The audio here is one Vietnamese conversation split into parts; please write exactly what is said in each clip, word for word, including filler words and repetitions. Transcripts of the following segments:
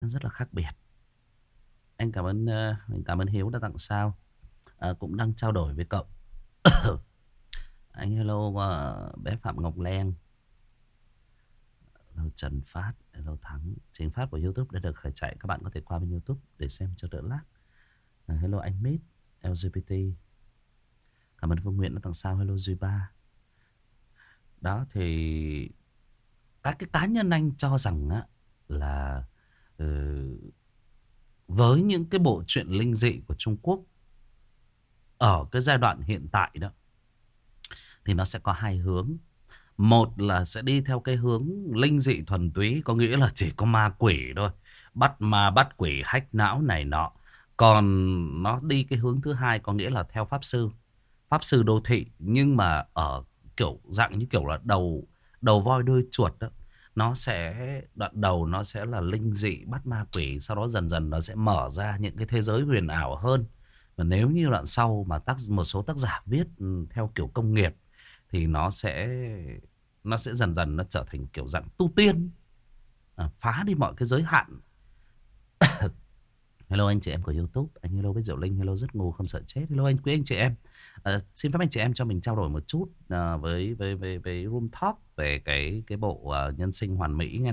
nó rất là khác biệt. Anh cảm ơn uh, mình cảm ơn Hiếu đã tặng sao. À, cũng đang trao đổi với cậu. Anh hello uh, bé Phạm Ngọc Lan, hello Trần Phát, hello Thắng. Trình phát của YouTube đã được khởi chạy, các bạn có thể qua bên YouTube để xem cho đỡ lag. À, hello anh Mít, lờ giê bê tê. Cảm ơn Phương Nguyễn đã tặng sao, hello Duy Ba. Đó thì các cái cá nhân anh cho rằng á là ừ, với những cái bộ truyện linh dị của Trung Quốc ở cái giai đoạn hiện tại đó thì nó sẽ có hai hướng. Một là sẽ đi theo cái hướng linh dị thuần túy, có nghĩa là chỉ có ma quỷ thôi, bắt ma bắt quỷ hách não này nọ. Còn nó đi cái hướng thứ hai, có nghĩa là theo pháp sư, pháp sư đô thị, nhưng mà ở kiểu dạng như kiểu là đầu đầu voi đuôi chuột đó. Nó sẽ đoạn đầu nó sẽ là linh dị bắt ma quỷ, sau đó dần dần nó sẽ mở ra những cái thế giới huyền ảo hơn. Và nếu như đoạn sau mà tác một số tác giả viết ừ, theo kiểu công nghiệp thì nó sẽ nó sẽ dần dần nó trở thành kiểu dạng tu tiên, à, phá đi mọi cái giới hạn. Hello anh chị em của YouTube, anh hello với Diệu Linh, hello rất ngu không sợ chết, hello anh quý anh chị em. À, xin phép anh chị em cho mình trao đổi một chút à, với với với với Room Talk về cái cái bộ à, nhân sinh hoàn mỹ nghe.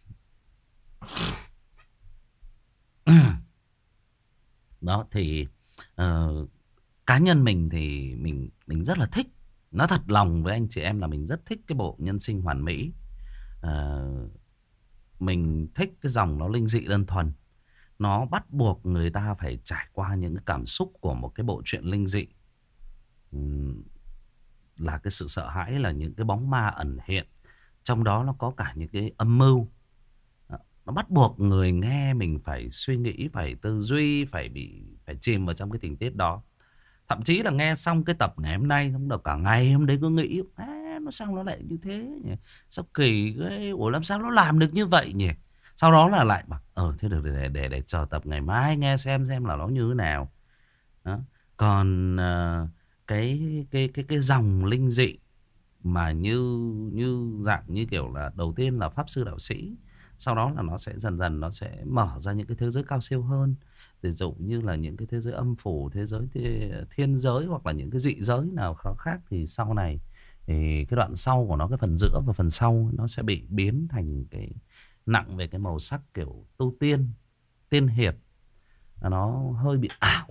Đó thì uh, cá nhân mình thì mình mình rất là thích, nói thật lòng với anh chị em là mình rất thích cái bộ nhân sinh hoàn mỹ. Uh, mình thích cái dòng nó linh dị đơn thuần, nó bắt buộc người ta phải trải qua những cái cảm xúc của một cái bộ truyện linh dị. Ừm, là cái sự sợ hãi, là những cái bóng ma ẩn hiện, trong đó nó có cả những cái âm mưu. Đó, nó bắt buộc người nghe mình phải suy nghĩ, phải tư duy, phải bị phải chìm vào trong cái tình tiết đó. Thậm chí là nghe xong cái tập ngày hôm nay không được, cả ngày hôm đấy cứ nghĩ à, nó sao nó lại như thế nhỉ, sao kỳ ghê, ủa làm sao nó làm được như vậy nhỉ. Sau đó là lại bảo ờ thế được, để để để, để chờ tập ngày mai nghe xem xem là nó như thế nào. Đó. Còn ờ, cái cái cái cái dòng linh dị mà như như dạng như kiểu là đầu tiên là pháp sư đạo sĩ, sau đó là nó sẽ dần dần nó sẽ mở ra những cái thế giới cao siêu hơn, ví dụ như là những cái thế giới âm phủ, thế giới thiên, thiên giới, hoặc là những cái dị giới nào khó khác, thì sau này thì cái đoạn sau của nó, cái phần giữa và phần sau nó sẽ bị biến thành cái nặng về cái màu sắc kiểu tu tiên, tiên hiệp, nó hơi bị ảo.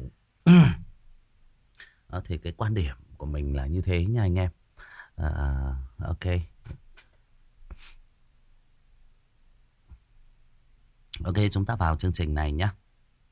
Đó, thì cái quan điểm của mình là như thế nha anh em. À, ok. Ok, chúng ta vào chương trình này nhé.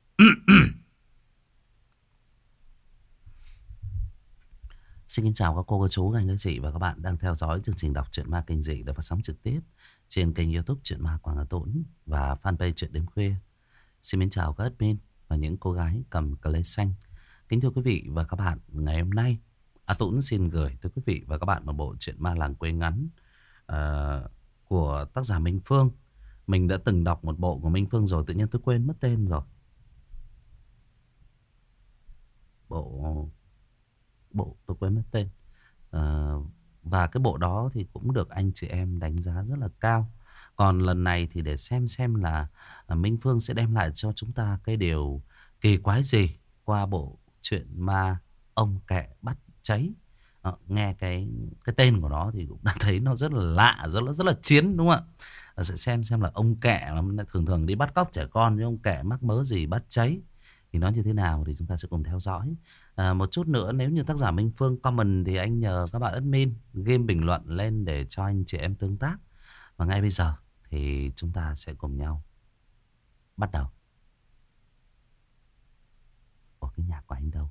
Xin kính chào các cô, các chú, các anh, các chị và các bạn đang theo dõi chương trình đọc truyện ma kinh dị được phát sóng trực tiếp trên kênh YouTube Truyện Ma Quảng Hà Tũng và fanpage Truyện Đêm Khuya. Xin kính chào các admin và những cô gái cầm cờ lê xanh. Kính thưa quý vị và các bạn, ngày hôm nay A Tũng xin gửi tới quý vị và các bạn một bộ truyện ma làng quê ngắn uh, của tác giả Minh Phương. Mình đã từng đọc một bộ của Minh Phương rồi, tự nhiên tôi quên mất tên rồi. Bộ bộ tôi quên mất tên. Uh, và cái bộ đó thì cũng được anh chị em đánh giá rất là cao. Còn lần này thì để xem xem là uh, Minh Phương sẽ đem lại cho chúng ta cái điều kỳ quái gì qua bộ truyện ma Ông Kẹ Bắt Cháy. Uh, nghe cái cái tên của nó thì cũng đã thấy nó rất là lạ, rất là rất là chiến, đúng không ạ? Uh, sẽ xem xem là ông Kẹ mà thường thường đi bắt cóc trẻ con, với ông Kẹ mắc mớ gì bắt cháy thì nó như thế nào, thì chúng ta sẽ cùng theo dõi. À, một chút nữa nếu như tác giả Minh Phương comment thì anh nhờ các bạn admin game bình luận lên để cho anh chị em tương tác. Và ngay bây giờ thì chúng ta sẽ cùng nhau bắt đầu. Ủa cái nhạc của anh đâu?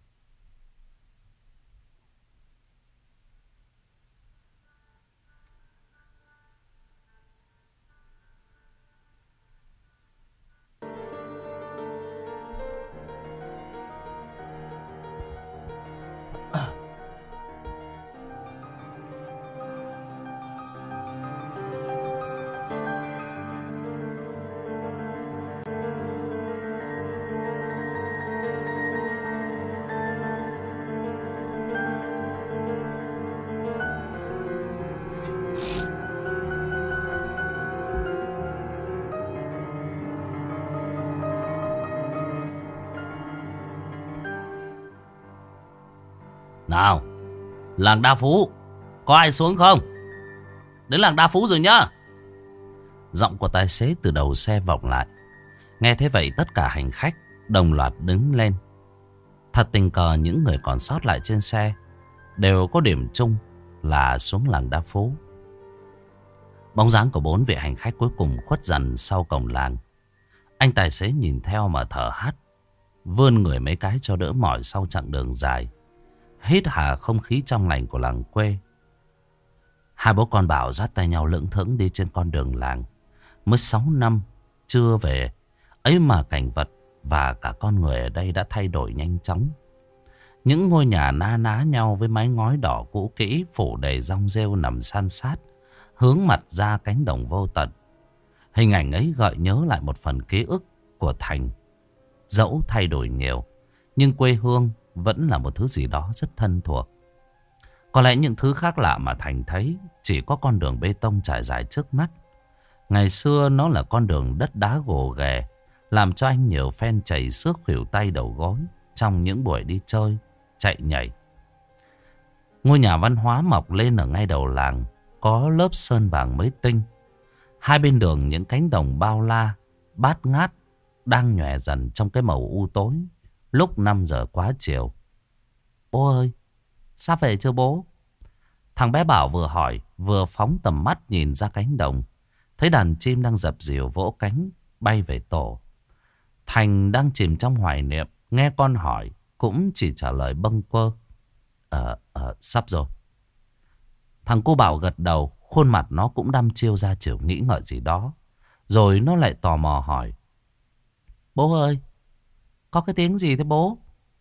Nào, làng Đa Phú, có ai xuống không? Đến làng Đa Phú rồi nhá. Giọng của tài xế từ đầu xe vọng lại. Nghe thế vậy tất cả hành khách đồng loạt đứng lên. Thật tình cờ những người còn sót lại trên xe đều có điểm chung là xuống làng Đa Phú. Bóng dáng của bốn vị hành khách cuối cùng khuất dần sau cổng làng. Anh tài xế nhìn theo mà thở hắt, vươn người mấy cái cho đỡ mỏi sau chặng đường dài, hít hà không khí trong lành của làng quê. Hai bố con Bảo dắt tay nhau lững thững đi trên con đường làng. Mới sáu năm chưa về, ấy mà cảnh vật và cả con người ở đây đã thay đổi nhanh chóng. Những ngôi nhà na ná nhau với mái ngói đỏ cũ kỹ phủ đầy rong rêu nằm san sát, hướng mặt ra cánh đồng vô tận. Hình ảnh ấy gợi nhớ lại một phần ký ức của Thành. Dẫu thay đổi nhiều, nhưng quê hương vẫn là một thứ gì đó rất thân thuộc. Có lẽ những thứ khác lạ mà Thành thấy chỉ có con đường bê tông trải dài trước mắt. Ngày xưa nó là con đường đất đá gồ ghề, làm cho anh nhiều phen chảy xước khuỷu tay đầu gối trong những buổi đi chơi, chạy nhảy. Ngôi nhà văn hóa mọc lên ở ngay đầu làng, có lớp sơn vàng mới tinh. Hai bên đường những cánh đồng bao la, bát ngát đang nhòe dần trong cái màu u tối lúc năm giờ quá chiều. Bố ơi, sắp về chưa bố? Thằng bé Bảo vừa hỏi vừa phóng tầm mắt nhìn ra cánh đồng, thấy đàn chim đang dập dìu vỗ cánh bay về tổ. Thành đang chìm trong hoài niệm, nghe con hỏi cũng chỉ trả lời bâng quơ. Ờ, ờ, sắp rồi. Thằng cô Bảo gật đầu, khuôn mặt nó cũng đăm chiêu ra chiều nghĩ ngợi gì đó. Rồi nó lại tò mò hỏi. Bố ơi, có cái tiếng gì thế bố?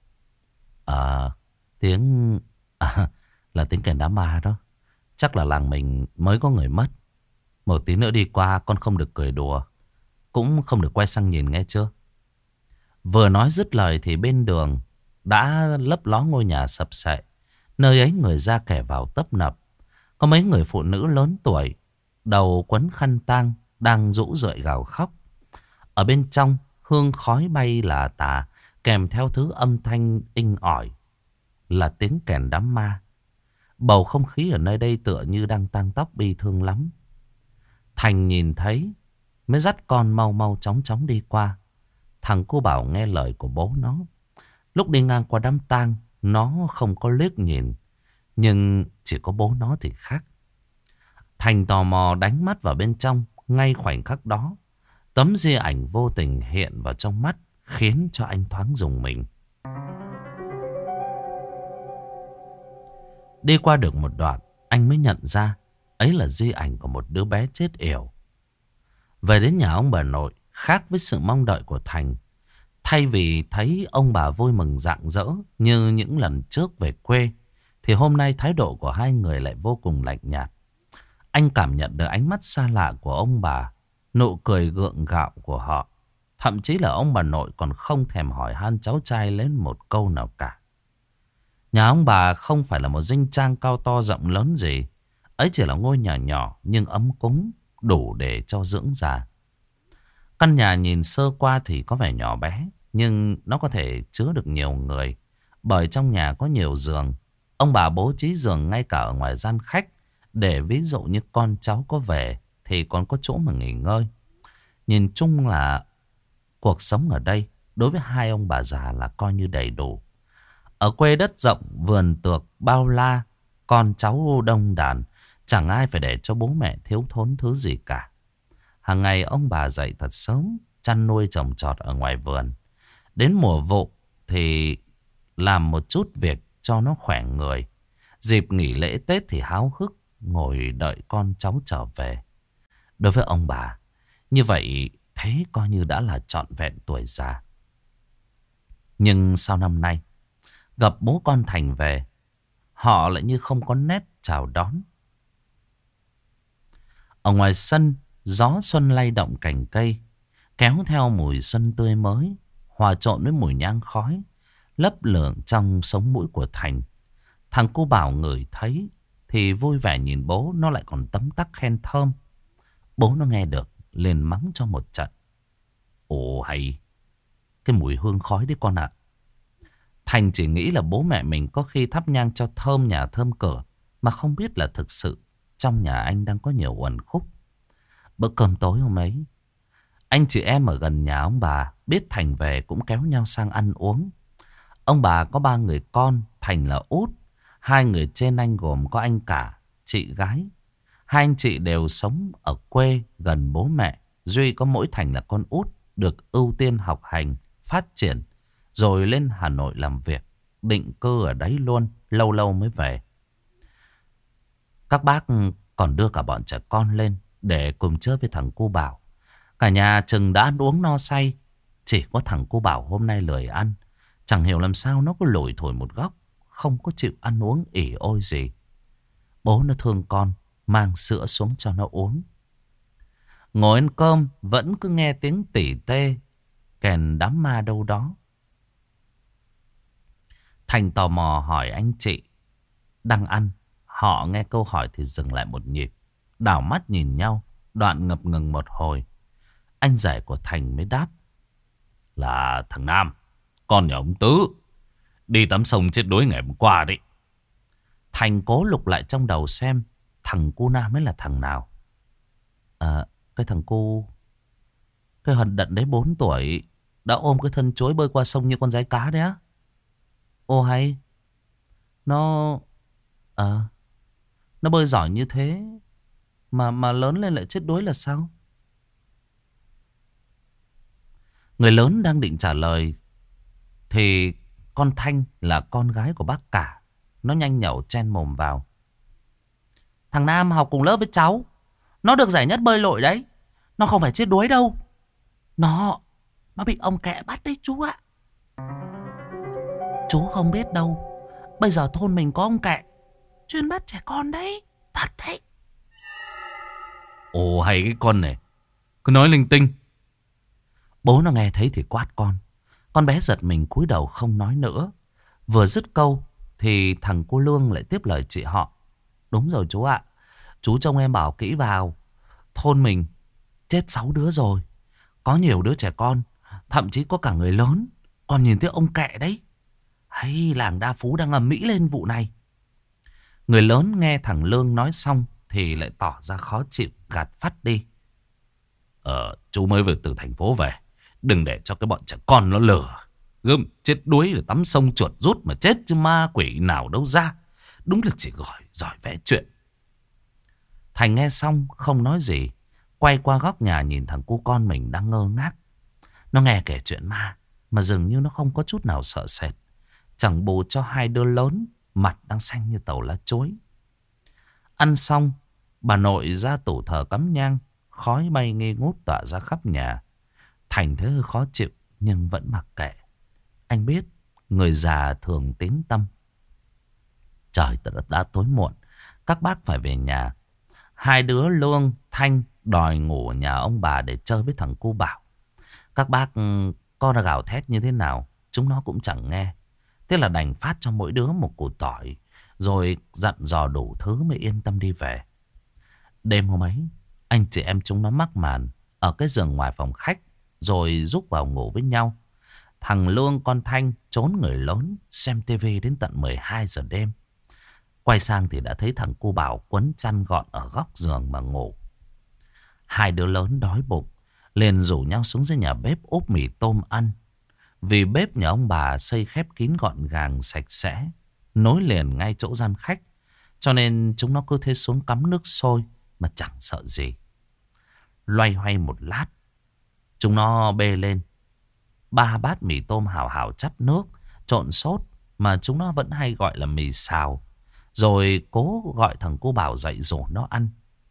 À, tiếng... À, là tiếng kèn đám ma đó. Chắc là làng mình mới có người mất. Một tí nữa đi qua con không được cười đùa, cũng không được quay sang nhìn nghe chưa? Vừa nói dứt lời thì bên đường đã lấp ló ngôi nhà sập sệ. Nơi ấy người ra kẻ vào tấp nập. Có mấy người phụ nữ lớn tuổi, đầu quấn khăn tang, đang rũ rượi gào khóc. Ở bên trong hương khói bay là tà, kèm theo thứ âm thanh inh ỏi là tiếng kèn đám ma. Bầu không khí ở nơi đây tựa như đang tang tóc bi thương lắm. Thành nhìn thấy mới dắt con mau mau chóng chóng đi qua. Thằng cô Bảo nghe lời của bố nó. Lúc đi ngang qua đám tang, nó không có liếc nhìn, nhưng chỉ có bố nó thì khác. Thành tò mò đánh mắt vào bên trong. Ngay khoảnh khắc đó, tấm di ảnh vô tình hiện vào trong mắt, khiến cho anh thoáng rùng mình. Đi qua được một đoạn, anh mới nhận ra ấy là di ảnh của một đứa bé chết yểu. Về đến nhà ông bà nội, khác với sự mong đợi của Thành. Thay vì thấy ông bà vui mừng rạng rỡ như những lần trước về quê, thì hôm nay thái độ của hai người lại vô cùng lạnh nhạt. Anh cảm nhận được ánh mắt xa lạ của ông bà, nụ cười gượng gạo của họ. Thậm chí là ông bà nội còn không thèm hỏi han cháu trai lên một câu nào cả. Nhà ông bà không phải là một dinh trang cao to rộng lớn gì. Ấy chỉ là ngôi nhà nhỏ nhưng ấm cúng, đủ để cho dưỡng già. Căn nhà nhìn sơ qua thì có vẻ nhỏ bé, nhưng nó có thể chứa được nhiều người. Bởi trong nhà có nhiều giường. Ông bà bố trí giường ngay cả ở ngoài gian khách, để ví dụ như con cháu có về thì còn có chỗ mà nghỉ ngơi. Nhìn chung là cuộc sống ở đây đối với hai ông bà già là coi như đầy đủ. Ở quê đất rộng, vườn tược bao la, con cháu đông đàn, chẳng ai phải để cho bố mẹ thiếu thốn thứ gì cả. Hàng ngày ông bà dậy thật sớm, chăn nuôi trồng trọt ở ngoài vườn. Đến mùa vụ thì làm một chút việc cho nó khỏe người. Dịp nghỉ lễ Tết thì háo hức ngồi đợi con cháu trở về. Đối với ông bà, như vậy thế coi như đã là trọn vẹn tuổi già. Nhưng sau năm nay, gặp bố con Thành về, họ lại như không có nét chào đón. Ở ngoài sân, gió xuân lay động cành cây, kéo theo mùi xuân tươi mới, hòa trộn với mùi nhang khói, lấp lửng trong sống mũi của Thành. Thằng cô Bảo ngửi thấy thì vui vẻ nhìn bố, nó lại còn tấm tắc khen thơm. Bố nó nghe được, liền mắng cho một trận. Ồ hay, cái mùi hương khói đấy con ạ. Thành chỉ nghĩ là bố mẹ mình có khi thắp nhang cho thơm nhà thơm cửa, mà không biết là thực sự trong nhà anh đang có nhiều uẩn khúc. Bữa cơm tối hôm ấy, anh chị em ở gần nhà ông bà biết Thành về cũng kéo nhau sang ăn uống. Ông bà có ba người con, Thành là út. Hai người trên anh gồm có anh cả, chị gái. Hai anh chị đều sống ở quê gần bố mẹ. Duy có mỗi Thành là con út, được ưu tiên học hành, phát triển, rồi lên Hà Nội làm việc, định cư ở đấy luôn, lâu lâu mới về. Các bác còn đưa cả bọn trẻ con lên để cùng chơi với thằng cu Bảo. Cả nhà chừng đã ăn uống no say. Chỉ có thằng cu Bảo hôm nay lười ăn. Chẳng hiểu làm sao nó cứ lủi thổi một góc, không có chịu ăn uống ỉ ôi gì. Bố nó thương con, mang sữa xuống cho nó uống. Ngồi ăn cơm vẫn cứ nghe tiếng tỉ tê kèn đám ma đâu đó. Thành tò mò hỏi anh chị đang ăn. Họ nghe câu hỏi thì dừng lại một nhịp, đảo mắt nhìn nhau, đoạn ngập ngừng một hồi. Anh rể của Thành mới đáp: là thằng Nam, con nhà ông Tứ, đi tắm sông chết đuối ngày hôm qua đấy. Thành cố lục lại trong đầu xem thằng cu Nam ấy là thằng nào. À, cái thằng cu, cái hần đận đấy bốn tuổi, đã ôm cái thân chối bơi qua sông như con giái cá đấy á. Ô hay, nó à, nó bơi giỏi như thế mà mà lớn lên lại chết đuối là sao? Người lớn đang định trả lời thì con Thanh là con gái của bác cả, nó nhanh nhẩu chen mồm vào: thằng Nam học cùng lớp với cháu, nó được giải nhất bơi lội đấy. Nó không phải chết đuối đâu. Nó Nó bị ông kẹ bắt đấy chú ạ. Chú không biết đâu, bây giờ thôn mình có ông kẹ chuyên bắt trẻ con đấy. Thật đấy. Ồ hay cái con này, cứ nói linh tinh. Bố nó nghe thấy thì quát con. Con bé giật mình cúi đầu không nói nữa. Vừa dứt câu thì thằng cô Lương lại tiếp lời chị họ: đúng rồi chú ạ, chú trông em bảo kỹ vào, thôn mình chết sáu đứa rồi. Có nhiều đứa trẻ con, thậm chí có cả người lớn. Còn nhìn thấy ông kẹ đấy. Hay làng Đa Phú đang ầm ĩ lên vụ này. Người lớn nghe thằng Lương nói xong thì lại tỏ ra khó chịu, gạt phắt đi: Ờ, chú mới vừa từ thành phố về, đừng để cho cái bọn trẻ con nó lừa. Gớm chết đuối rồi tắm sông chuột rút mà chết chứ ma quỷ nào đâu ra. Đúng là chỉ giỏi, giỏi vẽ chuyện. Thành nghe xong không nói gì, quay qua góc nhà nhìn thằng cu con mình đang ngơ ngác. Nó nghe kể chuyện ma mà dường như nó không có chút nào sợ sệt. Chẳng bù cho hai đứa lớn mặt đang xanh như tàu lá chối. Ăn xong, bà nội ra tủ thờ cắm nhang. Khói bay nghi ngút tỏa ra khắp nhà. Thành thấy hơi khó chịu nhưng vẫn mặc kệ. Anh biết người già thường tín tâm. Trời đã, đã tối muộn, các bác phải về nhà. Hai đứa Lương, Thanh đòi ngủ ở nhà ông bà để chơi với thằng cu Bảo. Các bác có đã gào thét như thế nào chúng nó cũng chẳng nghe. Thế là đành phát cho mỗi đứa một củ tỏi, rồi dặn dò đủ thứ mới yên tâm đi về. Đêm hôm ấy, anh chị em chúng nó mắc màn ở cái giường ngoài phòng khách, rồi rúc vào ngủ với nhau. Thằng Lương con Thanh trốn người lớn xem tivi đến tận mười hai giờ đêm. Quay sang thì đã thấy thằng cu Bảo quấn chăn gọn ở góc giường mà ngủ. Hai đứa lớn đói bụng liền rủ nhau xuống dưới nhà bếp úp mì tôm ăn. Vì bếp nhà ông bà xây khép kín gọn gàng sạch sẽ, nối liền ngay chỗ gian khách, cho nên chúng nó cứ thế xuống cắm nước sôi mà chẳng sợ gì. Loay hoay một lát, chúng nó bê lên ba bát mì tôm hào hào chắt nước, trộn sốt mà chúng nó vẫn hay gọi là mì xào, rồi cố gọi thằng cô Bảo dậy dỗ nó ăn.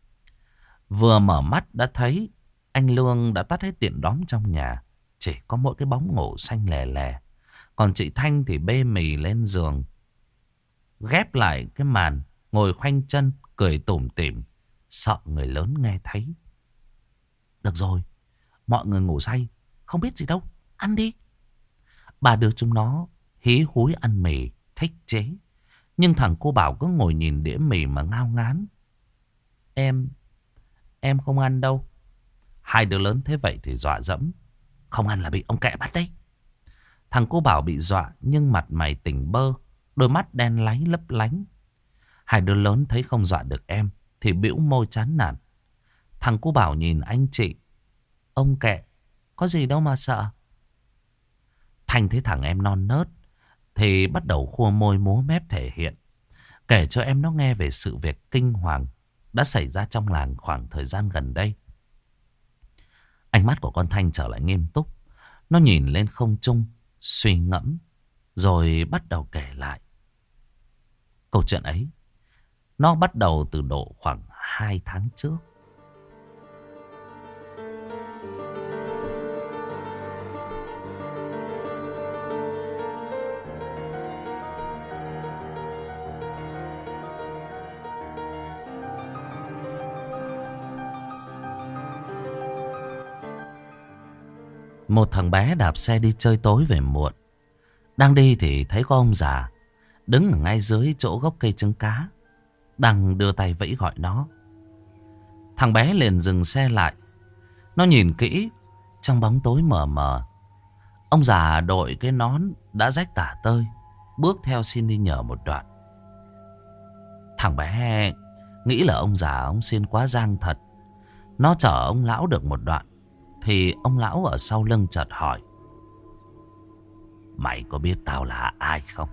Vừa mở mắt đã thấy anh Lương đã tắt hết điện đóm trong nhà, chỉ có mỗi cái bóng ngủ xanh lè lè. Còn chị Thanh thì bê mì lên giường, ghép lại cái màn, ngồi khoanh chân cười tủm tỉm, sợ người lớn nghe thấy. Được rồi, mọi người ngủ say, không biết gì đâu, ăn đi. Bà đưa chúng nó hí húi ăn mì, thích chế. Nhưng thằng cô Bảo cứ ngồi nhìn đĩa mì mà ngao ngán. Em, em không ăn đâu. Hai đứa lớn thế vậy thì dọa dẫm: không ăn là bị ông kẹ bắt đấy. Thằng cô Bảo bị dọa nhưng mặt mày tỉnh bơ, đôi mắt đen láy lấp lánh. Hai đứa lớn thấy không dọa được em thì bĩu môi chán nản. Thằng cô Bảo nhìn anh chị. Ông kệ, có gì đâu mà sợ. Thanh thấy thằng em non nớt thì bắt đầu khua môi múa mép thể hiện, kể cho em nó nghe về sự việc kinh hoàng đã xảy ra trong làng khoảng thời gian gần đây. Ánh mắt của con Thanh trở lại nghiêm túc. Nó nhìn lên không trung, suy ngẫm, rồi bắt đầu kể lại. Câu chuyện ấy, nó bắt đầu từ độ khoảng hai tháng trước. Một thằng bé đạp xe đi chơi tối về muộn. Đang đi thì thấy có ông già đứng ở ngay dưới chỗ gốc cây trứng cá, đang đưa tay vẫy gọi nó. Thằng bé liền dừng xe lại. Nó nhìn kỹ, trong bóng tối mờ mờ, ông già đội cái nón đã rách tả tơi bước theo xin đi nhờ một đoạn. Thằng bé nghĩ là ông già ông xin quá giang thật. Nó chở ông lão được một đoạn thì ông lão ở sau lưng chợt hỏi: Mày có biết tao là ai không?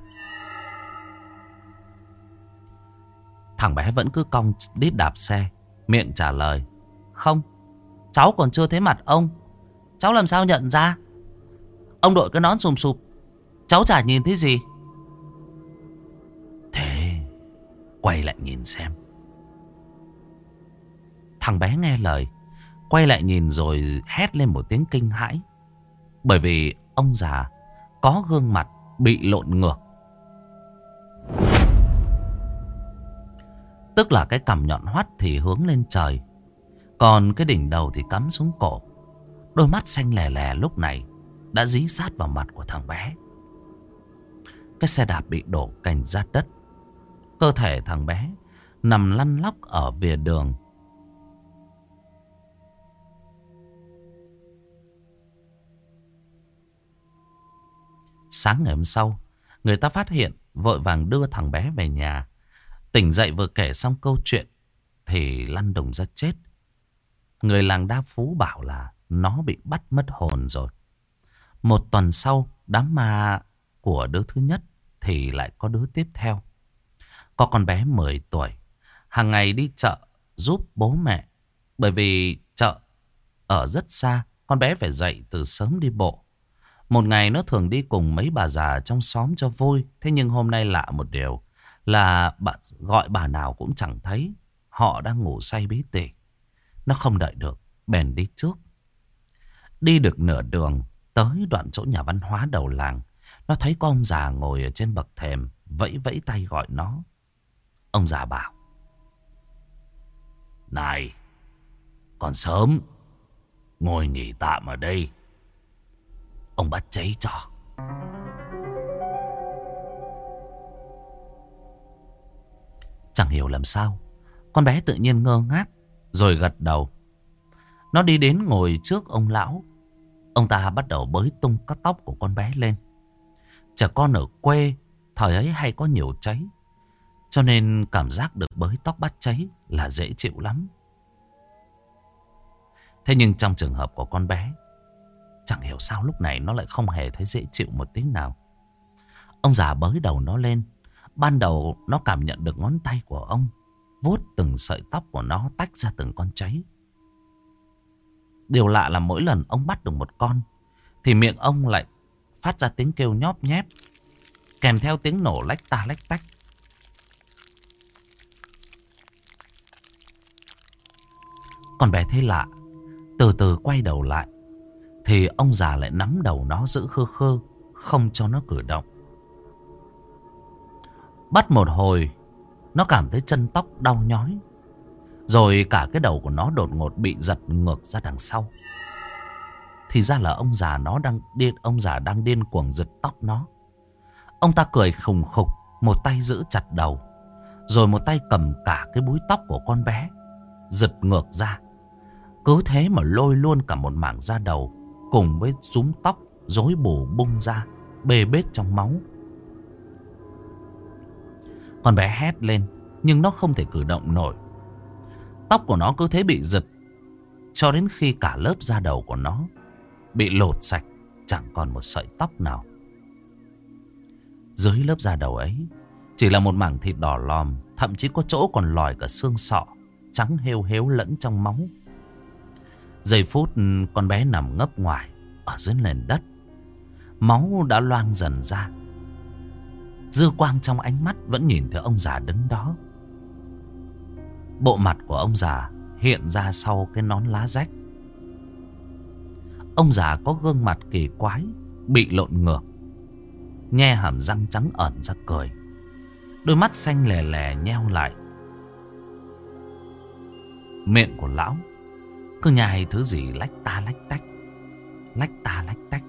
Thằng bé vẫn cứ cong đít đạp xe, miệng trả lời: Không, cháu còn chưa thấy mặt ông, cháu làm sao nhận ra? Ông đội cái nón sùm sụp, cháu chả nhìn thấy gì. Thế quay lại nhìn xem. Thằng bé nghe lời, quay lại nhìn rồi hét lên một tiếng kinh hãi. Bởi vì ông già có gương mặt bị lộn ngược. Tức là cái cằm nhọn hoắt thì hướng lên trời, còn cái đỉnh đầu thì cắm xuống cổ. Đôi mắt xanh lè lè lúc này đã dí sát vào mặt của thằng bé. Cái xe đạp bị đổ cành ra đất. Cơ thể thằng bé nằm lăn lóc ở vỉa đường. Sáng ngày hôm sau, người ta phát hiện, vội vàng đưa thằng bé về nhà. Tỉnh dậy vừa kể xong câu chuyện thì lăn đùng ra chết. Người làng Đa Phú bảo là nó bị bắt mất hồn rồi. Một tuần sau, đám ma của đứa thứ nhất thì lại có đứa tiếp theo. Có con bé mười tuổi, hàng ngày đi chợ giúp bố mẹ. Bởi vì chợ ở rất xa, con bé phải dậy từ sớm đi bộ. Một ngày nó thường đi cùng mấy bà già trong xóm cho vui. Thế nhưng hôm nay lạ một điều là bà, gọi bà nào cũng chẳng thấy. Họ đang ngủ say bí tỉ. Nó không đợi được, bèn đi trước. Đi được nửa đường, tới đoạn chỗ nhà văn hóa đầu làng, nó thấy có ông già ngồi ở trên bậc thềm, vẫy vẫy tay gọi nó. Ông già bảo: Này, còn sớm, ngồi nghỉ tạm ở đây, ông bắt cháy cho. Chẳng hiểu làm sao, con bé tự nhiên ngơ ngác rồi gật đầu. Nó đi đến ngồi trước ông lão. Ông ta bắt đầu bới tung các tóc của con bé lên. Trẻ con ở quê thời ấy hay có nhiều cháy, cho nên cảm giác được bới tóc bắt cháy là dễ chịu lắm. Thế nhưng trong trường hợp của con bé, chẳng hiểu sao lúc này nó lại không hề thấy dễ chịu một tí nào. Ông già bới đầu nó lên. Ban đầu nó cảm nhận được ngón tay của ông vuốt từng sợi tóc của nó tách ra từng con cháy. Điều lạ là mỗi lần ông bắt được một con thì miệng ông lại phát ra tiếng kêu nhóp nhép, kèm theo tiếng nổ lách ta lách tách. Con bé thấy lạ, từ từ quay đầu lại thì ông già lại nắm đầu nó giữ khơ khơ, không cho nó cử động. Bắt một hồi, nó cảm thấy chân tóc đau nhói, rồi cả cái đầu của nó đột ngột bị giật ngược ra đằng sau. Thì ra là ông già nó đang điên, ông già đang điên cuồng giật tóc nó. Ông ta cười khùng khục, một tay giữ chặt đầu, rồi một tay cầm cả cái búi tóc của con bé, giật ngược ra. Cứ thế mà lôi luôn cả một mảng da đầu cùng với rúm tóc rối bù bung ra. bê bết trong máu. Con bé hét lên, nhưng nó không thể cử động nổi. Tóc của nó cứ thế bị giật, cho đến khi cả lớp da đầu của nó bị lột sạch, chẳng còn một sợi tóc nào. Dưới lớp da đầu ấy chỉ là một mảng thịt đỏ lòm, thậm chí có chỗ còn lòi cả xương sọ, trắng hêu hếu lẫn trong máu. Giây phút con bé nằm ngấp ngoài ở dưới nền đất, máu đã loang dần ra. Dư quang trong ánh mắt vẫn nhìn thấy ông già đứng đó. Bộ mặt của ông già hiện ra sau cái nón lá rách. Ông già có gương mặt kỳ quái, bị lộn ngược, nhe hàm răng trắng ẩn ra cười. Đôi mắt xanh lè lè nheo lại. Miệng của lão cứ nhai thứ gì lách ta lách tách, lách ta lách tách.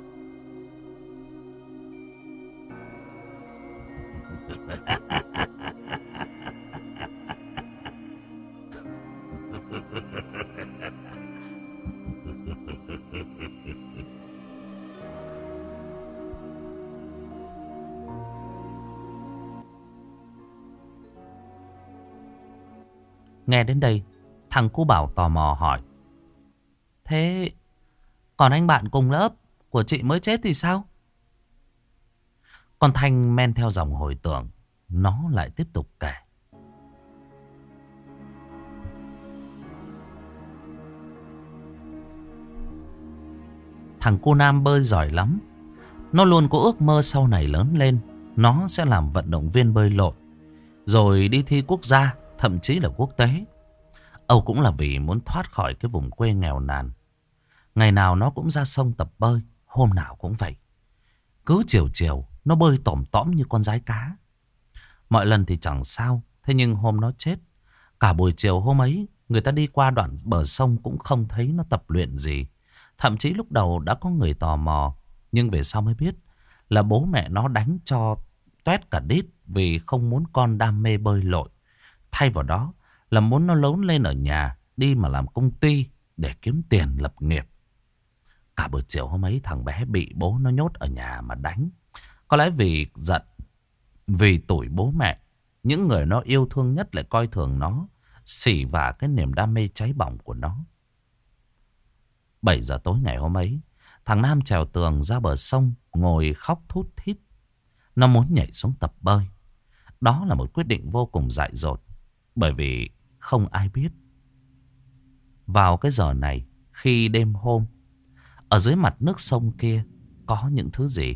Nghe đến đây, thằng cu Bảo tò mò hỏi: Thế còn anh bạn cùng lớp của chị mới chết thì sao? Con Thanh men theo dòng hồi tưởng, nó lại tiếp tục kể. Thằng cu Nam bơi giỏi lắm. Nó luôn có ước mơ sau này lớn lên nó sẽ làm vận động viên bơi lội, rồi đi thi quốc gia, thậm chí là quốc tế. Âu cũng là vì muốn thoát khỏi cái vùng quê nghèo nàn. Ngày nào nó cũng ra sông tập bơi, hôm nào cũng vậy. Cứ chiều chiều nó bơi tỏm tõm như con dái cá. Mọi lần thì chẳng sao, thế nhưng hôm nó chết, cả buổi chiều hôm ấy người ta đi qua đoạn bờ sông cũng không thấy nó tập luyện gì. Thậm chí lúc đầu đã có người tò mò, nhưng về sau mới biết là bố mẹ nó đánh cho toét cả đít vì không muốn con đam mê bơi lội. Thay vào đó là muốn nó lớn lên ở nhà, đi mà làm công ty để kiếm tiền lập nghiệp. Cả buổi chiều hôm ấy thằng bé bị bố nó nhốt ở nhà mà đánh. Có lẽ vì giận, vì tủi bố mẹ, những người nó yêu thương nhất lại coi thường nó, xỉ vả cái niềm đam mê cháy bỏng của nó. Bảy giờ tối ngày hôm ấy, thằng Nam trèo tường ra bờ sông, ngồi khóc thút thít. Nó muốn nhảy xuống tập bơi. Đó là một quyết định vô cùng dại dột, bởi vì không ai biết vào cái giờ này, khi đêm hôm, ở dưới mặt nước sông kia có những thứ gì.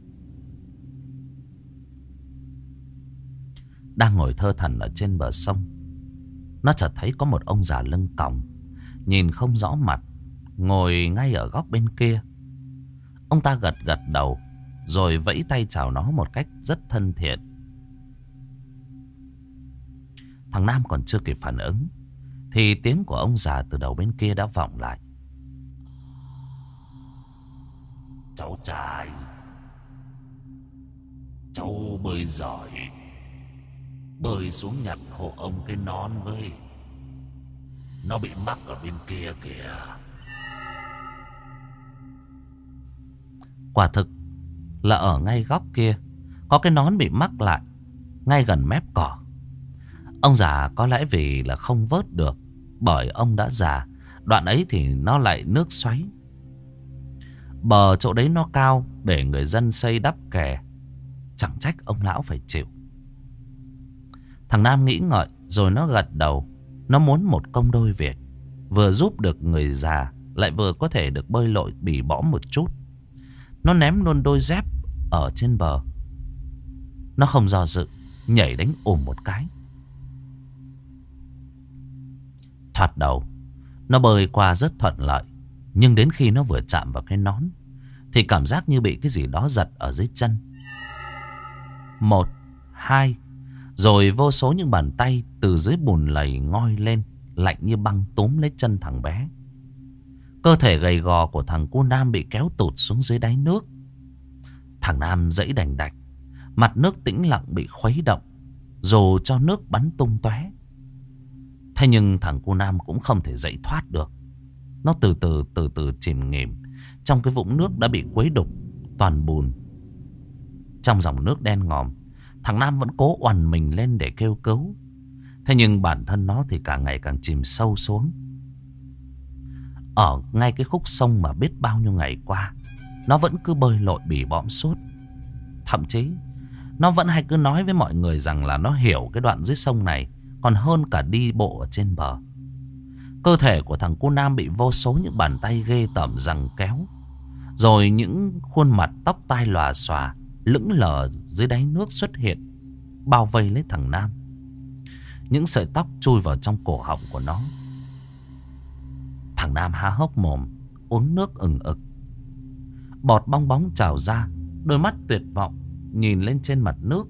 Đang ngồi thơ thẩn ở trên bờ sông, nó chợt thấy có một ông già lưng còng, nhìn không rõ mặt, ngồi ngay ở góc bên kia. Ông ta gật gật đầu, rồi vẫy tay chào nó một cách rất thân thiện. Thằng Nam còn chưa kịp phản ứng, thì tiếng của ông già từ đầu bên kia đã vọng lại. Cháu trai, cháu bơi giỏi, bơi xuống nhặt hộ ông cái nón với. Nó bị mắc ở bên kia kìa. Quả thực là ở ngay góc kia có cái nón bị mắc lại, ngay gần mép cỏ. Ông già có lẽ vì là không vớt được, bởi ông đã già, đoạn ấy thì nó lại nước xoáy. Bờ chỗ đấy nó cao để người dân xây đắp kè, chẳng trách ông lão phải chịu. Thằng Nam nghĩ ngợi rồi nó gật đầu. Nó muốn một công đôi việc, vừa giúp được người già, lại vừa có thể được bơi lội bỉ bõm một chút. Nó ném luôn đôi dép ở trên bờ. Nó không do dự, nhảy đánh ùm một cái. Thoạt đầu nó bơi qua rất thuận lợi, nhưng đến khi nó vừa chạm vào cái nón thì cảm giác như bị cái gì đó giật ở dưới chân. Một, hai, rồi vô số những bàn tay từ dưới bùn lầy ngoi lên, lạnh như băng túm lấy chân thằng bé. Cơ thể gầy gò của thằng cu Nam bị kéo tụt xuống dưới đáy nước. Thằng Nam giãy đành đạch, mặt nước tĩnh lặng bị khuấy động, dù cho nước bắn tung tóe. Thế nhưng thằng cu Nam cũng không thể dậy thoát được. Nó từ từ từ từ chìm nghỉm trong cái vũng nước đã bị quấy đục toàn bùn. Trong dòng nước đen ngòm, thằng Nam vẫn cố oằn mình lên để kêu cứu. Thế nhưng bản thân nó thì càng ngày càng chìm sâu xuống. Ở ngay cái khúc sông mà biết bao nhiêu ngày qua, nó vẫn cứ bơi lội bỉ bõm suốt. Thậm chí nó vẫn hay cứ nói với mọi người rằng là nó hiểu cái đoạn dưới sông này còn hơn cả đi bộ ở trên bờ. Cơ thể của thằng cu Nam bị vô số những bàn tay ghê tởm giằng kéo. Rồi những khuôn mặt tóc tai lòa xòa lững lờ dưới đáy nước xuất hiện, bao vây lấy thằng Nam. Những sợi tóc chui vào trong cổ họng của nó. Thằng Nam há hốc mồm, uống nước ừng ực. Bọt bong bóng trào ra, đôi mắt tuyệt vọng nhìn lên trên mặt nước.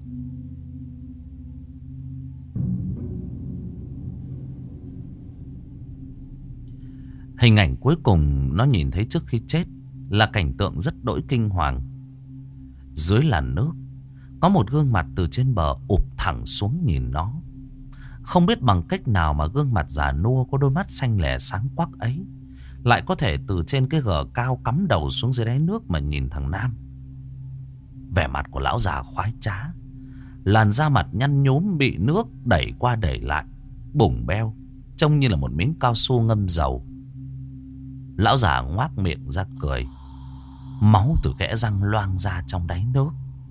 Hình ảnh cuối cùng nó nhìn thấy trước khi chết là cảnh tượng rất đỗi kinh hoàng. Dưới làn nước, có một gương mặt từ trên bờ ụp thẳng xuống nhìn nó. Không biết bằng cách nào mà gương mặt già nua có đôi mắt xanh lè sáng quắc ấy lại có thể từ trên cái gờ cao cắm đầu xuống dưới đáy nước mà nhìn thằng Nam. Vẻ mặt của lão già khoái trá, làn da mặt nhăn nhúm bị nước đẩy qua đẩy lại, bủng beo, trông như là một miếng cao su ngâm dầu. Lão già ngoác miệng ra cười, máu từ kẽ răng loang ra trong đáy nước.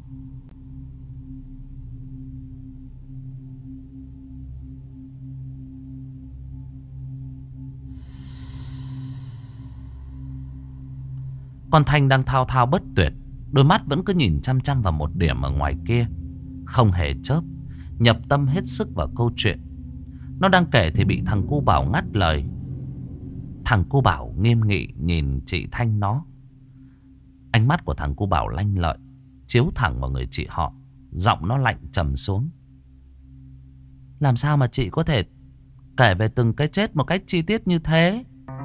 Con Thanh đang thao thao bất tuyệt, đôi mắt vẫn cứ nhìn chăm chăm vào một điểm ở ngoài kia, không hề chớp, nhập tâm hết sức vào câu chuyện. Nó đang kể thì bị thằng cu Bảo ngắt lời. Thằng cu Bảo nghiêm nghị nhìn chị Thanh nó. Ánh mắt của thằng cu Bảo lanh lợi, chiếu thẳng vào người chị họ. Giọng nó lạnh trầm xuống. Làm sao mà chị có thể kể về từng cái chết một cách chi tiết như thế?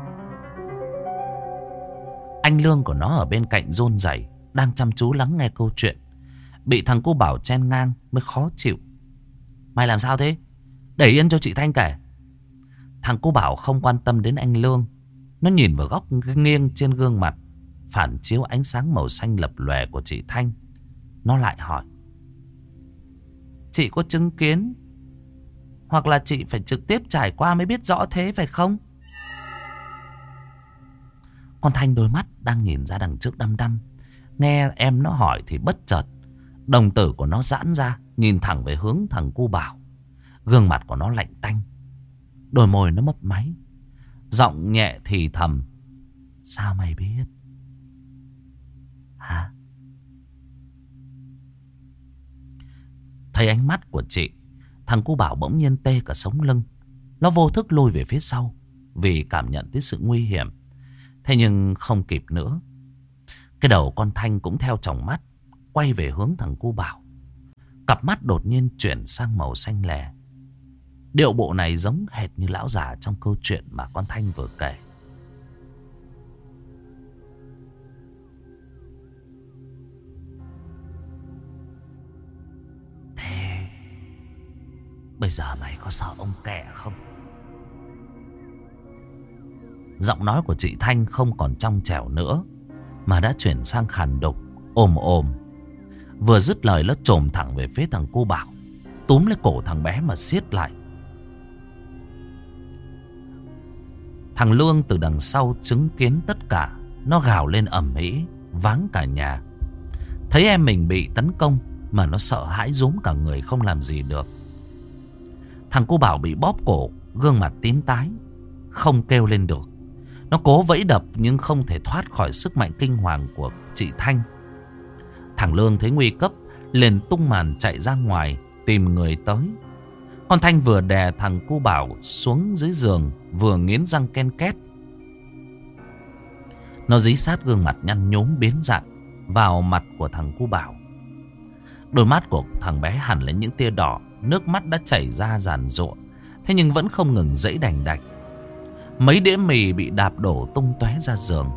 Anh Lương của nó ở bên cạnh run rẩy, đang chăm chú lắng nghe câu chuyện. Bị thằng cu Bảo chen ngang mới khó chịu. Mày làm sao thế? Để yên cho chị Thanh kể. Thằng cu Bảo không quan tâm đến anh Lương. Nó nhìn vào góc nghiêng trên gương mặt phản chiếu ánh sáng màu xanh lập lòe của chị Thanh. Nó lại hỏi. Chị có chứng kiến, hoặc là chị phải trực tiếp trải qua mới biết rõ thế phải không? Con Thanh đôi mắt đang nhìn ra đằng trước đăm đăm. Nghe em nó hỏi thì bất chợt đồng tử của nó giãn ra, nhìn thẳng về hướng thằng cu Bảo. Gương mặt của nó lạnh tanh, đôi môi nó mấp máy, giọng nhẹ thì thầm. Sao mày biết? Hả? Thấy ánh mắt của chị, thằng cu Bảo bỗng nhiên tê cả sống lưng. Nó vô thức lùi về phía sau vì cảm nhận thấy sự nguy hiểm. Thế nhưng không kịp nữa. Cái đầu con Thanh cũng theo tròng mắt quay về hướng thằng cu Bảo. Cặp mắt đột nhiên chuyển sang màu xanh lè. Điệu bộ này giống hệt như lão già trong câu chuyện mà con Thanh vừa kể. Thế bây giờ mày có sợ ông kẻ không? Giọng nói của chị Thanh không còn trong trẻo nữa, mà đã chuyển sang khàn đục, ồm ồm. Vừa dứt lời nó chồm thẳng về phía thằng cu Bảo, túm lấy cổ thằng bé mà siết lại. Thằng Lương từ đằng sau chứng kiến tất cả. Nó gào lên ầm ĩ, váng cả nhà. Thấy em mình bị tấn công mà nó sợ hãi rúm cả người không làm gì được. Thằng cu Bảo bị bóp cổ, gương mặt tím tái, không kêu lên được. Nó cố vẫy đập nhưng không thể thoát khỏi sức mạnh kinh hoàng của chị Thanh. Thằng Lương thấy nguy cấp liền tung màn chạy ra ngoài tìm người tới. Con Thanh vừa đè thằng cu Bảo xuống dưới giường, vừa nghiến răng ken két. Nó dí sát gương mặt nhăn nhúm biến dạng vào mặt của thằng cu Bảo. Đôi mắt của thằng bé hằn lên những tia đỏ, nước mắt đã chảy ra giàn giụa, thế nhưng vẫn không ngừng dãy đành đạch. Mấy đĩa mì bị đạp đổ tung tóe ra giường.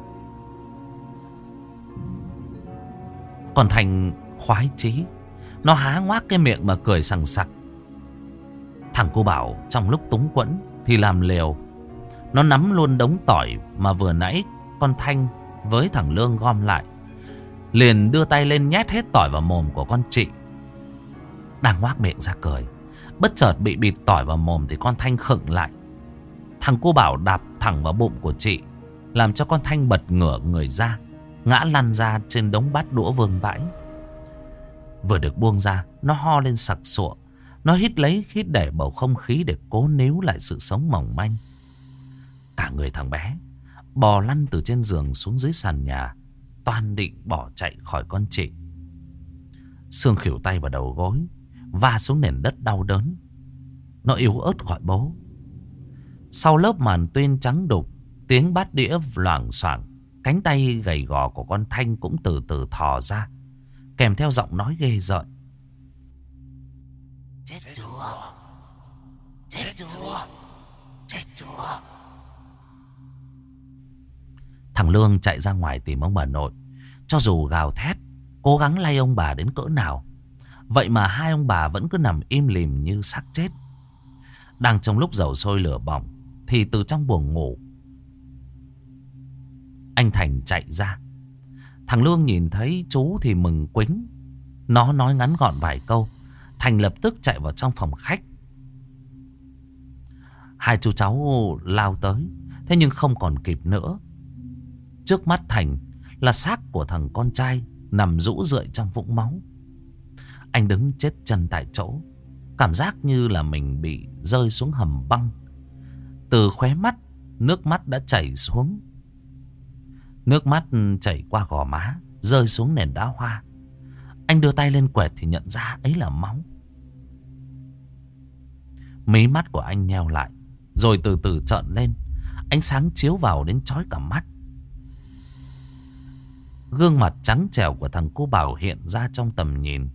Còn Thành khoái chí, nó há ngoác cái miệng mà cười sằng sặc. Thằng cu Bảo trong lúc túng quẫn thì làm liều. Nó nắm luôn đống tỏi mà vừa nãy con Thanh với thằng Lương gom lại. liền đưa tay lên nhét hết tỏi vào mồm của con chị. Đang ngoác miệng ra cười, bất chợt bị bịt tỏi vào mồm thì con Thanh khựng lại. Thằng cô Bảo đạp thẳng vào bụng của chị, làm cho con Thanh bật ngửa người ra, ngã lăn ra trên đống bát đũa vương vãi. Vừa được buông ra, nó ho lên sặc sụa. Nó hít lấy hít để bầu không khí để cố níu lại sự sống mỏng manh. Cả người thằng bé bò lăn từ trên giường xuống dưới sàn nhà, toan định bỏ chạy khỏi con chị. Sương khỉu tay vào đầu gối, va xuống nền đất đau đớn. Nó yếu ớt gọi bố. Sau lớp màn tuyên trắng đục, tiếng bát đĩa loảng xoảng, cánh tay gầy gò của con Thanh cũng từ từ thò ra, kèm theo giọng nói ghê rợn. Chết chưa? Chết chưa? Chết chưa? Thằng Lương chạy ra ngoài tìm ông bà nội. Cho dù gào thét, cố gắng lay ông bà đến cỡ nào, vậy mà hai ông bà vẫn cứ nằm im lìm như xác chết. Đang trong lúc dầu sôi lửa bỏng, thì từ trong buồng ngủ, anh Thành chạy ra. Thằng Lương nhìn thấy chú thì mừng quính. Nó nói ngắn gọn vài câu, Thành lập tức chạy vào trong phòng khách. Hai chú cháu lao tới, thế nhưng không còn kịp nữa. Trước mắt Thành là xác của thằng con trai nằm rũ rượi trong vũng máu. Anh đứng chết chân tại chỗ, cảm giác như là mình bị rơi xuống hầm băng. Từ khóe mắt, nước mắt đã chảy xuống. Nước mắt chảy qua gò má, rơi xuống nền đá hoa. Anh đưa tay lên quẹt thì nhận ra ấy là máu. Mí mắt của anh nheo lại, rồi từ từ trợn lên. Ánh sáng chiếu vào đến chói cả mắt. Gương mặt trắng trẻo của thằng cô Bảo hiện ra trong tầm nhìn.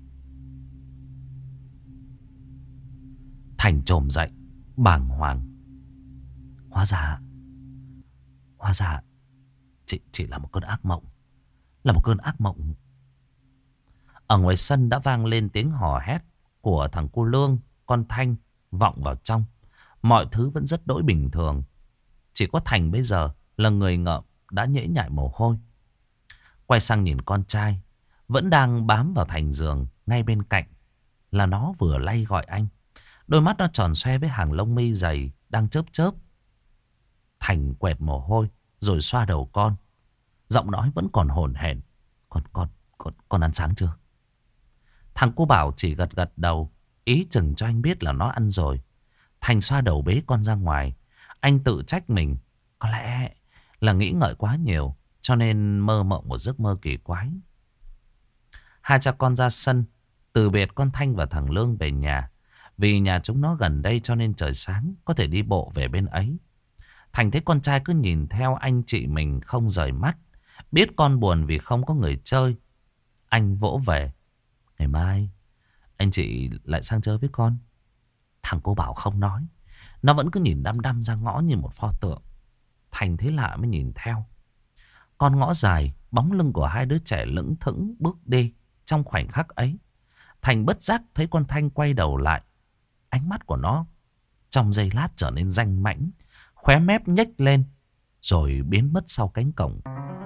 Thành trồm dậy, bàng hoàng. Hóa ra, hóa ra Chị, chị là một cơn ác mộng. Là một cơn ác mộng. Ở ngoài sân đã vang lên tiếng hò hét của thằng cô Lương, con Thanh vọng vào trong. Mọi thứ vẫn rất đỗi bình thường. Chỉ có Thành bây giờ là người ngợm đã nhễ nhại mồ hôi. Quay sang nhìn con trai, vẫn đang bám vào thành giường ngay bên cạnh, là nó vừa lay gọi anh. Đôi mắt nó tròn xoe với hàng lông mi dày đang chớp chớp. Thành quẹt mồ hôi rồi xoa đầu con. Giọng nói vẫn còn hổn hển. Con, con, con, con ăn sáng chưa? Thằng cô Bảo chỉ gật gật đầu, ý chừng cho anh biết là nó ăn rồi. Thành xoa đầu bế con ra ngoài. Anh tự trách mình, có lẽ là nghĩ ngợi quá nhiều, cho nên mơ mộng một giấc mơ kỳ quái. Hai cha con ra sân, từ biệt con Thanh và thằng Lương về nhà. Vì nhà chúng nó gần đây cho nên trời sáng có thể đi bộ về bên ấy. Thành thấy con trai cứ nhìn theo anh chị mình không rời mắt. Biết con buồn vì không có người chơi, anh vỗ về. Ngày mai anh chị lại sang chơi với con. Thằng cô Bảo không nói. Nó vẫn cứ nhìn đăm đăm ra ngõ như một pho tượng. Thành thấy lạ mới nhìn theo. Con ngõ dài, bóng lưng của hai đứa trẻ lững thững bước đi. Trong khoảnh khắc ấy, Thành bất giác thấy con Thanh quay đầu lại. Ánh mắt của nó trong giây lát trở nên danh mãnh, khóe mép nhếch lên, rồi biến mất sau cánh cổng.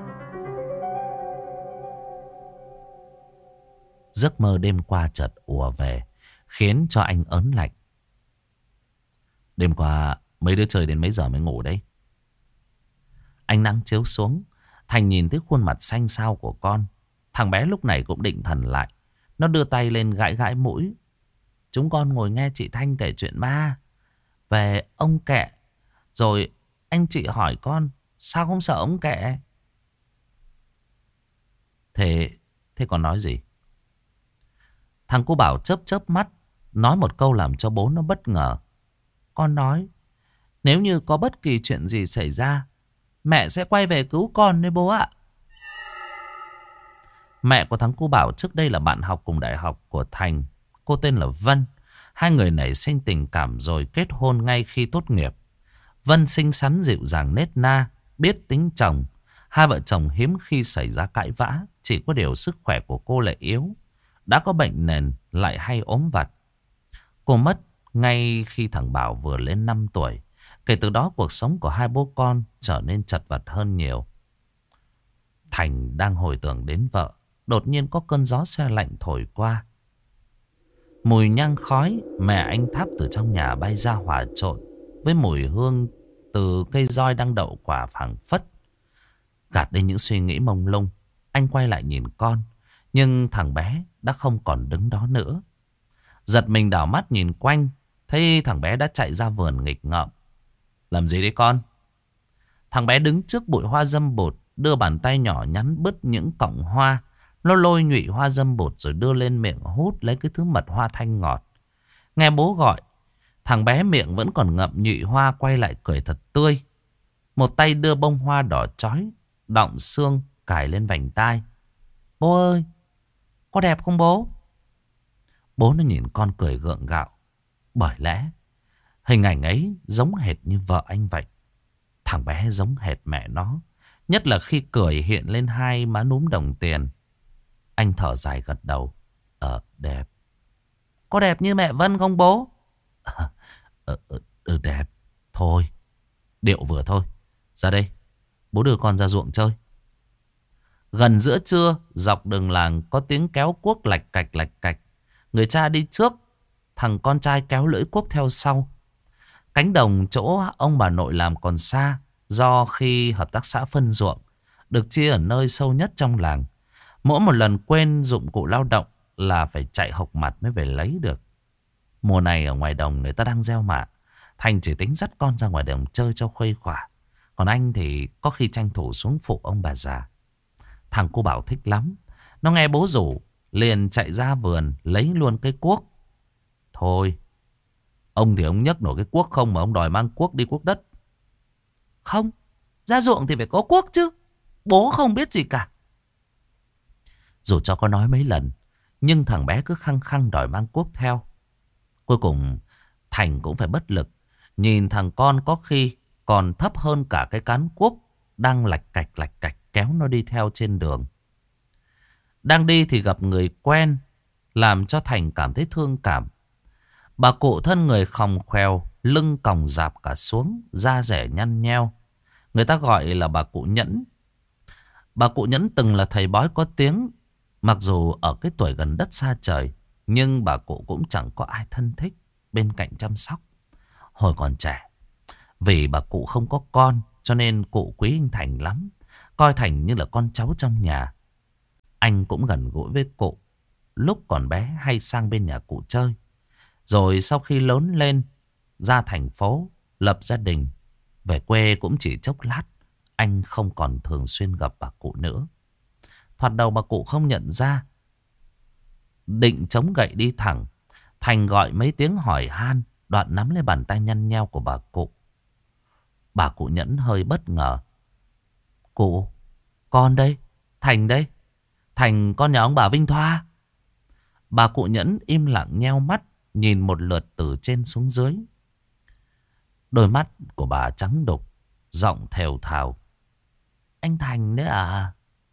Giấc mơ đêm qua chợt ùa về, khiến cho anh ớn lạnh. Đêm qua mấy đứa chơi đến mấy giờ mới ngủ đấy? Ánh nắng chiếu xuống, Thành nhìn thấy khuôn mặt xanh xao của con. Thằng bé lúc này cũng định thần lại. Nó đưa tay lên gãi gãi mũi. Chúng con ngồi nghe chị Thanh kể chuyện ma về ông Kẹ. Rồi anh chị hỏi con, sao không sợ ông Kẹ? Thế, thế con nói gì? Thằng cô Bảo chớp chớp mắt, nói một câu làm cho bố nó bất ngờ. Con nói, nếu như có bất kỳ chuyện gì xảy ra, mẹ sẽ quay về cứu con đấy bố ạ. Mẹ của thằng cô Bảo trước đây là bạn học cùng đại học của Thành. Cô tên là Vân. Hai người nảy sinh tình cảm rồi kết hôn ngay khi tốt nghiệp. Vân xinh xắn dịu dàng nết na, biết tính chồng. Hai vợ chồng hiếm khi xảy ra cãi vã. Chỉ có điều sức khỏe của cô lại yếu. Đã có bệnh nền lại hay ốm vặt. Cô mất ngay khi thằng Bảo vừa lên năm tuổi. Kể từ đó cuộc sống của hai bố con trở nên chật vật hơn nhiều. Thành đang hồi tưởng đến vợ, đột nhiên có cơn gió se lạnh thổi qua. Mùi nhang khói mẹ anh Tháp từ trong nhà bay ra hòa trộn với mùi hương từ cây roi đang đậu quả phảng phất. Gạt đi những suy nghĩ mông lung, anh quay lại nhìn con. Nhưng thằng bé đã không còn đứng đó nữa. Giật mình đảo mắt nhìn quanh, thấy thằng bé đã chạy ra vườn nghịch ngợm. Làm gì đấy con? Thằng bé đứng trước bụi hoa dâm bụt, đưa bàn tay nhỏ nhắn bứt những cọng hoa. Nó lôi nhụy hoa dâm bụt rồi đưa lên miệng hút lấy cái thứ mật hoa thanh ngọt. Nghe bố gọi, thằng bé miệng vẫn còn ngậm nhụy hoa quay lại cười thật tươi. Một tay đưa bông hoa đỏ chói, đọng xương cài lên vành tai. Bố ơi, có đẹp không bố? Bố nó nhìn con cười gượng gạo. Bởi lẽ hình ảnh ấy giống hệt như vợ anh vậy. Thằng bé giống hệt mẹ nó. Nhất là khi cười hiện lên hai má núm đồng tiền. Anh thở dài gật đầu. Ờ, đẹp. Có đẹp như mẹ Vân không bố? Ờ, ờ, ờ, đẹp. Thôi, điệu vừa thôi. Ra đây, bố đưa con ra ruộng chơi. Gần giữa trưa, dọc đường làng có tiếng kéo cuốc lạch cạch lạch cạch. Người cha đi trước, thằng con trai kéo lưỡi cuốc theo sau. Cánh đồng chỗ ông bà nội làm còn xa, do khi hợp tác xã phân ruộng được chia ở nơi sâu nhất trong làng. Mỗi một lần quên dụng cụ lao động là phải chạy hộc mặt mới về lấy được. Mùa này ở ngoài đồng người ta đang gieo mạ. Thành chỉ tính dắt con ra ngoài đồng chơi cho khuây khỏa. Còn anh thì có khi tranh thủ xuống phụ ông bà già. Thằng cô Bảo thích lắm. Nó nghe bố rủ liền chạy ra vườn lấy luôn cái cuốc. Thôi, ông thì ông nhấc nổi cái cuốc không mà ông đòi mang cuốc đi cuốc đất. Không, ra ruộng thì phải có cuốc chứ. Bố không biết gì cả. Dù cho có nói mấy lần, nhưng thằng bé cứ khăng khăng đòi mang cuốc theo. Cuối cùng Thành cũng phải bất lực. Nhìn thằng con có khi còn thấp hơn cả cái cán cuốc đang lạch cạch lạch cạch kéo nó đi theo trên đường. Đang đi thì gặp người quen, làm cho Thành cảm thấy thương cảm. Bà cụ thân người khòng khoèo, lưng còng rạp cả xuống, da rẻ nhăn nheo. Người ta gọi là bà cụ Nhẫn. Bà cụ Nhẫn từng là thầy bói có tiếng. Mặc dù ở cái tuổi gần đất xa trời, nhưng bà cụ cũng chẳng có ai thân thích bên cạnh chăm sóc. Hồi còn trẻ, vì bà cụ không có con, cho nên cụ quý anh Thành lắm. Coi Thành như là con cháu trong nhà. Anh cũng gần gũi với cụ. Lúc còn bé hay sang bên nhà cụ chơi. Rồi sau khi lớn lên, ra thành phố, lập gia đình, về quê cũng chỉ chốc lát. Anh không còn thường xuyên gặp bà cụ nữa. Thoạt đầu bà cụ không nhận ra. Định chống gậy đi thẳng, Thành gọi mấy tiếng hỏi han, đoạn nắm lấy bàn tay nhăn nheo của bà cụ. Bà cụ Nhẫn hơi bất ngờ. Cụ, con đây, Thành đây. Thành con nhà ông bà Vinh Thoa. Bà cụ Nhẫn im lặng nheo mắt, nhìn một lượt từ trên xuống dưới. Đôi mắt của bà trắng đục, giọng thều thào. Anh Thành đấy à?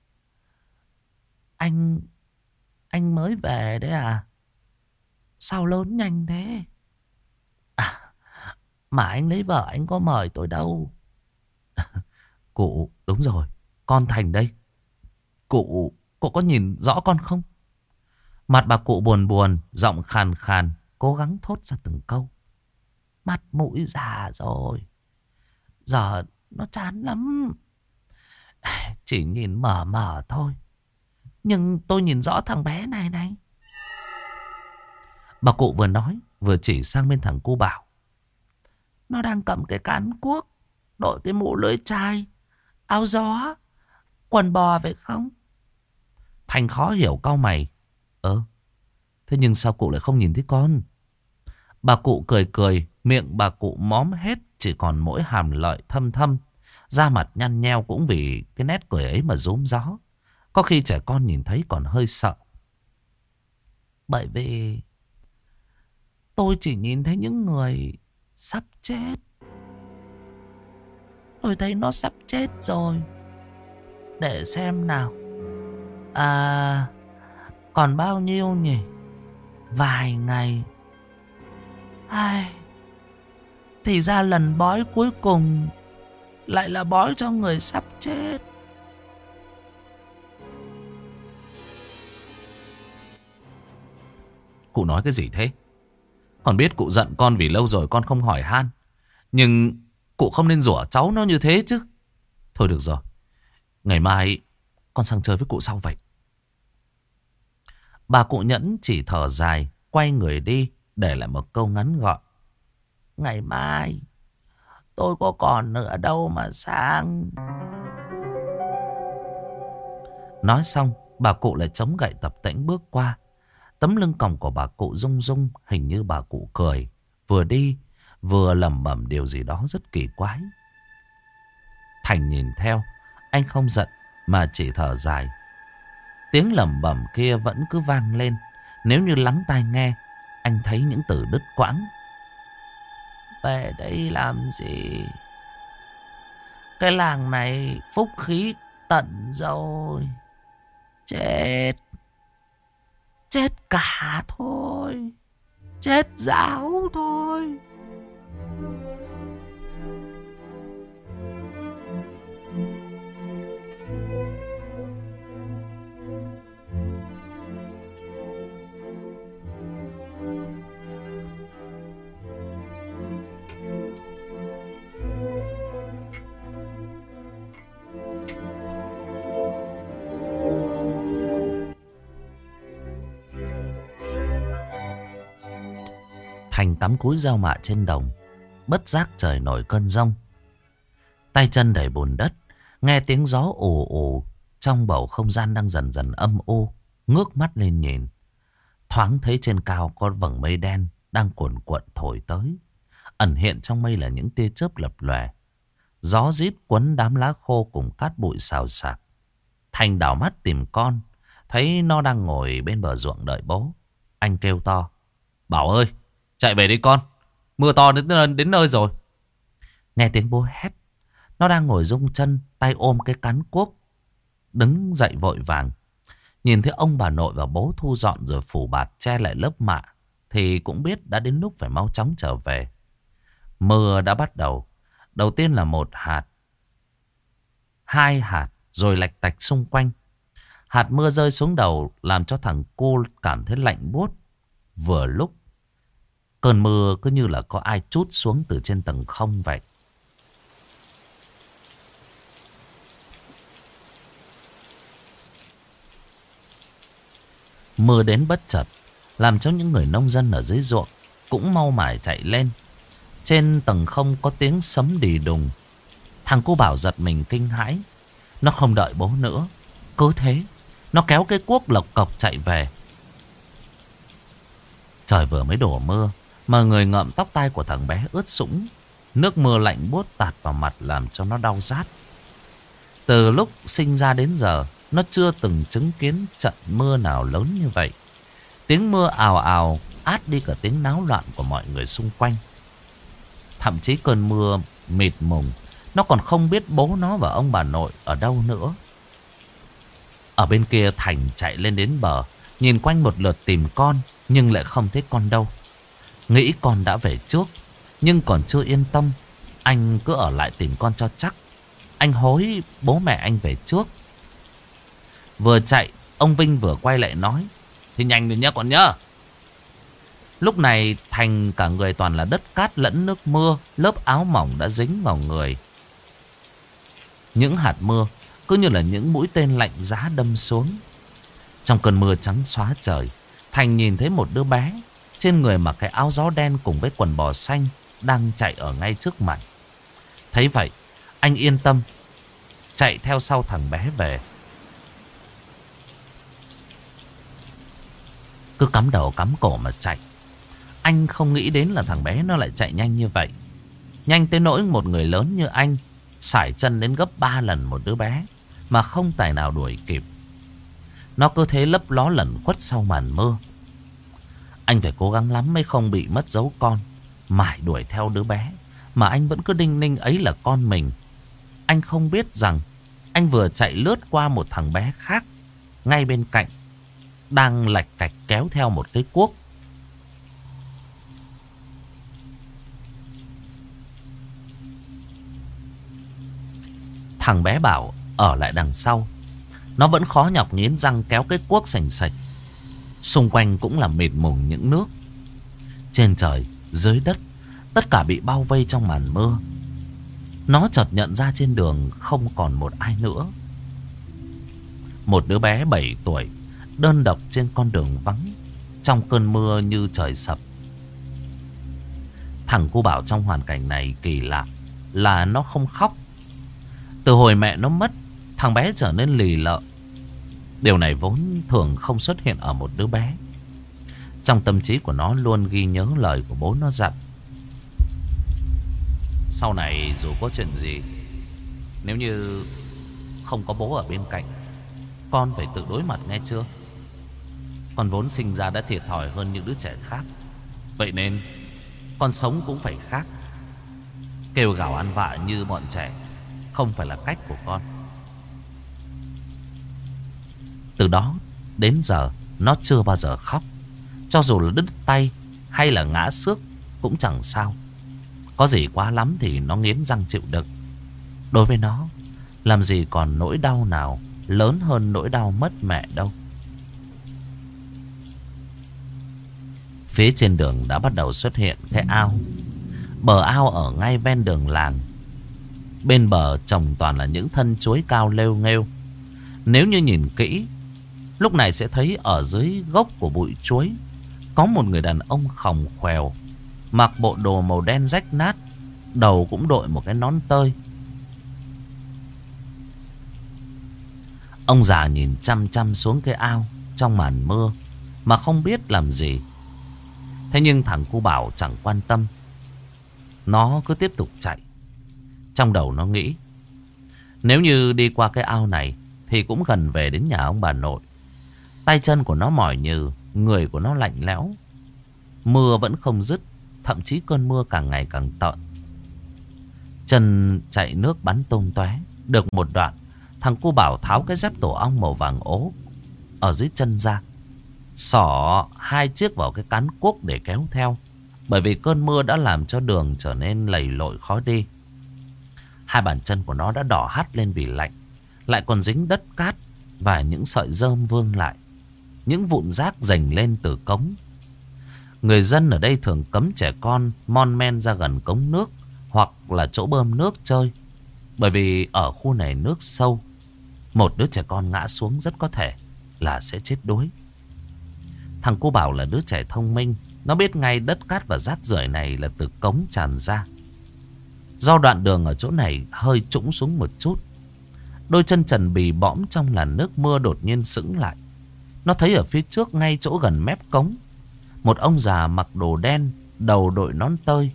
Anh... Anh mới về đấy à? Sao lớn nhanh thế? À, mà anh lấy vợ anh có mời tôi đâu. Cụ, đúng rồi, con Thành đây. Cụ, cụ có nhìn rõ con không? Mặt bà cụ buồn buồn, giọng khàn khàn, cố gắng thốt ra từng câu. Mặt mũi già rồi, giờ nó chán lắm. Chỉ nhìn mờ mờ thôi, nhưng tôi nhìn rõ thằng bé này này. Bà cụ vừa nói vừa chỉ sang bên thằng cu Bảo. Nó đang cầm cái cán cuốc, đội cái mũ lưỡi chai, áo gió, quần bò phải không? Thành khó hiểu cau mày. Ờ, thế nhưng sao cụ lại không nhìn thấy con? Bà cụ cười cười, miệng bà cụ móm hết, chỉ còn mỗi hàm lợi thâm thâm. Da mặt nhăn nheo cũng vì cái nét cười ấy mà rúm gió. Có khi trẻ con nhìn thấy còn hơi sợ. Bởi vì tôi chỉ nhìn thấy những người sắp chết. Tôi thấy nó sắp chết rồi. Để xem nào. À, còn bao nhiêu nhỉ? Vài ngày. Ai... Thì ra lần bói cuối cùng lại là bói cho người sắp chết. Cụ nói cái gì thế? Con biết cụ giận con vì lâu rồi con không hỏi han. Nhưng cụ không nên rủa cháu nó như thế chứ. Thôi được rồi, ngày mai con sang chơi với cụ sau vậy. Bà cụ Nhẫn chỉ thở dài, quay người đi, để lại một câu ngắn gọn. Ngày mai tôi có còn nữa đâu mà sang. Nói xong, bà cụ lại chống gậy tập tễnh bước qua. Tấm lưng còng của bà cụ rung rung, hình như bà cụ cười. Vừa đi, vừa lẩm bẩm điều gì đó rất kỳ quái. Thành nhìn theo, anh không giận mà chỉ thở dài. Tiếng lẩm bẩm kia vẫn cứ vang lên. Nếu như lắng tai nghe, anh thấy những từ đứt quãng. Về đây làm gì? Cái làng này phúc khí tận rồi. Chết. Chết cả thôi. Chết ráo thôi. Thành cắm cúi gieo mạ trên đồng. Bất giác trời nổi cơn giông. Tay chân đầy bùn đất. Nghe tiếng gió ù ù. Trong bầu không gian đang dần dần âm u. Ngước mắt lên nhìn. Thoáng thấy trên cao có vầng mây đen đang cuồn cuộn thổi tới. Ẩn hiện trong mây là những tia chớp lập lòe. Gió rít quấn đám lá khô cùng cát bụi xào xạc. Thành đảo mắt tìm con. Thấy nó đang ngồi bên bờ ruộng đợi bố. Anh kêu to. Bảo ơi, chạy về đi con. Mưa to đến, đến, đến nơi rồi. Nghe tiếng bố hét. Nó đang ngồi rung chân, tay ôm cái cán cuốc. Đứng dậy vội vàng. Nhìn thấy ông bà nội và bố thu dọn rồi phủ bạt che lại lớp mạ. Thì cũng biết đã đến lúc phải mau chóng trở về. Mưa đã bắt đầu. Đầu tiên là một hạt. Hai hạt. Rồi lạch tạch xung quanh. Hạt mưa rơi xuống đầu làm cho thằng cu cảm thấy lạnh buốt. Vừa lúc cơn mưa cứ như là có ai trút xuống từ trên tầng không vậy. Mưa đến bất chợt làm cho những người nông dân ở dưới ruộng cũng mau mải chạy lên. Trên tầng không có tiếng sấm đì đùng. Thằng cô Bảo giật mình kinh hãi. Nó không đợi bố nữa. Cứ thế nó kéo cái cuốc lộc cộc chạy về. Trời vừa mới đổ mưa mà người ngợm tóc tai của thằng bé ướt sũng. Nước mưa lạnh buốt tạt vào mặt làm cho nó đau rát. Từ lúc sinh ra đến giờ nó chưa từng chứng kiến trận mưa nào lớn như vậy. Tiếng mưa ào ào át đi cả tiếng náo loạn của mọi người xung quanh. Thậm chí cơn mưa mịt mùng, nó còn không biết bố nó và ông bà nội ở đâu nữa. Ở bên kia Thành chạy lên đến bờ, nhìn quanh một lượt tìm con, nhưng lại không thấy con đâu. Nghĩ con đã về trước, nhưng còn chưa yên tâm. Anh cứ ở lại tìm con cho chắc. Anh hối bố mẹ anh về trước. Vừa chạy, ông Vinh vừa quay lại nói. Thì nhanh lên nhá con nhá. Lúc này Thành cả người toàn là đất cát lẫn nước mưa. Lớp áo mỏng đã dính vào người. Những hạt mưa cứ như là những mũi tên lạnh giá đâm xuống. Trong cơn mưa trắng xóa trời, Thành nhìn thấy một đứa bé trên người mặc cái áo gió đen cùng với quần bò xanh đang chạy ở ngay trước mặt. Thấy vậy, anh yên tâm, chạy theo sau thằng bé về. Cứ cắm đầu cắm cổ mà chạy. Anh không nghĩ đến là thằng bé nó lại chạy nhanh như vậy. Nhanh tới nỗi một người lớn như anh sải chân đến gấp ba lần một đứa bé mà không tài nào đuổi kịp. Nó cứ thế lấp ló lẩn khuất sau màn mưa. Anh phải cố gắng lắm mới không bị mất dấu con. Mãi đuổi theo đứa bé mà anh vẫn cứ đinh ninh ấy là con mình. Anh không biết rằng anh vừa chạy lướt qua một thằng bé khác ngay bên cạnh, đang lạch cạch kéo theo một cái cuốc. Thằng bé Bảo ở lại đằng sau. Nó vẫn khó nhọc nghiến răng kéo cái cuốc sành sạch. Xung quanh cũng là mịt mùng những nước. Trên trời, dưới đất, tất cả bị bao vây trong màn mưa. Nó chợt nhận ra trên đường không còn một ai nữa. Một đứa bé bảy tuổi đơn độc trên con đường vắng, trong cơn mưa như trời sập. Thằng cu Bảo trong hoàn cảnh này kỳ lạ là nó không khóc. Từ hồi mẹ nó mất, thằng bé trở nên lì lợm. Điều này vốn thường không xuất hiện ở một đứa bé. Trong tâm trí của nó luôn ghi nhớ lời của bố nó dặn: sau này dù có chuyện gì, nếu như không có bố ở bên cạnh, con phải tự đối mặt, nghe chưa? Con vốn sinh ra đã thiệt thòi hơn những đứa trẻ khác, vậy nên con sống cũng phải khác. Kêu gào ăn vạ như bọn trẻ không phải là cách của con. Từ đó đến giờ nó chưa bao giờ khóc. Cho dù là đứt tay hay là ngã xước cũng chẳng sao. Có gì quá lắm thì nó nghiến răng chịu đựng. Đối với nó, làm gì còn nỗi đau nào lớn hơn nỗi đau mất mẹ đâu. Phía trên đường đã bắt đầu xuất hiện cái ao. Bờ ao ở ngay ven đường làng. Bên bờ trồng toàn là những thân chuối cao lêu nghêu. Nếu như nhìn kỹ, lúc này sẽ thấy ở dưới gốc của bụi chuối có một người đàn ông khòng khoèo, mặc bộ đồ màu đen rách nát, đầu cũng đội một cái nón tơi. Ông già nhìn chăm chăm xuống cái ao trong màn mưa mà không biết làm gì. Thế nhưng thằng cu Bảo chẳng quan tâm. Nó cứ tiếp tục chạy. Trong đầu nó nghĩ, nếu như đi qua cái ao này thì cũng gần về đến nhà ông bà nội. Tay chân của nó mỏi nhừ, người của nó lạnh lẽo. Mưa vẫn không dứt, thậm chí cơn mưa càng ngày càng tợn. Chân chạy nước bắn tung tóe. Được một đoạn, thằng cu Bảo tháo cái dép tổ ong màu vàng ố ở dưới chân ra, xỏ hai chiếc vào cái cán cuốc để kéo theo. Bởi vì cơn mưa đã làm cho đường trở nên lầy lội khó đi. Hai bàn chân của nó đã đỏ hắt lên vì lạnh, lại còn dính đất cát và những sợi rơm vương lại. Những vụn rác rành lên từ cống. Người dân ở đây thường cấm trẻ con mon men ra gần cống nước hoặc là chỗ bơm nước chơi. Bởi vì ở khu này nước sâu, một đứa trẻ con ngã xuống rất có thể là sẽ chết đuối. Thằng cu Bảo là đứa trẻ thông minh. Nó biết ngay đất cát và rác rưởi này là từ cống tràn ra. Do đoạn đường ở chỗ này hơi trũng xuống một chút, đôi chân trần bì bõm trong làn nước mưa đột nhiên sững lại. Nó thấy ở phía trước ngay chỗ gần mép cống, một ông già mặc đồ đen, đầu đội nón tơi.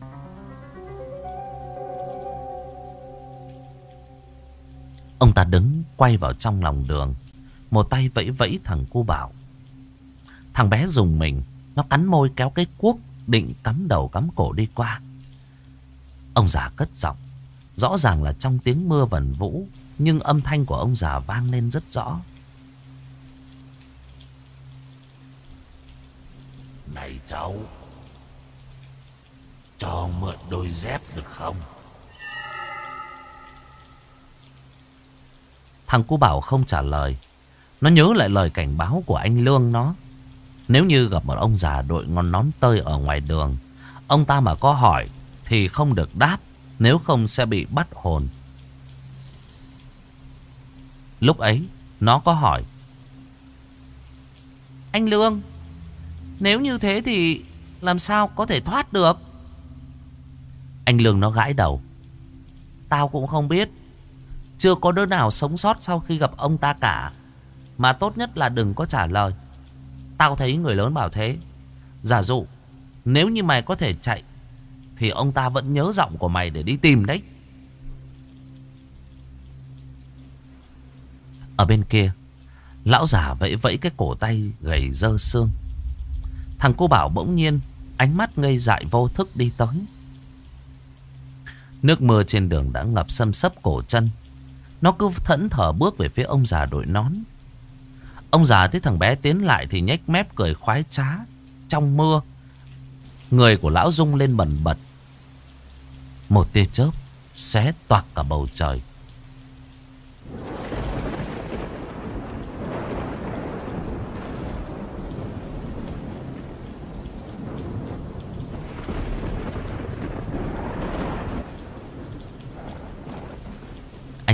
Ông ta đứng quay vào trong lòng đường, một tay vẫy vẫy thằng cu Bảo. Thằng bé rùng mình, nó cắn môi kéo cái cuốc định cắm đầu cắm cổ đi qua. Ông già cất giọng, rõ ràng là trong tiếng mưa vần vũ, nhưng âm thanh của ông già vang lên rất rõ. Này cháu, cho mượn đôi dép được không? Thằng cu Bảo không trả lời. Nó nhớ lại lời cảnh báo của anh Lương nó. Nếu như gặp một ông già đội ngón nón tơi ở ngoài đường, ông ta mà có hỏi thì không được đáp, nếu không sẽ bị bắt hồn. Lúc ấy nó có hỏi: anh Lương, nếu như thế thì làm sao có thể thoát được? Anh Lương nó gãi đầu: tao cũng không biết. Chưa có đứa nào sống sót sau khi gặp ông ta cả. Mà tốt nhất là đừng có trả lời. Tao thấy người lớn bảo thế. Giả dụ nếu như mày có thể chạy thì ông ta vẫn nhớ giọng của mày để đi tìm đấy. Ở bên kia, lão già vẫy vẫy cái cổ tay gầy dơ xương. Thằng cô Bảo bỗng nhiên ánh mắt ngây dại vô thức đi tới. Nước mưa trên đường đã ngập xâm xấp cổ chân. Nó cứ thẫn thờ bước về phía ông già đội nón. Ông già thấy thằng bé tiến lại thì nhếch mép cười khoái trá. Trong mưa, người của lão rung lên bần bật. Một tia chớp xé toạc cả bầu trời.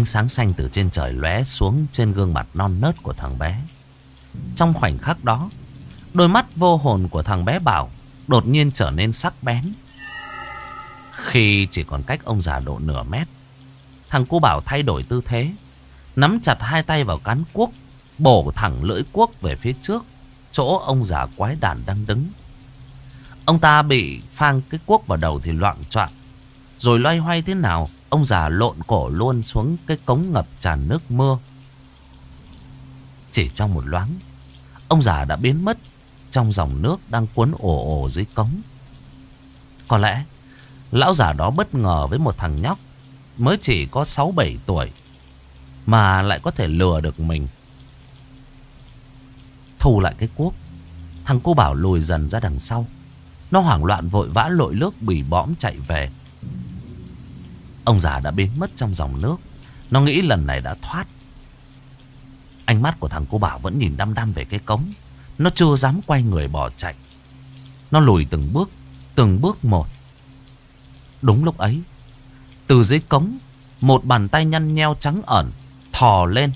Ánh sáng xanh từ trên trời lóe xuống trên gương mặt non nớt của thằng bé. Trong khoảnh khắc đó, đôi mắt vô hồn của thằng bé Bảo đột nhiên trở nên sắc bén. Khi chỉ còn cách ông già độ nửa mét, thằng cu Bảo thay đổi tư thế, nắm chặt hai tay vào cán cuốc, bổ thẳng lưỡi cuốc về phía trước, chỗ ông già quái đản đang đứng. Ông ta bị phang cái cuốc vào đầu thì loạng choạng, rồi loay hoay thế nào, ông già lộn cổ luôn xuống cái cống ngập tràn nước mưa. Chỉ trong một loáng, ông già đã biến mất trong dòng nước đang cuốn ồ ồ dưới cống. Có lẽ lão già đó bất ngờ với một thằng nhóc mới chỉ có sáu bảy tuổi mà lại có thể lừa được mình. Thu lại cái cuốc, thằng cô Bảo lùi dần ra đằng sau. Nó hoảng loạn vội vã lội nước bì bõm chạy về. Ông già đã biến mất trong dòng nước. Nó nghĩ lần này đã thoát. Ánh mắt của thằng cô Bảo vẫn nhìn đăm đăm về cái cống. Nó chưa dám quay người bỏ chạy. Nó lùi từng bước, từng bước một. Đúng lúc ấy, từ dưới cống, một bàn tay nhăn nheo trắng ẩn thò lên.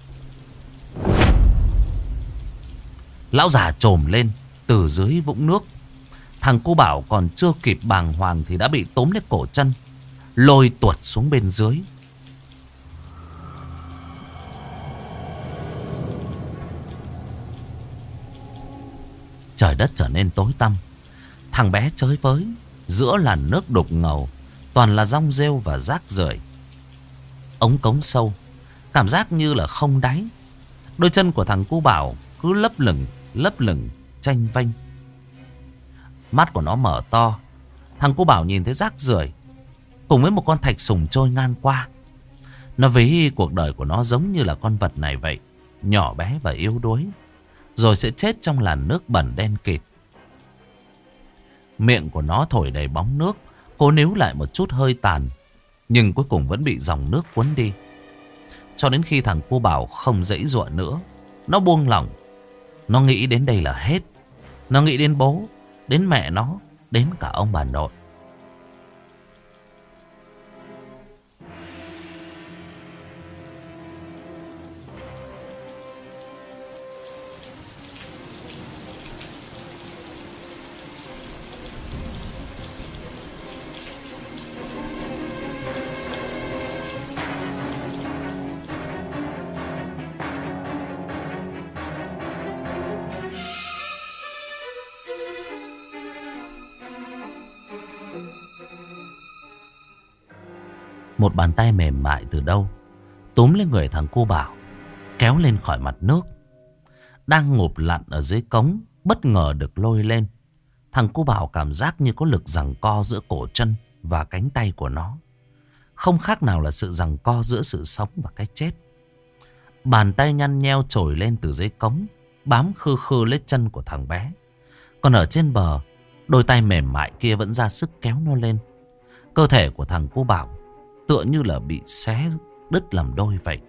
Lão già trồm lên từ dưới vũng nước. Thằng cô Bảo còn chưa kịp bàng hoàng thì đã bị tóm lấy cổ chân, lôi tuột xuống bên dưới. Trời đất trở nên tối tăm. Thằng bé chới với giữa làn nước đục ngầu, toàn là rong rêu và rác rưởi. Ống cống sâu, cảm giác như là không đáy. Đôi chân của thằng cu Bảo cứ lấp lửng, lấp lửng, chênh vênh. Mắt của nó mở to. Thằng cu Bảo nhìn thấy rác rưởi cùng với một con thạch sùng trôi ngang qua. Nó ví cuộc đời của nó giống như là con vật này vậy, nhỏ bé và yếu đuối, rồi sẽ chết trong làn nước bẩn đen kịt. Miệng của nó thổi đầy bóng nước, cố níu lại một chút hơi tàn, nhưng cuối cùng vẫn bị dòng nước cuốn đi. Cho đến khi thằng cu Bảo không giãy giụa nữa, nó buông lỏng. Nó nghĩ đến đây là hết. Nó nghĩ đến bố, đến mẹ nó, đến cả ông bà nội. Một bàn tay mềm mại từ đâu túm lên người thằng cu Bảo, kéo lên khỏi mặt nước. Đang ngụp lặn ở dưới cống, bất ngờ được lôi lên. Thằng cu Bảo cảm giác như có lực giằng co giữa cổ chân và cánh tay của nó, không khác nào là sự giằng co giữa sự sống và cái chết. Bàn tay nhăn nheo trồi lên từ dưới cống, bám khư khư lấy chân của thằng bé. Còn ở trên bờ, đôi tay mềm mại kia vẫn ra sức kéo nó lên. Cơ thể của thằng cu Bảo tựa như là bị xé đứt làm đôi vậy.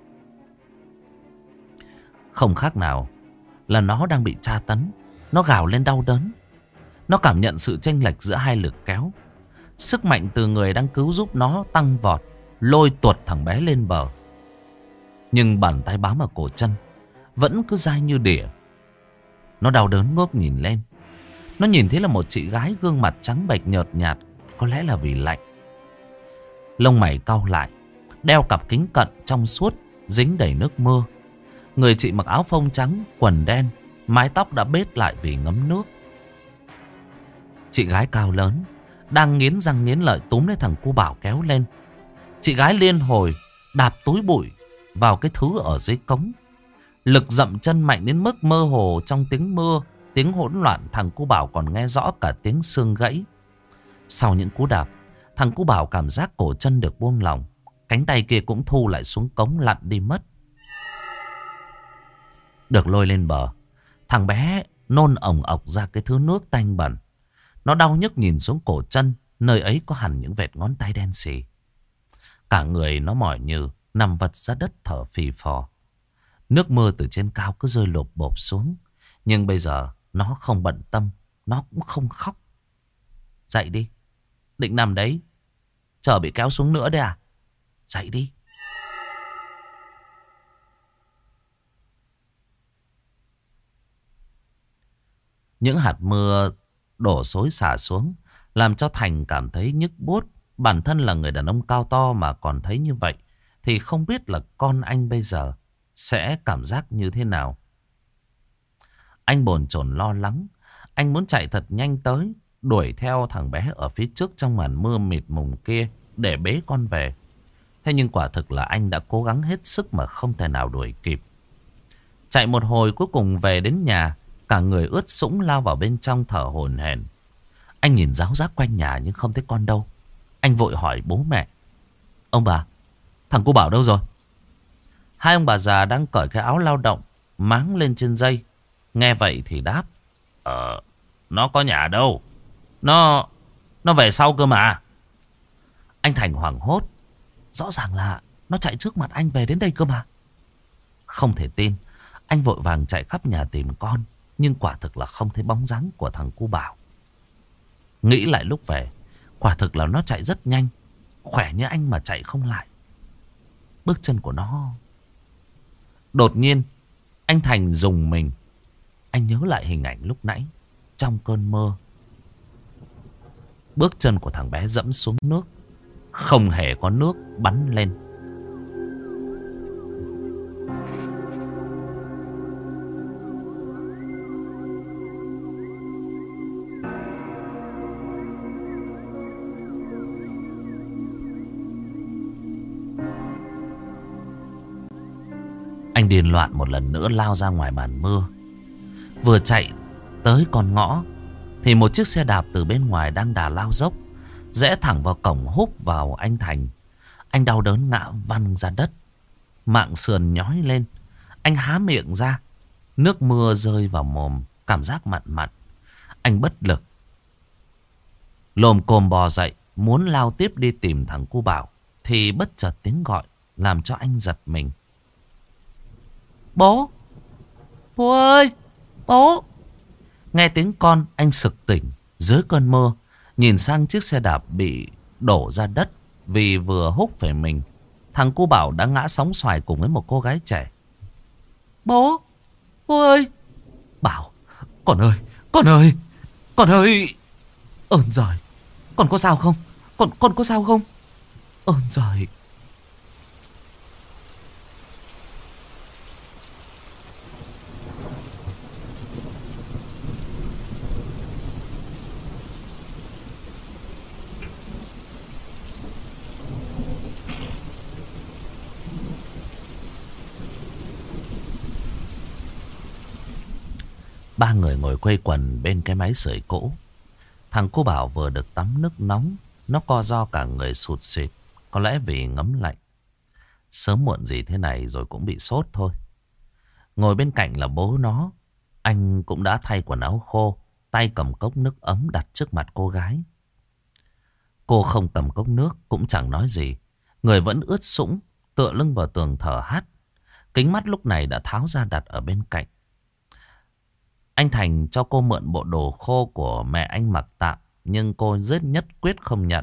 Không khác nào là nó đang bị tra tấn. Nó gào lên đau đớn. Nó cảm nhận sự chênh lệch giữa hai lực kéo. Sức mạnh từ người đang cứu giúp nó tăng vọt, lôi tuột thằng bé lên bờ. Nhưng bàn tay bám ở cổ chân vẫn cứ dai như đỉa. Nó đau đớn ngước nhìn lên. Nó nhìn thấy là một chị gái gương mặt trắng bệch nhợt nhạt, có lẽ là vì lạnh. Lông mày cau lại, đeo cặp kính cận trong suốt dính đầy nước mưa. Người chị mặc áo phông trắng, quần đen, mái tóc đã bết lại vì ngấm nước. Chị gái cao lớn đang nghiến răng nghiến lợi túm lấy thằng cu Bảo kéo lên. Chị gái liên hồi đạp túi bụi vào cái thứ ở dưới cống. Lực dậm chân mạnh đến mức mơ hồ trong tiếng mưa, tiếng hỗn loạn. Thằng cu Bảo còn nghe rõ cả tiếng xương gãy. Sau những cú đạp, thằng cu Bảo cảm giác cổ chân được buông lỏng. Cánh tay kia cũng thu lại xuống cống lặn đi mất. Được lôi lên bờ, thằng bé nôn ồng ọc ra cái thứ nước tanh bẩn. Nó đau nhức nhìn xuống cổ chân, nơi ấy có hẳn những vệt ngón tay đen xì. Cả người nó mỏi nhừ, nằm vật ra đất thở phì phò. Nước mưa từ trên cao cứ rơi lộp bộp xuống. Nhưng bây giờ nó không bận tâm, nó cũng không khóc. Dậy đi, định nằm đấy chờ bị kéo xuống nữa đấy à? Dậy đi. Những hạt mưa đổ xối xả xuống, làm cho Thành cảm thấy nhức buốt. Bản thân là người đàn ông cao to mà còn thấy như vậy, thì không biết là con anh bây giờ sẽ cảm giác như thế nào. Anh bồn chồn lo lắng. Anh muốn chạy thật nhanh tới, đuổi theo thằng bé ở phía trước trong màn mưa mịt mùng kia để bế con về. Thế nhưng quả thực là anh đã cố gắng hết sức mà không thể nào đuổi kịp. Chạy một hồi cuối cùng về đến nhà, cả người ướt sũng lao vào bên trong thở hổn hển. Anh nhìn ráo rác quanh nhà nhưng không thấy con đâu. Anh vội hỏi bố mẹ: ông bà, thằng cu Bảo đâu rồi? Hai ông bà già đang cởi cái áo lao động máng lên trên dây. Nghe vậy thì đáp: Ờ, nó có nhà đâu. Nó, nó về sau cơ mà. Anh Thành hoảng hốt. Rõ ràng là nó chạy trước mặt anh về đến đây cơ mà. Không thể tin. Anh vội vàng chạy khắp nhà tìm con, nhưng quả thực là không thấy bóng dáng của thằng cu Bảo. Nghĩ lại lúc về, quả thực là nó chạy rất nhanh, khỏe như anh mà chạy không lại. Bước chân của nó... Đột nhiên anh Thành rùng mình. Anh nhớ lại hình ảnh lúc nãy trong cơn mơ. Bước chân của thằng bé dẫm xuống nước, không hề có nước bắn lên. Anh điên loạn một lần nữa lao ra ngoài màn mưa. Vừa chạy tới con ngõ thì một chiếc xe đạp từ bên ngoài đang đà lao dốc rẽ thẳng vào cổng húc vào anh Thành. Anh đau đớn ngã văng ra đất, mạng sườn nhói lên. Anh há miệng ra, nước mưa rơi vào mồm, cảm giác mặn mặn. Anh bất lực lồm cồm bò dậy muốn lao tiếp đi tìm thằng cu Bảo, thì bất chợt tiếng gọi làm cho anh giật mình. Bố! Bố ơi! Bố! Nghe tiếng con, anh sực tỉnh dưới cơn mơ, nhìn sang chiếc xe đạp bị đổ ra đất vì vừa húc phải mình. Thằng cu Bảo đã ngã sóng xoài cùng với một cô gái trẻ. Bố! Bố ơi! Bảo! Con ơi! Con ơi! Con ơi! Ơn giời! Con có sao không? Con, con có sao không? Ơn giời! Ba người ngồi quây quần bên cái máy sưởi cũ. Thằng cô Bảo vừa được tắm nước nóng, nó co ro cả người sụt sịt, có lẽ vì ngấm lạnh. Sớm muộn gì thế này rồi cũng bị sốt thôi. Ngồi bên cạnh là bố nó. Anh cũng đã thay quần áo khô, tay cầm cốc nước ấm đặt trước mặt cô gái. Cô không cầm cốc nước, cũng chẳng nói gì. Người vẫn ướt sũng, tựa lưng vào tường thở hắt. Kính mắt lúc này đã tháo ra đặt ở bên cạnh. Anh Thành cho cô mượn bộ đồ khô của mẹ anh mặc tạm, nhưng cô rất nhất quyết không nhận.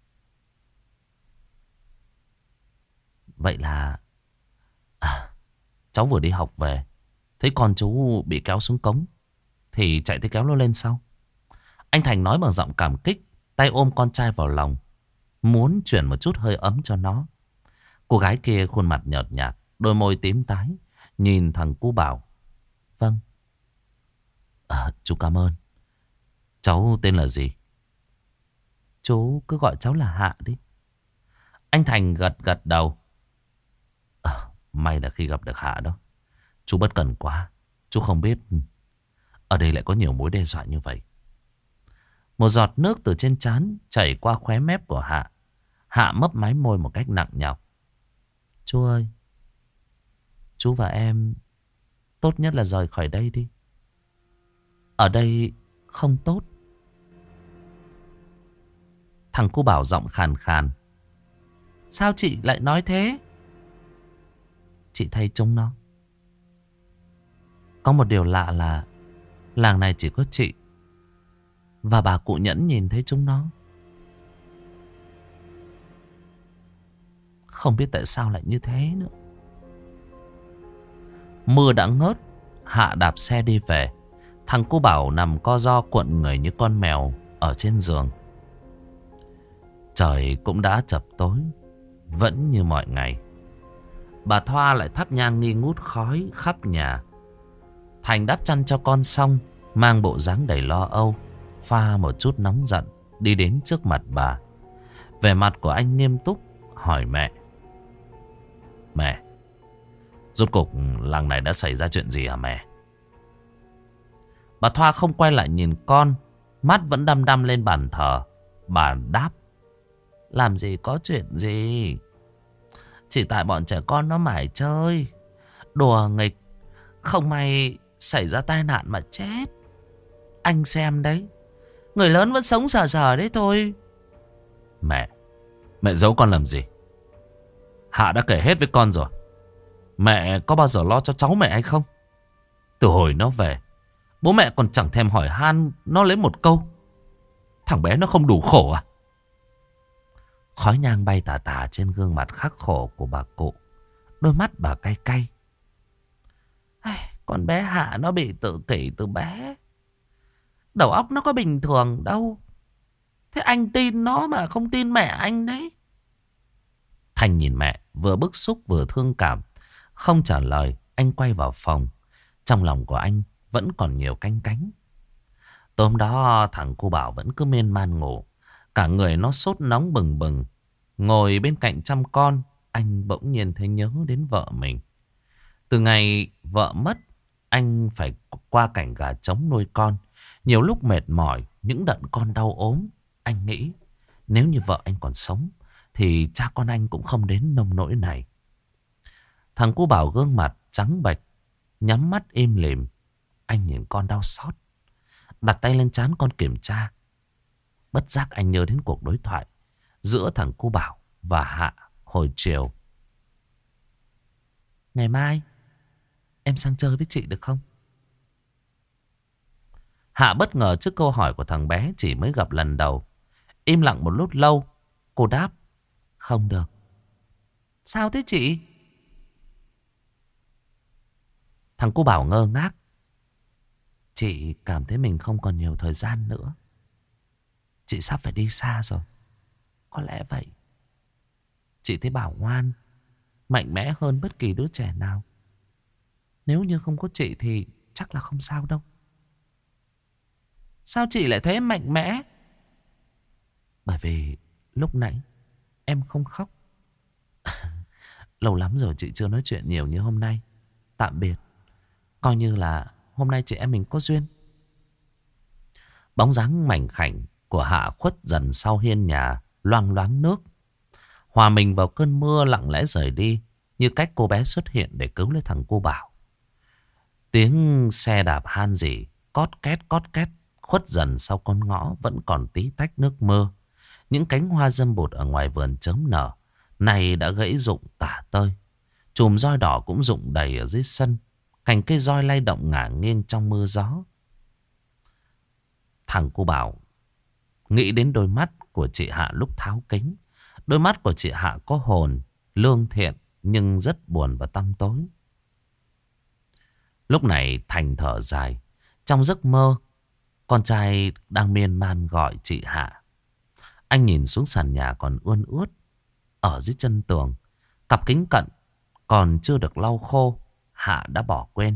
Vậy là... À, cháu vừa đi học về, thấy con chú bị kéo xuống cống, thì chạy tới kéo nó lên sau. Anh Thành nói bằng giọng cảm kích, tay ôm con trai vào lòng, muốn chuyển một chút hơi ấm cho nó. Cô gái kia khuôn mặt nhợt nhạt, đôi môi tím tái, nhìn thằng cu Bảo. Vâng. À, chú cảm ơn. Cháu tên là gì? Chú cứ gọi cháu là Hạ đi. Anh Thành gật gật đầu. À, may là khi gặp được Hạ đó. Chú bất cần quá. Chú không biết ở đây lại có nhiều mối đe dọa như vậy. Một giọt nước từ trên trán chảy qua khóe mép của Hạ. Hạ mấp máy môi một cách nặng nhọc. Chú ơi, chú và em tốt nhất là rời khỏi đây đi. Ở đây không tốt. Thằng cu Bảo giọng khàn khàn. Sao chị lại nói thế? Chị thấy chúng nó. Có một điều lạ là làng này chỉ có chị và bà cụ Nhẫn nhìn thấy chúng nó. Không biết tại sao lại như thế nữa. Mưa đã ngớt. Hạ đạp xe đi về. Thằng cu Bảo nằm co ro cuộn người như con mèo ở trên giường. Trời cũng đã chập tối, vẫn như mọi ngày. Bà Thoa lại thắp nhang nghi ngút khói khắp nhà. Thành đắp chăn cho con xong, mang bộ dáng đầy lo âu, pha một chút nóng giận, đi đến trước mặt bà. Vẻ mặt của anh nghiêm túc, hỏi mẹ. Mẹ, rốt cuộc làng này đã xảy ra chuyện gì hả mẹ? Bà Thoa không quay lại nhìn con, mắt vẫn đăm đăm lên bàn thờ. Bà đáp. Làm gì có chuyện gì, chỉ tại bọn trẻ con nó mải chơi, đùa nghịch, không may xảy ra tai nạn mà chết. Anh xem đấy, người lớn vẫn sống sờ sờ đấy thôi. Mẹ, mẹ giấu con làm gì? Hạ đã kể hết với con rồi. Mẹ có bao giờ lo cho cháu mẹ hay không? Từ hồi nó về, bố mẹ còn chẳng thèm hỏi han nó lấy một câu. Thằng bé nó không đủ khổ à? Khói nhang bay tà tà trên gương mặt khắc khổ của bà cụ. Đôi mắt bà cay cay. Con bé Hạ nó bị tự kỷ từ bé, đầu óc nó có bình thường đâu. Thế anh tin nó mà không tin mẹ anh đấy. Thành nhìn mẹ, vừa bức xúc vừa thương cảm. Không trả lời, anh quay vào phòng. Trong lòng của anh vẫn còn nhiều canh cánh. Tối hôm đó thằng cu Bảo vẫn cứ miên man ngủ. Cả người nó sốt nóng bừng bừng. Ngồi bên cạnh chăm con, anh bỗng nhiên thấy nhớ đến vợ mình. Từ ngày vợ mất, anh phải qua cảnh gà trống nuôi con. Nhiều lúc mệt mỏi, những đợt con đau ốm, anh nghĩ nếu như vợ anh còn sống thì cha con anh cũng không đến nông nỗi này. Thằng cu Bảo gương mặt trắng bệch, nhắm mắt im lìm. Anh nhìn con đau xót, đặt tay lên trán con kiểm tra. Bất giác anh nhớ đến cuộc đối thoại giữa thằng cu Bảo và Hạ hồi chiều. Ngày mai em sang chơi với chị được không? Hạ bất ngờ trước câu hỏi của thằng bé chỉ mới gặp lần đầu. Im lặng một lúc lâu, cô đáp. Không được. Sao thế chị? Thằng cu Bảo ngơ ngác. Chị cảm thấy mình không còn nhiều thời gian nữa. Chị sắp phải đi xa rồi. Có lẽ vậy. Chị thấy Bảo ngoan, mạnh mẽ hơn bất kỳ đứa trẻ nào. Nếu như không có chị thì chắc là không sao đâu. Sao chị lại thấy mạnh mẽ? Bởi vì lúc nãy em không khóc. Lâu lắm rồi chị chưa nói chuyện nhiều như hôm nay. Tạm biệt. Coi như là hôm nay chị em mình có duyên. Bóng dáng mảnh khảnh của Hạ khuất dần sau hiên nhà loang loáng nước. Hòa mình vào cơn mưa lặng lẽ rời đi, như cách cô bé xuất hiện để cứu lấy thằng cu Bảo. Tiếng xe đạp han rỉ, cót két cót két khuất dần sau con ngõ vẫn còn tí tách nước mưa. Những cánh hoa dâm bụt ở ngoài vườn chớm nở, này đã gãy rụng tả tơi. Chùm roi đỏ cũng rụng đầy ở dưới sân. Cành cây roi lay động ngả nghiêng trong mưa gió. Thằng cu Bảo nghĩ đến đôi mắt của chị Hạ lúc tháo kính. Đôi mắt của chị Hạ có hồn, lương thiện, nhưng rất buồn và tăm tối. Lúc này Thành thở dài. Trong giấc mơ, con trai đang miên man gọi chị Hạ. Anh nhìn xuống sàn nhà còn ươn ướt. Ở dưới chân tường, cặp kính cận còn chưa được lau khô, Hạ đã bỏ quên.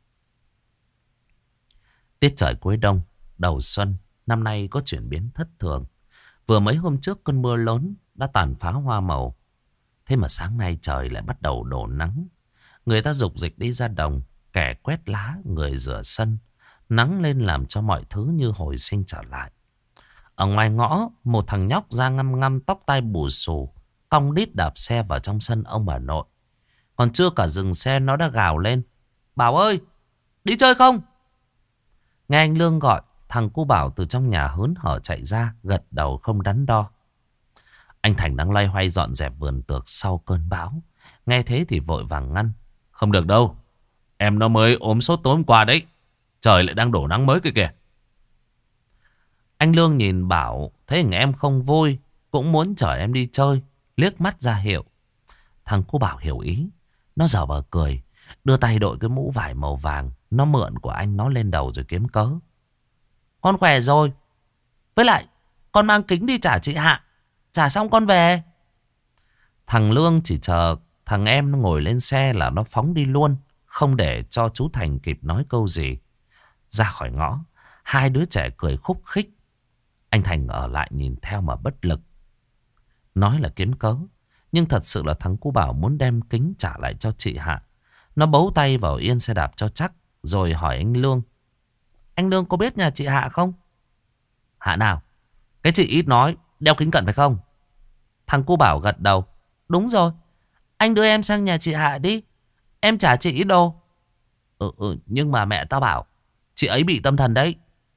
Tiết trời cuối đông, đầu xuân, năm nay có chuyển biến thất thường. Vừa mấy hôm trước cơn mưa lớn đã tàn phá hoa màu. Thế mà sáng nay trời lại bắt đầu đổ nắng. Người ta rục rịch đi ra đồng, kẻ quét lá, người rửa sân. Nắng lên làm cho mọi thứ như hồi sinh trở lại. Ở ngoài ngõ, một thằng nhóc da ngăm ngăm tóc tai bù xù, cong đít đạp xe vào trong sân ông bà nội. Còn chưa cả dừng xe nó đã gào lên. Bảo ơi, đi chơi không? Nghe anh Lương gọi, thằng cu Bảo từ trong nhà hớn hở chạy ra, gật đầu không đắn đo. Anh Thành đang loay hoay dọn dẹp vườn tược sau cơn bão. Nghe thế thì vội vàng ngăn. Không được đâu, em nó mới ốm sốt tối hôm qua đấy. Trời lại đang đổ nắng mới kìa kìa. Anh Lương nhìn Bảo, thấy hình em không vui, cũng muốn chở em đi chơi, liếc mắt ra hiệu. Thằng cu Bảo hiểu ý, nó giả vờ cười, đưa tay đội cái mũ vải màu vàng nó mượn của anh nó lên đầu rồi kiếm cớ. Con khỏe rồi. Với lại con mang kính đi trả chị Hạ. Trả xong con về. Thằng Lương chỉ chờ thằng em nó ngồi lên xe là nó phóng đi luôn. Không để cho chú Thành kịp nói câu gì. Ra khỏi ngõ, hai đứa trẻ cười khúc khích. Anh Thành ở lại nhìn theo mà bất lực. Nói là kiếm cớ, nhưng thật sự là thằng cu Bảo muốn đem kính trả lại cho chị Hạ. Nó bấu tay vào yên xe đạp cho chắc, rồi hỏi anh Lương. Anh Lương có biết nhà chị Hạ không? Hạ nào? Cái chị ít nói, đeo kính cận phải không? Thằng cu Bảo gật đầu. Đúng rồi, anh đưa em sang nhà chị Hạ đi. Em trả chị ít đồ. Ừ, ừ, nhưng mà mẹ tao bảo chị ấy bị tâm thần đấy.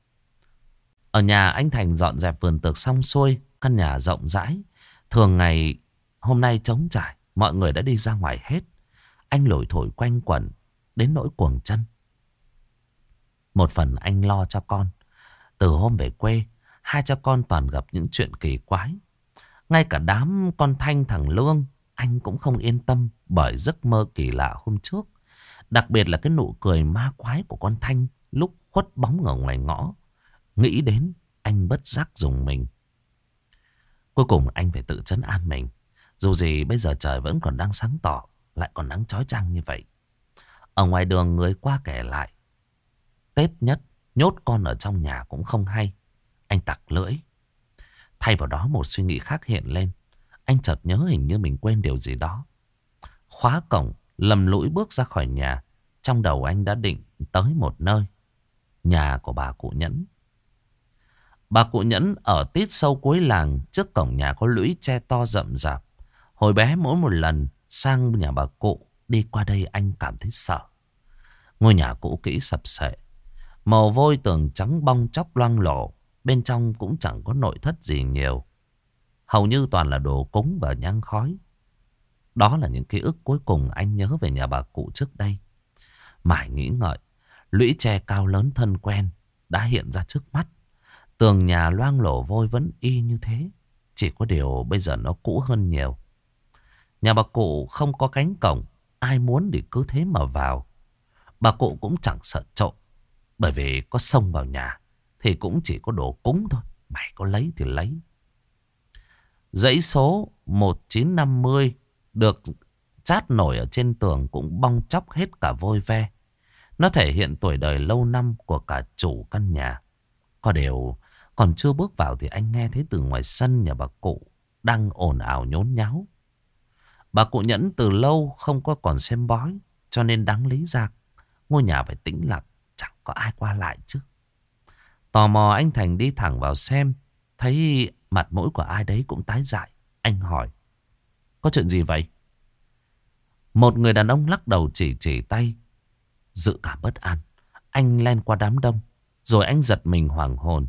Ở nhà anh Thành dọn dẹp vườn tược xong xuôi. Căn nhà rộng rãi. Thường ngày hôm nay trống trải. Mọi người đã đi ra ngoài hết. Anh lủi thổi quanh quẩn đến nỗi cuồng chân. Một phần anh lo cho con. Từ hôm về quê, hai cha con toàn gặp những chuyện kỳ quái. Ngay cả đám con Thanh thằng Lương anh cũng không yên tâm bởi giấc mơ kỳ lạ hôm trước. Đặc biệt là cái nụ cười ma quái của con Thanh lúc khuất bóng ở ngoài ngõ. Nghĩ đến anh bất giác rùng mình. Cuối cùng anh phải tự trấn an mình. Dù gì bây giờ trời vẫn còn đang sáng tỏ, lại còn nắng chói chang như vậy. Ở ngoài đường người qua kể lại, Tết nhất nhốt con ở trong nhà cũng không hay. Anh tặc lưỡi. Thay vào đó một suy nghĩ khác hiện lên. Anh chợt nhớ hình như mình quên điều gì đó. Khóa cổng, lầm lũi bước ra khỏi nhà. Trong đầu anh đã định tới một nơi. Nhà của bà cụ Nhẫn. Bà cụ Nhẫn ở tít sâu cuối làng. Trước cổng nhà có lũy tre to rậm rạp. Hồi bé mỗi một lần sang nhà bà cụ, đi qua đây anh cảm thấy sợ. Ngôi nhà cũ kỹ sập sệ. Màu vôi tường trắng bong chóc loang lổ. Bên trong cũng chẳng có nội thất gì nhiều. Hầu như toàn là đồ cúng và nhang khói. Đó là những ký ức cuối cùng anh nhớ về nhà bà cụ trước đây. Mãi nghĩ ngợi, lũy tre cao lớn thân quen đã hiện ra trước mắt. Tường nhà loang lổ vôi vẫn y như thế. Chỉ có điều bây giờ nó cũ hơn nhiều. Nhà bà cụ không có cánh cổng. Ai muốn thì cứ thế mà vào. Bà cụ cũng chẳng sợ trộm. Bởi vì có xông vào nhà thì cũng chỉ có đồ cúng thôi. Mày có lấy thì lấy. Dãy số một chín năm mươi được chát nổi ở trên tường cũng bong chóc hết cả vôi ve. Nó thể hiện tuổi đời lâu năm của cả chủ căn nhà. Có điều còn chưa bước vào thì anh nghe thấy từ ngoài sân nhà bà cụ đang ồn ào nhốn nháo. Bà cụ Nhẫn từ lâu không có còn xem bói, cho nên đáng lý ra ngôi nhà phải tĩnh lặng, chẳng có ai qua lại chứ. Tò mò anh Thành đi thẳng vào xem. Thấy mặt mũi của ai đấy cũng tái dại. Anh hỏi, có chuyện gì vậy? Một người đàn ông lắc đầu chỉ chỉ tay. Dự cảm bất an, anh len qua đám đông. Rồi anh giật mình hoảng hồn.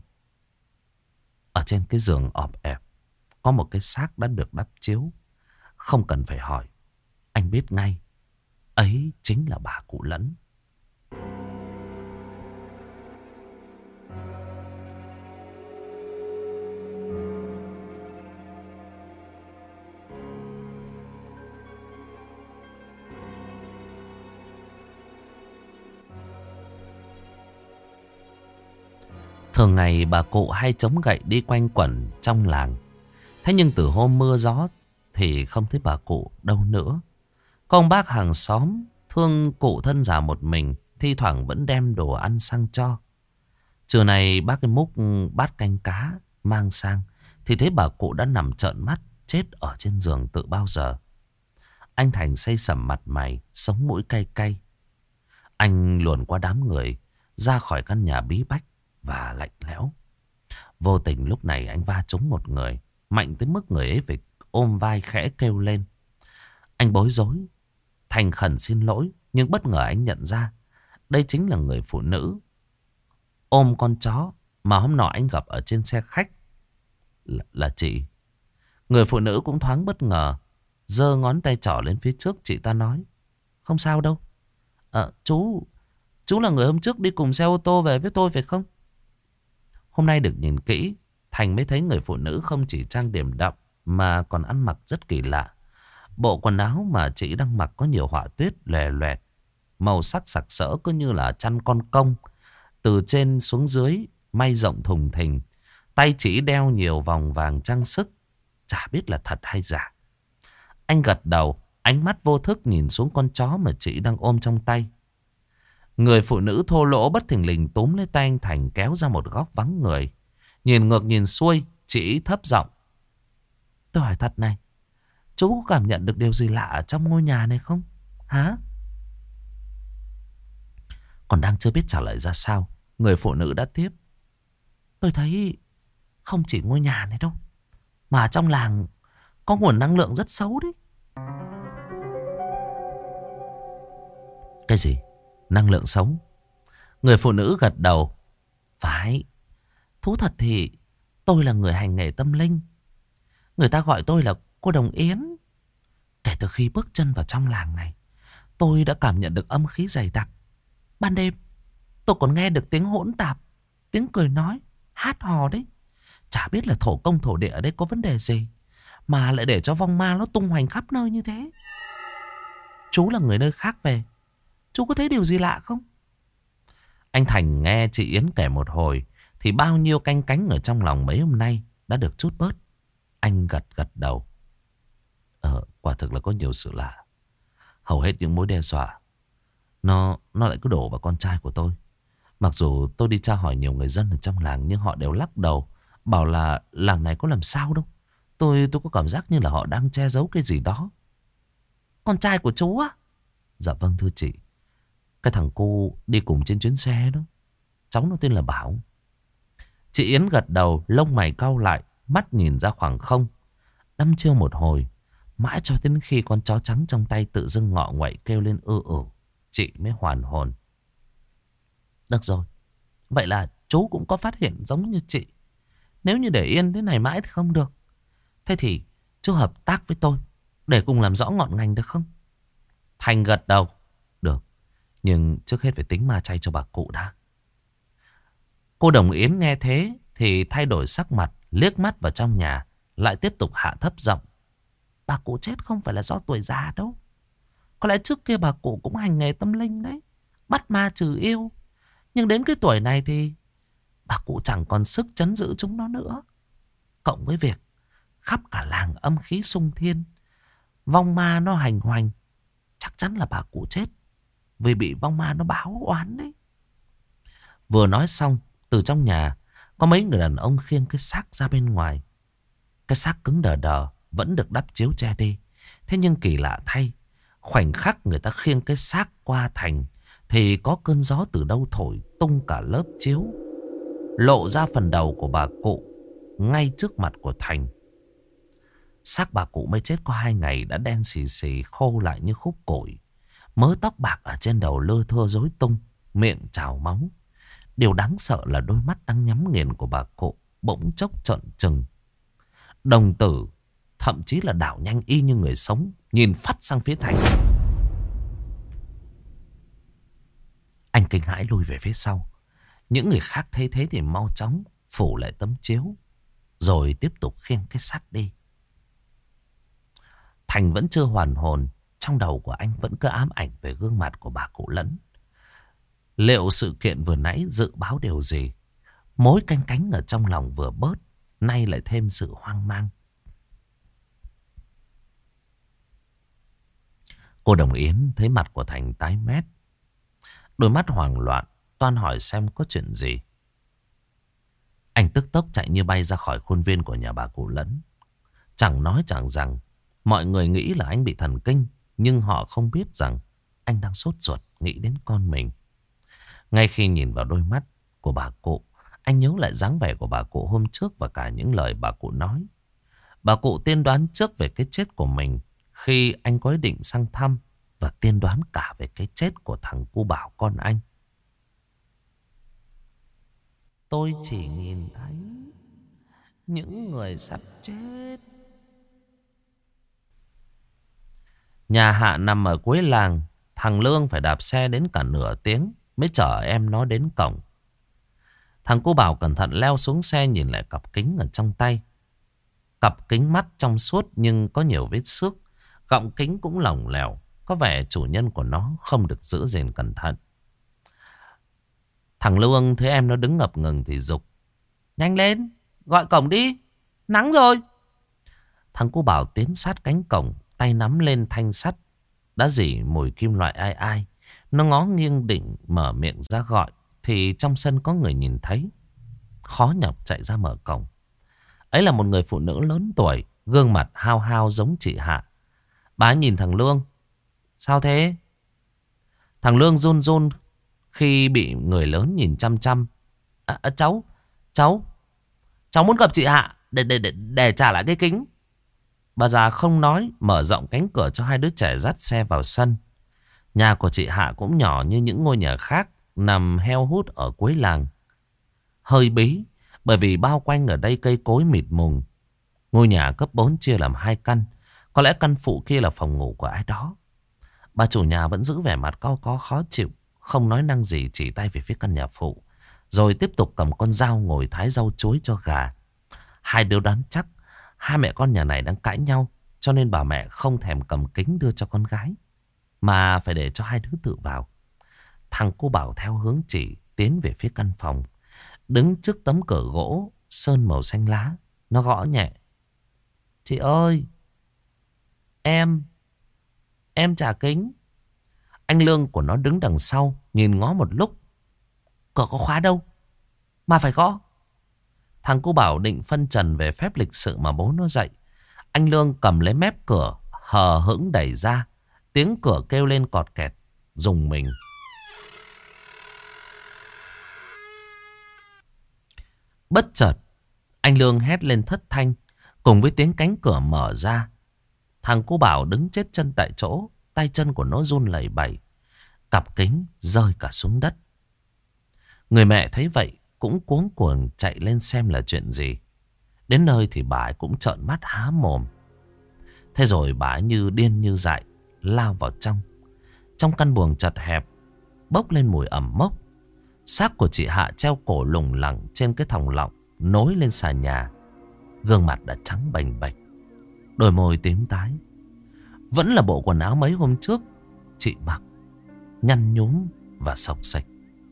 Ở trên cái giường ọp ẹp có một cái xác đã được đắp chiếu. Không cần phải hỏi, anh biết ngay. Ấy chính là bà cụ Lẫn. Thường ngày bà cụ hay chống gậy đi quanh quẩn trong làng. Thế nhưng từ hôm mưa gió thì không thấy bà cụ đâu nữa. Có ông bác hàng xóm thương cụ thân già một mình, thi thoảng vẫn đem đồ ăn sang cho. Trưa này bác cái múc bát canh cá mang sang thì thấy bà cụ đã nằm trợn mắt chết ở trên giường từ bao giờ. Anh Thành xây sẩm mặt mày, sống mũi cay cay. Anh luồn qua đám người ra khỏi căn nhà bí bách và lạnh lẽo. Vô tình lúc này anh va trúng một người, mạnh tới mức người ấy phải ôm vai khẽ kêu lên. Anh bối rối, thành khẩn xin lỗi, nhưng bất ngờ anh nhận ra đây chính là người phụ nữ ôm con chó mà hôm nọ anh gặp ở trên xe khách. Là, là chị. Người phụ nữ cũng thoáng bất ngờ, giơ ngón tay trỏ lên phía trước. Chị ta nói, không sao đâu. À, chú, chú là người hôm trước đi cùng xe ô tô về với tôi phải không? Hôm nay được nhìn kỹ, Thành mới thấy người phụ nữ không chỉ trang điểm đậm mà còn ăn mặc rất kỳ lạ. Bộ quần áo mà chị đang mặc có nhiều họa tuyết lòe loẹt, màu sắc sặc sỡ cứ như là chăn con công. Từ trên xuống dưới, may rộng thùng thình. Tay chỉ đeo nhiều vòng vàng trang sức. Chả biết là thật hay giả. Anh gật đầu, ánh mắt vô thức nhìn xuống con chó mà chị đang ôm trong tay. Người phụ nữ thô lỗ bất thình lình túm lấy tay anh Thành kéo ra một góc vắng người. Nhìn ngược nhìn xuôi, chị thấp giọng. Tôi hỏi thật này, chú có cảm nhận được điều gì lạ ở trong ngôi nhà này không? Hả? Còn đang chưa biết trả lời ra sao, người phụ nữ đã tiếp. Tôi thấy không chỉ ngôi nhà này đâu, mà trong làng có nguồn năng lượng rất xấu đấy. Cái gì? Năng lượng xấu? Người phụ nữ gật đầu. Phải. Thú thật thì tôi là người hành nghề tâm linh. Người ta gọi tôi là cô Đồng Yến. Kể từ khi bước chân vào trong làng này, tôi đã cảm nhận được âm khí dày đặc. Ban đêm tôi còn nghe được tiếng hỗn tạp, tiếng cười nói, hát hò đấy. Chả biết là thổ công thổ địa ở đây có vấn đề gì mà lại để cho vong ma nó tung hoành khắp nơi như thế. Chú là người nơi khác về, chú có thấy điều gì lạ không? Anh Thành nghe chị Yến kể một hồi thì bao nhiêu canh cánh ở trong lòng mấy hôm nay đã được trút bớt. Anh gật gật đầu. Ờ, quả thực là có nhiều sự lạ. Hầu hết những mối đe dọa Nó nó lại cứ đổ vào con trai của tôi. Mặc dù tôi đi tra hỏi nhiều người dân ở trong làng, nhưng họ đều lắc đầu, bảo là làng này có làm sao đâu. Tôi tôi có cảm giác như là họ đang che giấu cái gì đó. Con trai của chú á? Dạ vâng thưa chị. Cái thằng cu đi cùng trên chuyến xe đó, cháu nó tên là Bảo. Chị Yến gật đầu, lông mày cau lại, mắt nhìn ra khoảng không. Đăm chiêu một hồi, mãi cho đến khi con chó trắng trong tay tự dưng ngọ nguậy kêu lên ư ử, chị mới hoàn hồn. Được rồi, vậy là chú cũng có phát hiện giống như chị. Nếu như để yên thế này mãi thì không được. Thế thì chú hợp tác với tôi để cùng làm rõ ngọn ngành được không? Thành gật đầu. Được, nhưng trước hết phải tính ma chay cho bà cụ đã. Cô Đồng Yến nghe thế thì thay đổi sắc mặt, liếc mắt vào trong nhà, lại tiếp tục hạ thấp giọng. Bà cụ chết không phải là do tuổi già đâu. Có lẽ trước kia bà cụ cũng hành nghề tâm linh đấy, bắt ma trừ yêu. Nhưng đến cái tuổi này thì bà cụ chẳng còn sức trấn giữ chúng nó nữa. Cộng với việc khắp cả làng âm khí xung thiên, vong ma nó hành hoành, chắc chắn là bà cụ chết vì bị vong ma nó báo oán đấy. Vừa nói xong, từ trong nhà có mấy người đàn ông khiêng cái xác ra bên ngoài. Cái xác cứng đờ đờ vẫn được đắp chiếu che đi. Thế nhưng kỳ lạ thay, khoảnh khắc người ta khiêng cái xác qua thành thì có cơn gió từ đâu thổi tung cả lớp chiếu, lộ ra phần đầu của bà cụ ngay trước mặt của Thành. Xác bà cụ mới chết có hai ngày đã đen xì xì, khô lại như khúc củi. Mớ tóc bạc ở trên đầu lưa thưa rối tung, miệng trào máu. Điều đáng sợ là đôi mắt đang nhắm nghiền của bà cụ bỗng chốc trợn trừng. Đồng tử thậm chí là đảo nhanh y như người sống, nhìn phắt sang phía Thành. Anh kinh hãi lùi về phía sau. Những người khác thấy thế thì mau chóng phủ lại tấm chiếu, rồi tiếp tục khiêng cái xác đi. Thành vẫn chưa hoàn hồn. Trong đầu của anh vẫn cứ ám ảnh về gương mặt của bà cụ Lẫn. Liệu sự kiện vừa nãy dự báo điều gì? Mối canh cánh ở trong lòng vừa bớt, nay lại thêm sự hoang mang. Cô Đồng Yến thấy mặt của Thành tái mét, đôi mắt hoảng loạn, toan hỏi xem có chuyện gì. Anh tức tốc chạy như bay ra khỏi khuôn viên của nhà bà cụ Lẫn. Chẳng nói chẳng rằng, mọi người nghĩ là anh bị thần kinh, nhưng họ không biết rằng anh đang sốt ruột nghĩ đến con mình. Ngay khi nhìn vào đôi mắt của bà cụ, anh nhớ lại dáng vẻ của bà cụ hôm trước và cả những lời bà cụ nói. Bà cụ tiên đoán trước về cái chết của mình khi anh có ý định sang thăm, và tiên đoán cả về cái chết của thằng cu Bảo con anh. Tôi chỉ nhìn thấy những người sắp chết. Nhà Hạ nằm ở cuối làng. Thằng Lương phải đạp xe đến cả nửa tiếng mới chở em nó đến cổng. Thằng cu Bảo cẩn thận leo xuống xe, nhìn lại cặp kính ở trong tay. Cặp kính mắt trong suốt nhưng có nhiều vết xước. Gọng kính cũng lỏng lẻo. Có vẻ chủ nhân của nó không được giữ gìn cẩn thận. Thằng Lương thấy em nó đứng ngập ngừng thì giục: nhanh lên, gọi cổng đi, nắng rồi. Thằng cu Bảo tiến sát cánh cổng, tay nắm lên thanh sắt đã rỉ mùi kim loại ai ai. Nó ngó nghiêng định mở miệng ra gọi thì trong sân có người nhìn thấy, khó nhọc chạy ra mở cổng. Ấy là một người phụ nữ lớn tuổi, gương mặt hao hao giống chị Hạ. Bà nhìn thằng Lương: sao thế? Thằng Lương run run khi bị người lớn nhìn chăm chăm. À, à, cháu, cháu, cháu muốn gặp chị Hạ để, để, để, để trả lại cái kính. Bà già không nói, mở rộng cánh cửa cho hai đứa trẻ dắt xe vào sân. Nhà của chị Hạ cũng nhỏ như những ngôi nhà khác, nằm heo hút ở cuối làng. Hơi bí, bởi vì bao quanh ở đây cây cối mịt mùng. Ngôi nhà cấp bốn chia làm hai căn. Có lẽ căn phụ kia là phòng ngủ của ai đó. Bà chủ nhà vẫn giữ vẻ mặt cau có khó chịu, không nói năng gì, chỉ tay về phía căn nhà phụ, rồi tiếp tục cầm con dao ngồi thái rau chuối cho gà. Hai đứa đoán chắc hai mẹ con nhà này đang cãi nhau, cho nên bà mẹ không thèm cầm kính đưa cho con gái, mà phải để cho hai đứa tự vào. Thằng cô Bảo theo hướng chỉ tiến về phía căn phòng. Đứng trước tấm cửa gỗ sơn màu xanh lá, nó gõ nhẹ: chị ơi, em Em trả kính. Anh Lương của nó đứng đằng sau, nhìn ngó một lúc: cửa có khóa đâu mà phải gõ. Thằng cô Bảo định phân trần về phép lịch sự mà bố nó dạy. Anh Lương cầm lấy mép cửa, hờ hững đẩy ra. Tiếng cửa kêu lên cọt kẹt, rùng mình. Bất chợt, anh Lương hét lên thất thanh, cùng với tiếng cánh cửa mở ra. Thằng cô Bảo đứng chết chân tại chỗ, tay chân của nó run lẩy bẩy, cặp kính rơi cả xuống đất. Người mẹ thấy vậy cũng cuống cuồng chạy lên xem là chuyện gì. Đến nơi thì bà ấy cũng trợn mắt há mồm. Thế rồi bà ấy như điên như dại lao vào trong. Trong căn buồng chật hẹp bốc lên mùi ẩm mốc. Xác của chị Hạ treo cổ lủng lẳng trên cái thòng lọng nối lên xà nhà. Gương mặt đã trắng bềnh bệch, đôi môi tím tái. Vẫn là bộ quần áo mấy hôm trước chị mặc, nhăn nhúm và xộc xệch.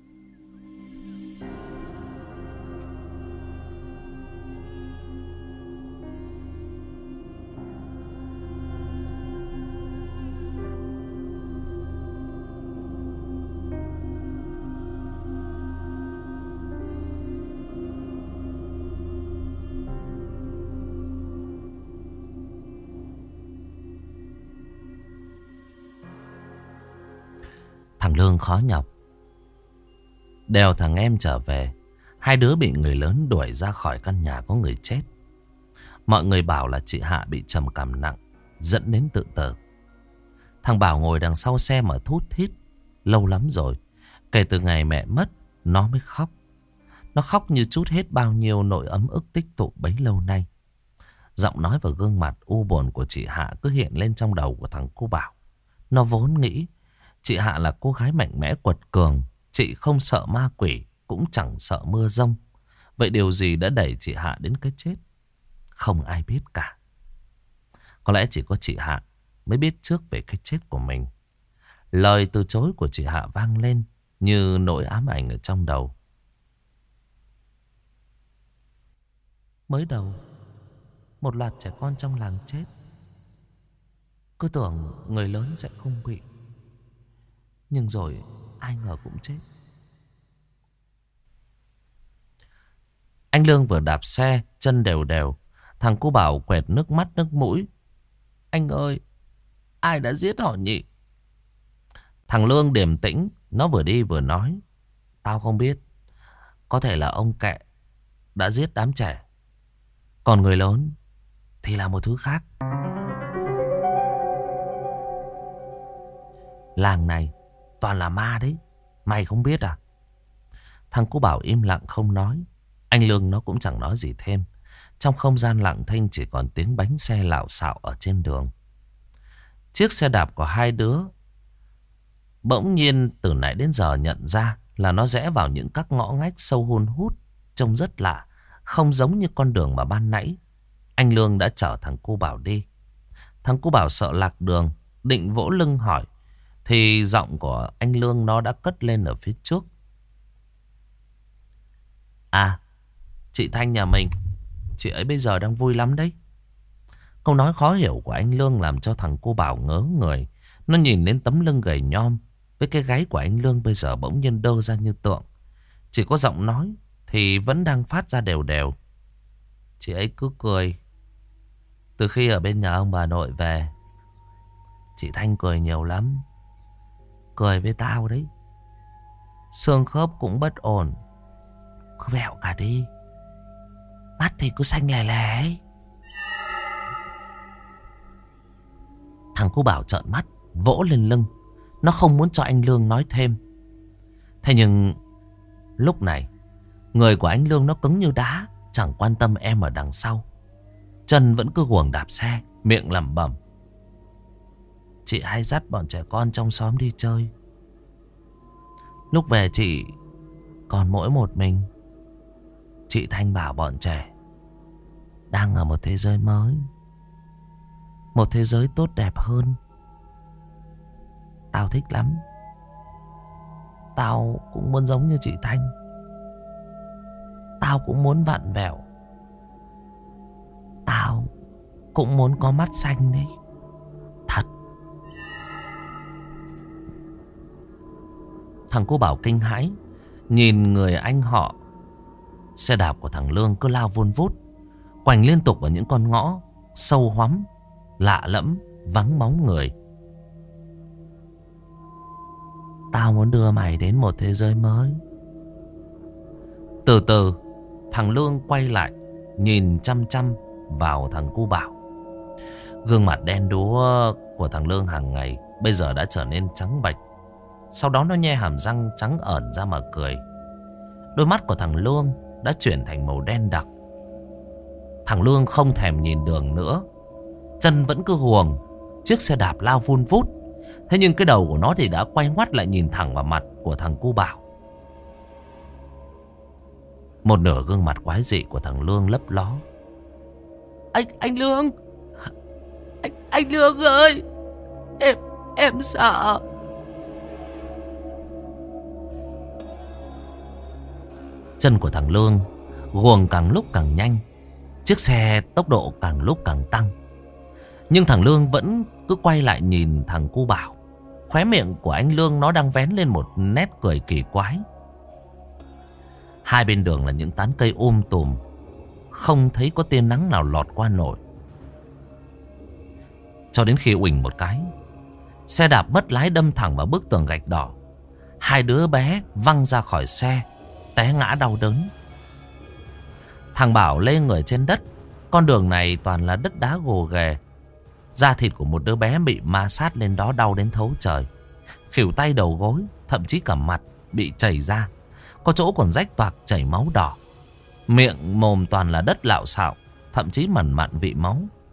Thằng Lương khó nhọc đèo thằng em trở về. Hai đứa bị người lớn đuổi ra khỏi căn nhà có người chết. Mọi người bảo là chị Hạ bị trầm cảm nặng, dẫn đến tự tử. Thằng Bảo ngồi đằng sau xe mà thút thít. Lâu lắm rồi, kể từ ngày mẹ mất, nó mới khóc. Nó khóc như trút hết bao nhiêu nỗi ấm ức tích tụ bấy lâu nay. Giọng nói và gương mặt u buồn của chị Hạ cứ hiện lên trong đầu của thằng cô Bảo. Nó vốn nghĩ chị Hạ là cô gái mạnh mẽ quật cường. Chị không sợ ma quỷ, cũng chẳng sợ mưa giông. Vậy điều gì đã đẩy chị Hạ đến cái chết? Không ai biết cả. Có lẽ chỉ có chị Hạ mới biết trước về cái chết của mình. Lời từ chối của chị Hạ vang lên như nỗi ám ảnh ở trong đầu. Mới đầu, một loạt trẻ con trong làng chết. Cứ tưởng người lớn sẽ không bị, nhưng rồi ai ngờ cũng chết. Anh Lương vừa đạp xe, chân đều đều. Thằng cô Bảo quẹt nước mắt nước mũi: anh ơi, ai đã giết họ nhỉ? Thằng Lương điềm tĩnh, nó vừa đi vừa nói: tao không biết. Có thể là ông Kẹ đã giết đám trẻ, còn người lớn thì là một thứ khác. Làng này toàn là ma đấy, mày không biết à? Thằng cô Bảo im lặng không nói. Anh Lương nó cũng chẳng nói gì thêm. Trong không gian lặng thinh chỉ còn tiếng bánh xe lạo xạo ở trên đường. Chiếc xe đạp của hai đứa bỗng nhiên từ nãy đến giờ nhận ra là nó rẽ vào những các ngõ ngách sâu hun hút, trông rất lạ, không giống như con đường mà ban nãy anh Lương đã chở thằng cô Bảo đi. Thằng cô Bảo sợ lạc đường, định vỗ lưng hỏi, thì giọng của anh Lương nó đã cất lên ở phía trước. À, chị Thanh nhà mình, chị ấy bây giờ đang vui lắm đấy. Câu nói khó hiểu của anh Lương làm cho thằng cô Bảo ngớ người. Nó nhìn lên tấm lưng gầy nhom với cái gáy của anh Lương bây giờ bỗng nhiên đơ ra như tượng. Chỉ có giọng nói thì vẫn đang phát ra đều đều. Chị ấy cứ cười. Từ khi ở bên nhà ông bà nội về, chị Thanh cười nhiều lắm. Cười với tao đấy. Xương khớp cũng bất ổn. Cứ vẹo cả đi. Mắt thì cứ xanh lè lè ấy. Thằng cô Bảo trợn mắt, vỗ lên lưng. Nó không muốn cho anh Lương nói thêm. Thế nhưng lúc này người của anh Lương nó cứng như đá, chẳng quan tâm em ở đằng sau. Chân vẫn cứ guồng đạp xe, miệng lẩm bẩm. Chị hay dắt bọn trẻ con trong xóm đi chơi. Lúc về chị còn mỗi một mình. Chị Thanh bảo bọn trẻ đang ở một thế giới mới, một thế giới tốt đẹp hơn. Tao thích lắm. Tao cũng muốn giống như chị Thanh. Tao cũng muốn vặn vẹo. Tao cũng muốn có mắt xanh đấy. Thật. Thằng cô Bảo kinh hãi, nhìn người anh họ. Xe đạp của thằng Lương cứ lao vun vút, quành liên tục vào những con ngõ sâu hoắm, lạ lẫm, vắng bóng người. Tao muốn đưa mày đến một thế giới mới. Từ từ, thằng Lương quay lại, nhìn chăm chăm vào thằng cu Bảo. Gương mặt đen đúa của thằng Lương hàng ngày bây giờ đã trở nên trắng bệch. Sau đó nó nhe hàm răng trắng ẩn ra mà cười. Đôi mắt của thằng Lương đã chuyển thành màu đen đặc. Thằng Lương không thèm nhìn đường nữa, chân vẫn cứ guồng. Chiếc xe đạp lao vun vút. Thế nhưng cái đầu của nó thì đã quay ngoắt lại nhìn thẳng vào mặt của thằng cu Bảo. Một nửa gương mặt quái dị của thằng Lương lấp ló. Anh, anh Lương. Anh, anh Lương ơi. Em, em sợ. Chân của thằng Lương guồng càng lúc càng nhanh. Chiếc xe tốc độ càng lúc càng tăng. Nhưng thằng Lương vẫn cứ quay lại nhìn thằng cu Bảo. Khóe miệng của anh Lương nó đang vén lên một nét cười kỳ quái. Hai bên đường là những tán cây um tùm, không thấy có tia nắng nào lọt qua nổi. Cho đến khi uỳnh một cái, xe đạp mất lái đâm thẳng vào bức tường gạch đỏ. Hai đứa bé văng ra khỏi xe, té ngã đau đớn. Thằng Bảo lê người trên đất. Con đường này toàn là đất đá gồ ghề. Da thịt của một đứa bé bị ma sát lên đó đau đến thấu trời. Khỉu tay đầu gối, thậm chí cả mặt bị chảy ra. Có chỗ còn rách toạc chảy máu đỏ. Miệng mồm toàn là đất lạo xạo, thậm chí mẩn mặn vị máu.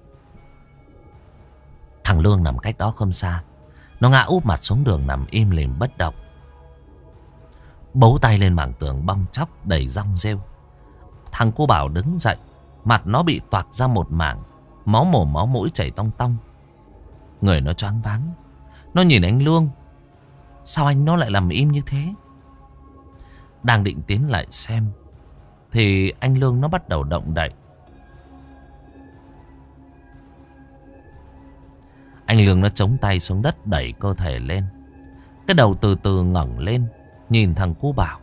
Thằng Lương nằm cách đó không xa. Nó ngã úp mặt xuống đường nằm im lìm bất động. Bấu tay lên mảng tường bong chóc đầy rong rêu. Thằng cô Bảo đứng dậy, mặt nó bị toạc ra một mảng, máu mồm máu mũi chảy tong tong. Người nó choáng váng. Nó nhìn anh Lương. Sao anh nó lại làm im như thế? Đang định tiến lại xem thì anh Lương nó bắt đầu động đậy. Anh Lương nó chống tay xuống đất, đẩy cơ thể lên. Cái đầu từ từ ngẩng lên, nhìn thằng cô Bảo.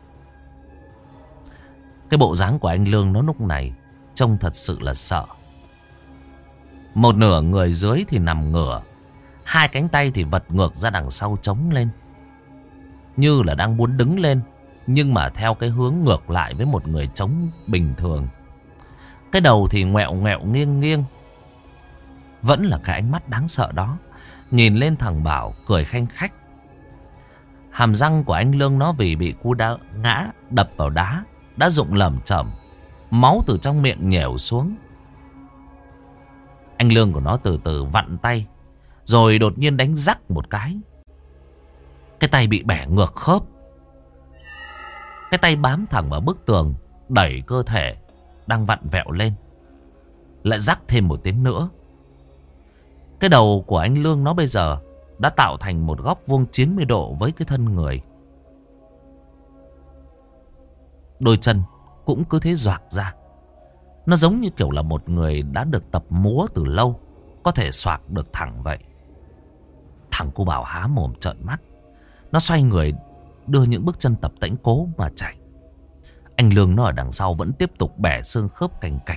Cái bộ dáng của anh Lương nó lúc này trông thật sự là sợ. Một nửa người dưới thì nằm ngửa, hai cánh tay thì vật ngược ra đằng sau chống lên, như là đang muốn đứng lên, nhưng mà theo cái hướng ngược lại với một người chống bình thường. Cái đầu thì ngoẹo ngoẹo nghiêng nghiêng. Vẫn là cái ánh mắt đáng sợ đó, nhìn lên thằng Bảo cười khanh khách. Hàm răng của anh Lương nó vì bị cú đá ngã đập vào đá đã rụng lởm chởm, máu từ trong miệng nhèo xuống. Anh Lương của nó từ từ vặn tay, rồi đột nhiên đánh rắc một cái. Cái tay bị bẻ ngược khớp. Cái tay bám thẳng vào bức tường, đẩy cơ thể đang vặn vẹo lên. Lại rắc thêm một tiếng nữa. Cái đầu của anh Lương nó bây giờ đã tạo thành một góc vuông chín mươi độ với cái thân người. Đôi chân cũng cứ thế doạc ra. Nó giống như kiểu là một người đã được tập múa từ lâu, có thể xoạc được thẳng vậy. Thằng cu Bảo há mồm trợn mắt. Nó xoay người đưa những bước chân tập tễnh cố mà chạy. Anh Lương nó ở đằng sau vẫn tiếp tục bẻ xương khớp cành cạch.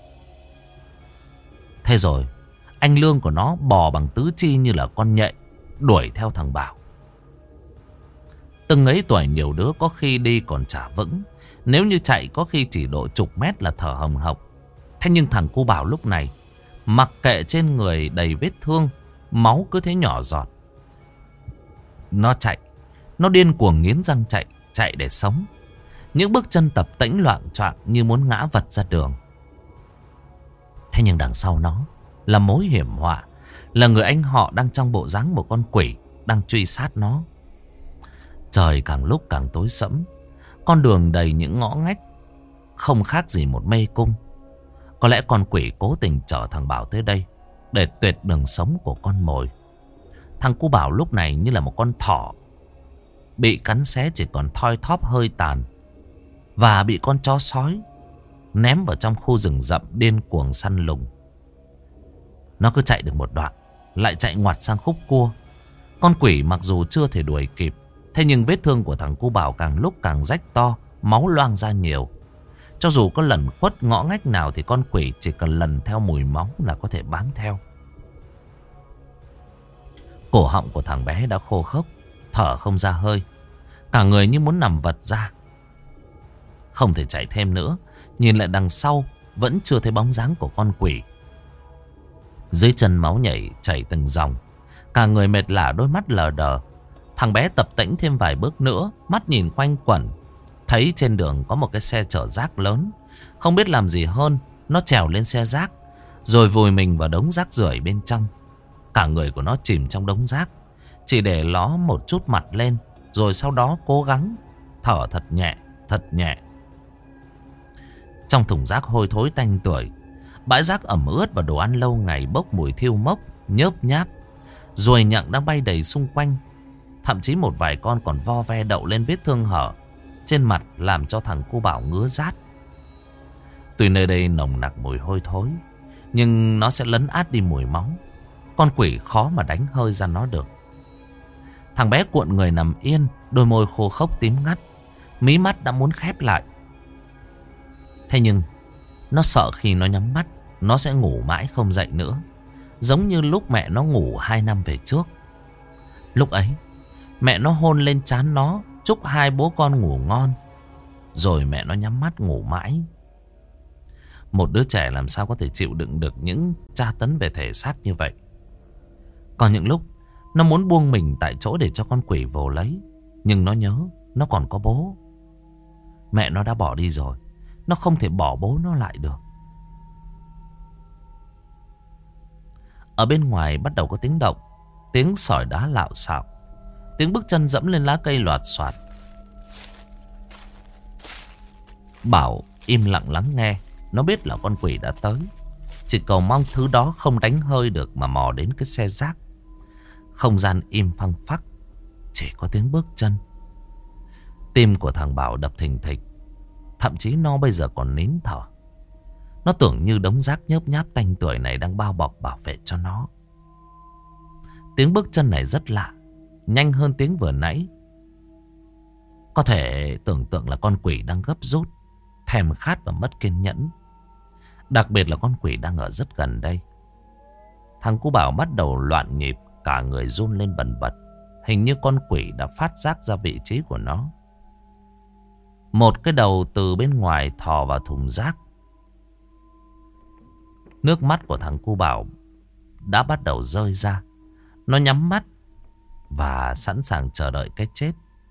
Thế rồi anh Lương của nó bò bằng tứ chi như là con nhện, đuổi theo thằng Bảo. Từng ấy tuổi nhiều đứa có khi đi còn chả vững, nếu như chạy có khi chỉ độ chục mét là thở hồng hộc. Thế nhưng thằng cu Bảo lúc này mặc kệ trên người đầy vết thương, máu cứ thế nhỏ giọt. Nó chạy, nó điên cuồng nghiến răng chạy, chạy để sống. Những bước chân tập tễnh loạng choạng như muốn ngã vật ra đường. Thế nhưng đằng sau nó là mối hiểm họa, là người anh họ đang trong bộ dáng một con quỷ đang truy sát nó. Trời càng lúc càng tối sẫm, con đường đầy những ngõ ngách, không khác gì một mê cung. Có lẽ con quỷ cố tình chở thằng Bảo tới đây để tuyệt đường sống của con mồi. Thằng cu Bảo lúc này như là một con thỏ bị cắn xé chỉ còn thoi thóp hơi tàn, và bị con chó sói ném vào trong khu rừng rậm điên cuồng săn lùng. Nó cứ chạy được một đoạn lại chạy ngoặt sang khúc cua. Con quỷ mặc dù chưa thể đuổi kịp, thế nhưng vết thương của thằng cu Bảo càng lúc càng rách to, máu loang ra nhiều. Cho dù có lẩn khuất ngõ ngách nào thì con quỷ chỉ cần lần theo mùi máu là có thể bám theo. Cổ họng của thằng bé đã khô khốc, thở không ra hơi, cả người như muốn nằm vật ra. Không thể chạy thêm nữa. Nhìn lại đằng sau vẫn chưa thấy bóng dáng của con quỷ. Dưới chân máu nhảy chảy từng dòng, cả người mệt lả, đôi mắt lờ đờ. Thằng bé tập tễnh thêm vài bước nữa, mắt nhìn quanh quẩn, thấy trên đường có một cái xe chở rác lớn. Không biết làm gì hơn, nó trèo lên xe rác rồi vùi mình vào đống rác rưởi bên trong. Cả người của nó chìm trong đống rác, chỉ để ló một chút mặt lên, rồi sau đó cố gắng thở thật nhẹ, thật nhẹ. Trong thùng rác hôi thối tanh tưởi, bãi rác ẩm ướt và đồ ăn lâu ngày bốc mùi thiêu mốc, nhớp nháp. Ruồi nhặng đang bay đầy xung quanh. Thậm chí một vài con còn vo ve đậu lên vết thương hở trên mặt, làm cho thằng cu Bảo ngứa rát. Tuy nơi đây nồng nặc mùi hôi thối, nhưng nó sẽ lấn át đi mùi máu. Con quỷ khó mà đánh hơi ra nó được. Thằng bé cuộn người nằm yên, đôi môi khô khốc tím ngắt, mí mắt đã muốn khép lại. Thế nhưng nó sợ khi nó nhắm mắt, nó sẽ ngủ mãi không dậy nữa, giống như lúc mẹ nó ngủ hai năm về trước. Lúc ấy mẹ nó hôn lên trán nó, chúc hai bố con ngủ ngon, rồi mẹ nó nhắm mắt ngủ mãi. Một đứa trẻ làm sao có thể chịu đựng được những tra tấn về thể xác như vậy. Còn những lúc nó muốn buông mình tại chỗ để cho con quỷ vồ lấy, nhưng nó nhớ nó còn có bố. Mẹ nó đã bỏ đi rồi, nó không thể bỏ bố nó lại được. Ở bên ngoài bắt đầu có tiếng động, tiếng sỏi đá lạo xạo, tiếng bước chân dẫm lên lá cây loạt xoạt. Bảo im lặng lắng nghe. Nó biết là con quỷ đã tới, chỉ cầu mong thứ đó không đánh hơi được mà mò đến cái xe rác. Không gian im phăng phắc, chỉ có tiếng bước chân. Tim của thằng Bảo đập thình thịch, thậm chí nó bây giờ còn nín thở. Nó tưởng như đống rác nhớp nháp tanh tưởi này đang bao bọc bảo vệ cho nó. Tiếng bước chân này rất lạ, nhanh hơn tiếng vừa nãy. Có thể tưởng tượng là con quỷ đang gấp rút, thèm khát và mất kiên nhẫn. Đặc biệt là con quỷ đang ở rất gần đây. Thằng cu Bảo bắt đầu loạn nhịp, cả người run lên bần bật. Hình như con quỷ đã phát giác ra vị trí của nó. Một cái đầu từ bên ngoài thò vào thùng rác. Nước mắt của thằng cu Bảo đã bắt đầu rơi ra. Nó nhắm mắt và sẵn sàng chờ đợi cái chết.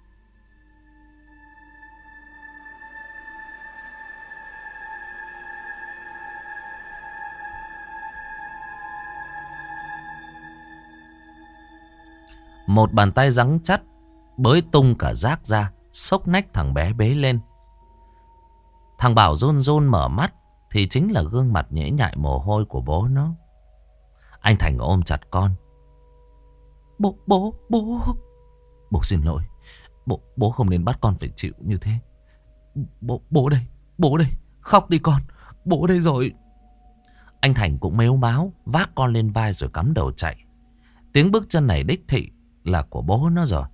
Một bàn tay rắn chắc bới tung cả rác ra, xốc nách thằng bé bế lên. Thằng Bảo run run mở mắt thì chính là gương mặt nhễ nhại mồ hôi của bố nó. Anh Thành ôm chặt con. Bố, bố, bố. Bố xin lỗi. Bố, bố không nên bắt con phải chịu như thế. Bố, bố đây, bố đây. Khóc đi con, bố đây rồi. Anh Thành cũng mếu máo, vác con lên vai rồi cắm đầu chạy. Tiếng bước chân này đích thị là của bố nó rồi.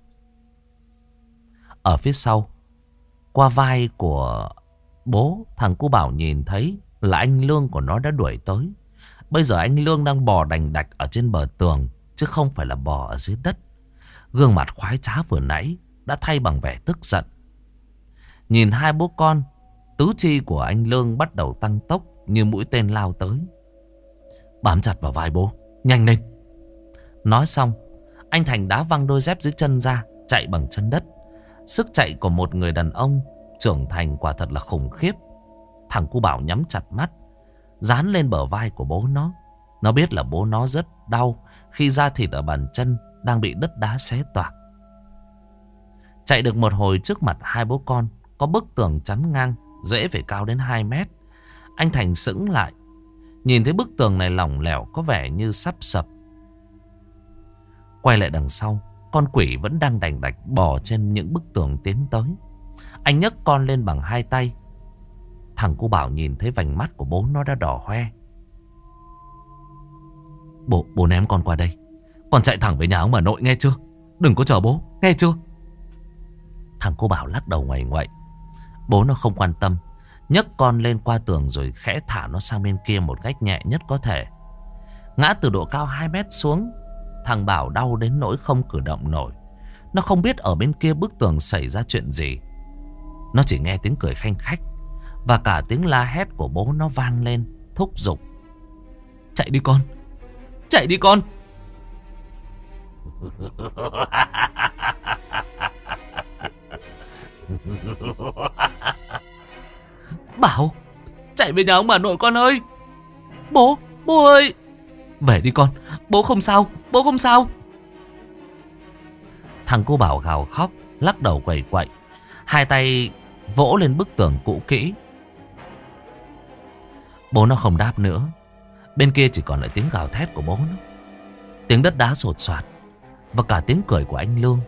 Ở phía sau, qua vai của bố, thằng cu Bảo nhìn thấy là anh Lương của nó đã đuổi tới. Bây giờ anh Lương đang bò đành đạch ở trên bờ tường, chứ không phải là bò ở dưới đất. Gương mặt khoái trá vừa nãy đã thay bằng vẻ tức giận. Nhìn hai bố con, tứ chi của anh Lương bắt đầu tăng tốc như mũi tên lao tới. Bám chặt vào vai bố, nhanh lên. Nói xong, anh Thành đá văng đôi dép dưới chân ra, chạy bằng chân đất. Sức chạy của một người đàn ông trưởng thành quả thật là khủng khiếp. Thằng cu Bảo nhắm chặt mắt, dán lên bờ vai của bố nó. Nó biết là bố nó rất đau khi da thịt ở bàn chân đang bị đất đá xé toạc. Chạy được một hồi, trước mặt hai bố con có bức tường chắn ngang, dễ phải cao đến hai mét. Anh Thành sững lại, nhìn thấy bức tường này lỏng lẻo, có vẻ như sắp sập. Quay lại đằng sau, con quỷ vẫn đang đành đạch bò trên những bức tường tiến tới. Anh nhấc con lên bằng hai tay. Thằng cu Bảo nhìn thấy vành mắt của bố nó đã đỏ hoe. Bố, bố ném con qua đây. Con chạy thẳng về nhà ông bà nội nghe chưa? Đừng có chờ bố, nghe chưa? Thằng cu Bảo lắc đầu ngoảy ngoậy. Bố nó không quan tâm, nhấc con lên qua tường rồi khẽ thả nó sang bên kia một cách nhẹ nhất có thể. Ngã từ độ cao hai mét xuống, thằng Bảo đau đến nỗi không cử động nổi. Nó không biết ở bên kia bức tường xảy ra chuyện gì. Nó chỉ nghe tiếng cười khanh khách và cả tiếng la hét của bố nó vang lên, thúc giục. Chạy đi con, chạy đi con. Bảo, chạy về nhà ông bà nội con ơi. Bố, bố ơi. Về đi con, bố không sao, bố không sao. Thằng cô Bảo gào khóc, lắc đầu quẩy quậy, hai tay vỗ lên bức tường cũ kỹ. Bố nó không đáp nữa. Bên kia chỉ còn lại tiếng gào thét của bố nó, tiếng đất đá sột soạt và cả tiếng cười của anh Lương.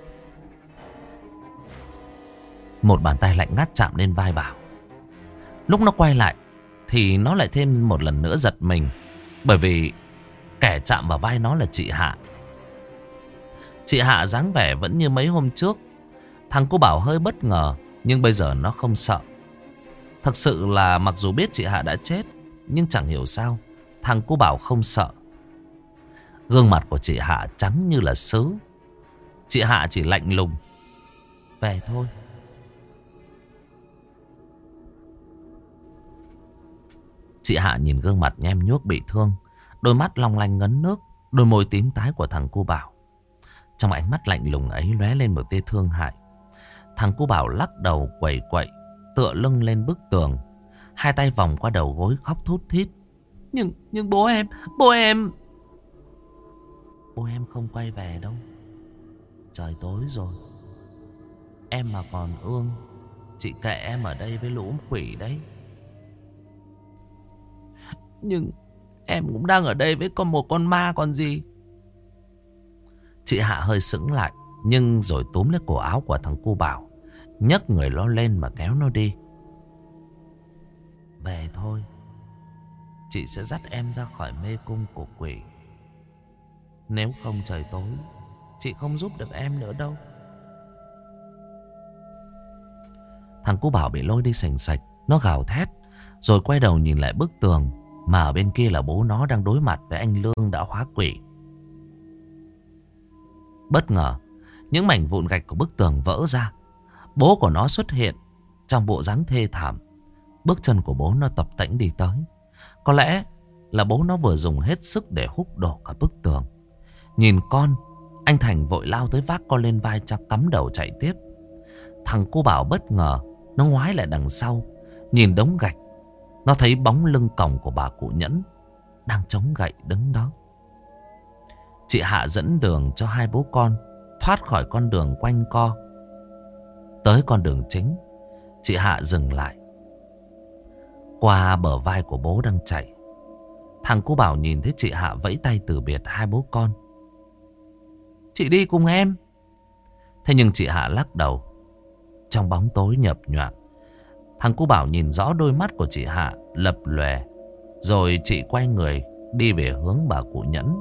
Một bàn tay lạnh ngắt chạm lên vai Bảo. Lúc nó quay lại thì nó lại thêm một lần nữa giật mình, bởi vì kẻ chạm vào vai nó là chị Hạ. Chị Hạ dáng vẻ vẫn như mấy hôm trước. Thằng cô Bảo hơi bất ngờ, nhưng bây giờ nó không sợ. Thật sự là mặc dù biết chị Hạ đã chết, nhưng chẳng hiểu sao thằng cô Bảo không sợ. Gương mặt của chị Hạ trắng như là sứ. Chị Hạ chỉ lạnh lùng. Về thôi. Chị Hạ nhìn gương mặt nhem nhuốc bị thương, đôi mắt long lanh ngấn nước, đôi môi tím tái của thằng cu Bảo. Trong ánh mắt lạnh lùng ấy lóe lên một tia thương hại. Thằng cu Bảo lắc đầu quẩy quậy, tựa lưng lên bức tường, hai tay vòng qua đầu gối khóc thút thít. Nhưng, nhưng bố em, bố em... Bố em không quay về đâu. Trời tối rồi. Em mà còn ương, chị kệ em ở đây với lũ quỷ đấy. Nhưng em cũng đang ở đây với con một con ma còn gì. Chị Hạ hơi sững lại, nhưng rồi túm lấy cổ áo của thằng cu Bảo, nhấc người nó lên mà kéo nó đi. Về thôi. Chị sẽ dắt em ra khỏi mê cung của quỷ. Nếu không trời tối, chị không giúp được em nữa đâu. Thằng cu Bảo bị lôi đi sành sạch. Nó gào thét, rồi quay đầu nhìn lại bức tường, mà ở bên kia là bố nó đang đối mặt với anh Lương đã hóa quỷ. Bất ngờ, những mảnh vụn gạch của bức tường vỡ ra. Bố của nó xuất hiện trong bộ dáng thê thảm. Bước chân của bố nó tập tễnh đi tới. Có lẽ là bố nó vừa dùng hết sức để húc đổ cả bức tường. Nhìn con, anh Thành vội lao tới vác con lên vai, chắc cắm đầu chạy tiếp. Thằng cô Bảo bất ngờ, nó ngoái lại đằng sau, nhìn đống gạch. Nó thấy bóng lưng còng của bà cụ Nhẫn đang chống gậy đứng đó. Chị Hạ dẫn đường cho hai bố con thoát khỏi con đường quanh co, tới con đường chính. Chị Hạ dừng lại qua bờ vai của bố đang chạy. Thằng cô Bảo nhìn thấy chị Hạ vẫy tay từ biệt hai bố con. chị đi cùng em. Thế nhưng chị Hạ lắc đầu. Trong bóng tối nhập nhoạng, thằng cu Bảo nhìn rõ đôi mắt của chị Hạ lập lòe. Rồi chị quay người đi về hướng bà cụ Nhẫn.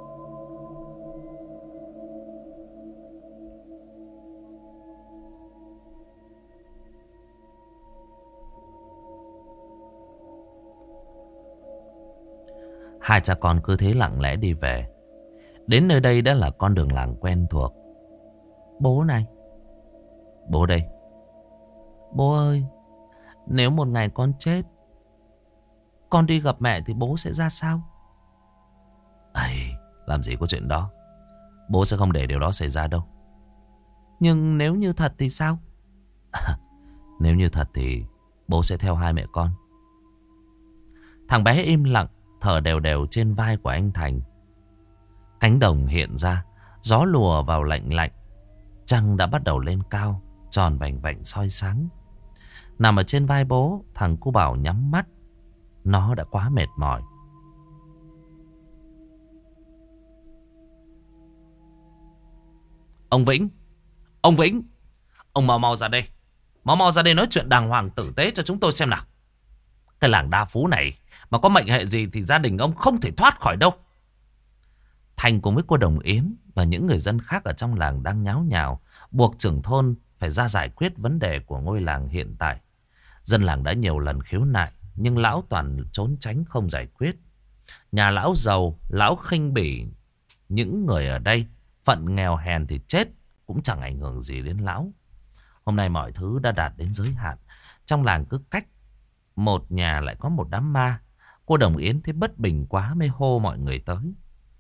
Hai cha con cứ thế lặng lẽ đi về. Đến nơi đây đã là con đường làng quen thuộc. Bố này. Bố đây. Bố ơi, nếu một ngày con chết, con đi gặp mẹ thì bố sẽ ra sao? Ây, làm gì có chuyện đó. Bố sẽ không để điều đó xảy ra đâu. Nhưng nếu như thật thì sao? Nếu như thật thì bố sẽ theo hai mẹ con. Thằng bé im lặng, thở đều đều trên vai của anh Thành. Cánh đồng hiện ra, gió lùa vào lạnh lạnh. Trăng đã bắt đầu lên cao, tròn vành vạnh soi sáng. Nằm ở trên vai bố, thằng cu Bảo nhắm mắt. Nó đã quá mệt mỏi. Ông Vĩnh, ông Vĩnh, ông mau mau ra đây. Mau mau ra đây nói chuyện đàng hoàng tử tế cho chúng tôi xem nào. Cái làng Đa Phú này mà có mệnh hệ gì thì gia đình ông không thể thoát khỏi đâu. Thành cùng với cô Đồng Yến và những người dân khác ở trong làng đang nháo nhào, buộc trưởng thôn phải ra giải quyết vấn đề của ngôi làng hiện tại. Dân làng đã nhiều lần khiếu nại, nhưng lão toàn trốn tránh không giải quyết. Nhà lão giàu, lão khinh bỉ những người ở đây. Phận nghèo hèn thì chết cũng chẳng ảnh hưởng gì đến lão. Hôm nay mọi thứ đã đạt đến giới hạn. Trong làng cứ cách một nhà lại có một đám ma. Cô Đồng Yến thấy bất bình quá mới hô mọi người tới.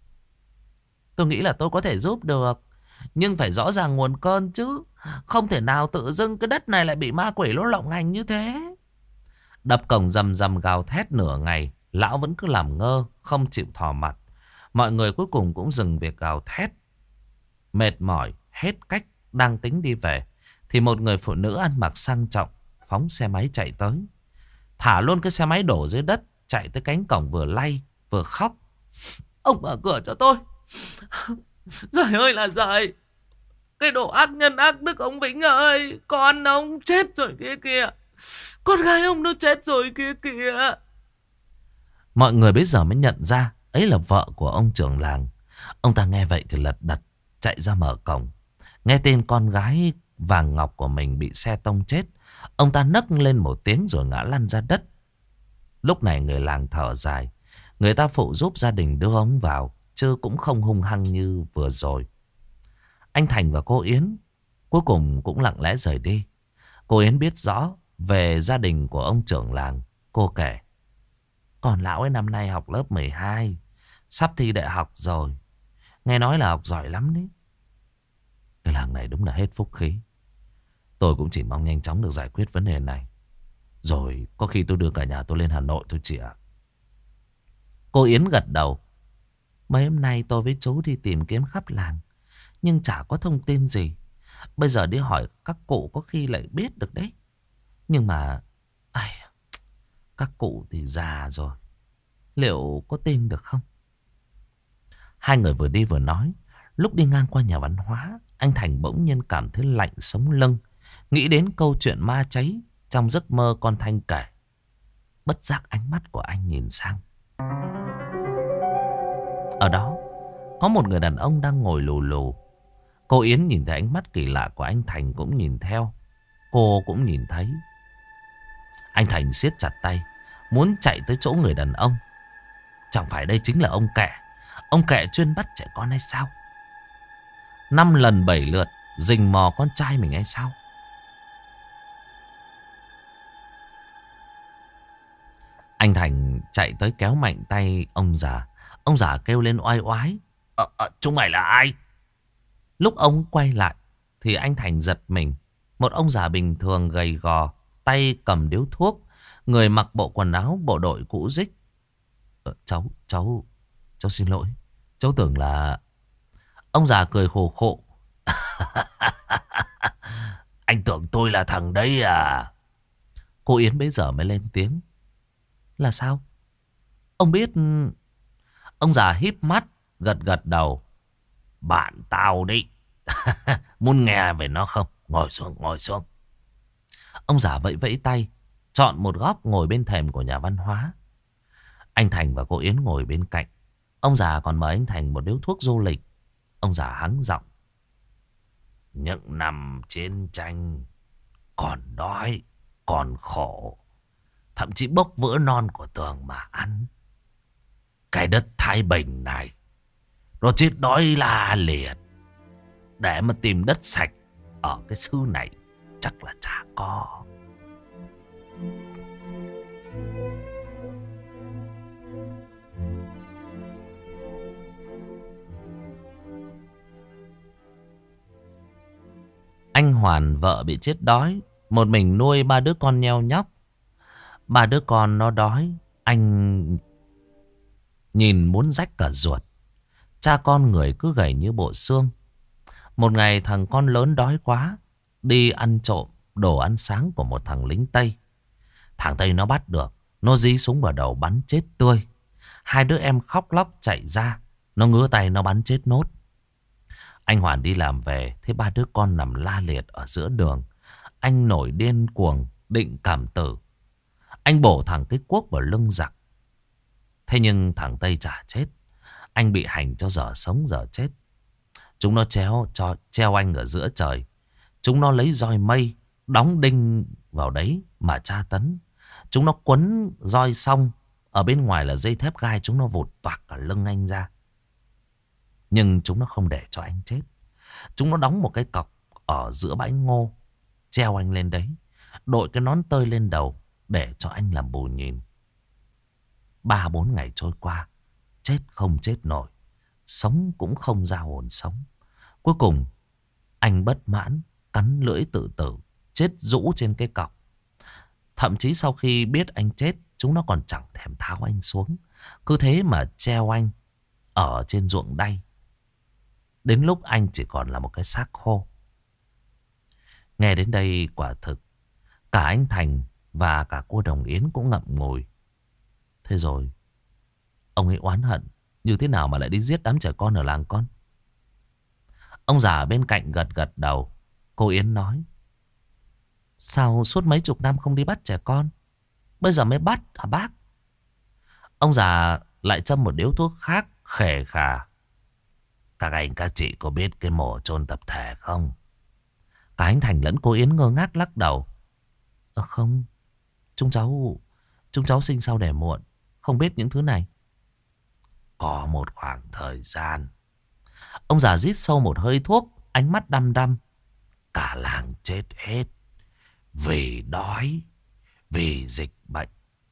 Tôi nghĩ là tôi có thể giúp được, nhưng phải rõ ràng nguồn cơn chứ. Không thể nào tự dưng cái đất này lại bị ma quỷ nó lộng hành như thế. Đập cổng rầm rầm gào thét nửa ngày, lão vẫn cứ làm ngơ, không chịu thò mặt. Mọi người cuối cùng cũng dừng việc gào thét. Mệt mỏi, hết cách, đang tính đi về, thì một người phụ nữ ăn mặc sang trọng phóng xe máy chạy tới. Thả luôn cái xe máy đổ dưới đất, chạy tới cánh cổng vừa lay vừa khóc. Ông mở cửa cho tôi. Giời ơi là giời. Cái đồ ác nhân ác đức ông Vĩnh ơi. Con ông chết rồi kia kìa. Con gái ông nó chết rồi kia kìa. Mọi người bây giờ mới nhận ra ấy là vợ của ông trưởng làng. Ông ta nghe vậy thì lật đật chạy ra mở cổng. Nghe tên con gái vàng ngọc của mình bị xe tông chết, ông ta nấc lên một tiếng rồi ngã lăn ra đất. Lúc này người làng thở dài. Người ta phụ giúp gia đình đưa ông vào, chứ cũng không hung hăng như vừa rồi. Anh Thành và cô Yến cuối cùng cũng lặng lẽ rời đi. Cô Yến biết rõ về gia đình của ông trưởng làng. Cô kể: Còn lão ấy năm nay học lớp mười hai, sắp thi đại học rồi. Nghe nói là học giỏi lắm đấy. Cái làng này đúng là hết phúc khí. Tôi cũng chỉ mong nhanh chóng được giải quyết vấn đề này, rồi có khi tôi đưa cả nhà tôi lên Hà Nội thôi chị ạ. Cô Yến gật đầu. Mấy hôm nay tôi với chú đi tìm kiếm khắp làng, nhưng chả có thông tin gì. Bây giờ đi hỏi các cụ có khi lại biết được đấy. Nhưng mà ai, các cụ thì già rồi, liệu có tin được không? Hai người vừa đi vừa nói. Lúc đi ngang qua nhà văn hóa, anh Thành bỗng nhiên cảm thấy lạnh sống lưng. Nghĩ đến câu chuyện ma cháy trong giấc mơ con Thanh kể. Bất giác ánh mắt của anh nhìn sang. Ở đó có một người đàn ông đang ngồi lù lù. Cô Yến nhìn thấy ánh mắt kỳ lạ của anh Thành cũng nhìn theo. Cô cũng nhìn thấy. Anh Thành siết chặt tay, muốn chạy tới chỗ người đàn ông. Chẳng phải đây chính là ông Kẹ, ông Kẹ chuyên bắt trẻ con hay sao? Năm lần bảy lượt rình mò con trai mình hay sao? Anh Thành chạy tới kéo mạnh tay ông già. Ông già kêu lên oai oái. Ờ, ờ, chúng mày là ai? Lúc ông quay lại thì anh Thành giật mình. Một ông già bình thường gầy gò, tay cầm điếu thuốc, người mặc bộ quần áo bộ đội cũ rích. Ờ, cháu, cháu, cháu xin lỗi. Cháu tưởng là... Ông già cười khổ khổ. Anh tưởng tôi là thằng đấy à? Cô Yến bây giờ mới lên tiếng. Là sao? Ông biết... Ông già híp mắt, gật gật đầu. Bạn tao đấy. Muốn nghe về nó không? Ngồi xuống, ngồi xuống. Ông già vẫy vẫy tay, chọn một góc ngồi bên thềm của nhà văn hóa. Anh Thành và cô Yến ngồi bên cạnh. Ông già còn mời anh Thành một điếu thuốc du lịch. Ông già hắng giọng. Những năm chiến tranh, còn đói, còn khổ, thậm chí bốc vỡ non của tường mà ăn. Cái đất Thái Bình này, nó chết đói la liệt. Để mà tìm đất sạch ở cái xứ này chắc là chả có. Anh Hoàn vợ bị chết đói, một mình nuôi ba đứa con nheo nhóc. Ba đứa con nó đói, anh nhìn muốn rách cả ruột. Cha con người cứ gầy như bộ xương. Một ngày thằng con lớn đói quá, đi ăn trộm đồ ăn sáng của một thằng lính Tây. Thằng Tây nó bắt được, nó dí súng vào đầu bắn chết tươi. Hai đứa em khóc lóc chạy ra, nó ngứa tay nó bắn chết nốt. Anh Hoàn đi làm về, thấy ba đứa con nằm la liệt ở giữa đường. Anh nổi điên cuồng, định cảm tử. Anh bổ thẳng cái cuốc vào lưng giặc. Thế nhưng thằng Tây chả chết. Anh bị hành cho dở sống dở chết. Chúng nó treo, cho, treo anh ở giữa trời. Chúng nó lấy roi mây, đóng đinh vào đấy mà tra tấn. Chúng nó quấn roi xong, ở bên ngoài là dây thép gai, chúng nó vụt toạc cả lưng anh ra. Nhưng chúng nó không để cho anh chết. Chúng nó đóng một cái cọc ở giữa bãi ngô, treo anh lên đấy, đội cái nón tơi lên đầu để cho anh làm bù nhìn. Ba bốn ngày trôi qua, chết không chết nổi, sống cũng không ra hồn sống. Cuối cùng anh bất mãn, cắn lưỡi tự tử, chết rũ trên cái cọc. Thậm chí sau khi biết anh chết, chúng nó còn chẳng thèm tháo anh xuống, cứ thế mà treo anh ở trên ruộng đay. Đến lúc anh chỉ còn là một cái xác khô. Nghe đến đây quả thực cả anh Thành và cả cô Đồng Yến cũng ngậm ngùi. Thế rồi ông ấy oán hận như thế nào mà lại đi giết đám trẻ con ở làng con? Ông già bên cạnh gật gật đầu. Cô Yến nói: sao suốt mấy chục năm không đi bắt trẻ con, bây giờ mới bắt hả bác? Ông già lại châm một điếu thuốc khác, khề khà: các anh các chị có biết cái mộ chôn tập thể không? Cả anh Thành lẫn cô Yến ngơ ngác lắc đầu. Ờ không, chúng cháu Chúng cháu sinh sau đẻ muộn, không biết những thứ này. Có một khoảng thời gian, ông già rít sâu một hơi thuốc, ánh mắt đăm đăm. cả làng chết hết, vì đói, vì dịch bệnh.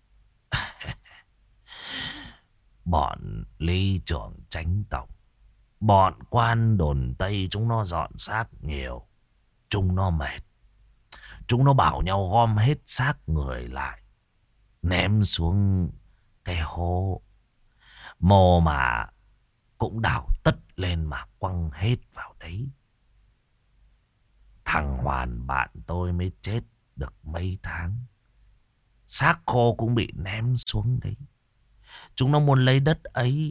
Bọn lý trưởng chánh tổng, bọn quan đồn Tây chúng nó dọn xác nhiều. Chúng nó mệt. Chúng nó bảo nhau gom hết xác người lại, ném xuống cái hố. Mồ mà cũng đào tất lên mà quăng hết vào đấy. Thằng Hoàn bạn tôi mới chết được mấy tháng, xác khô cũng bị ném xuống đấy. Chúng nó muốn lấy đất ấy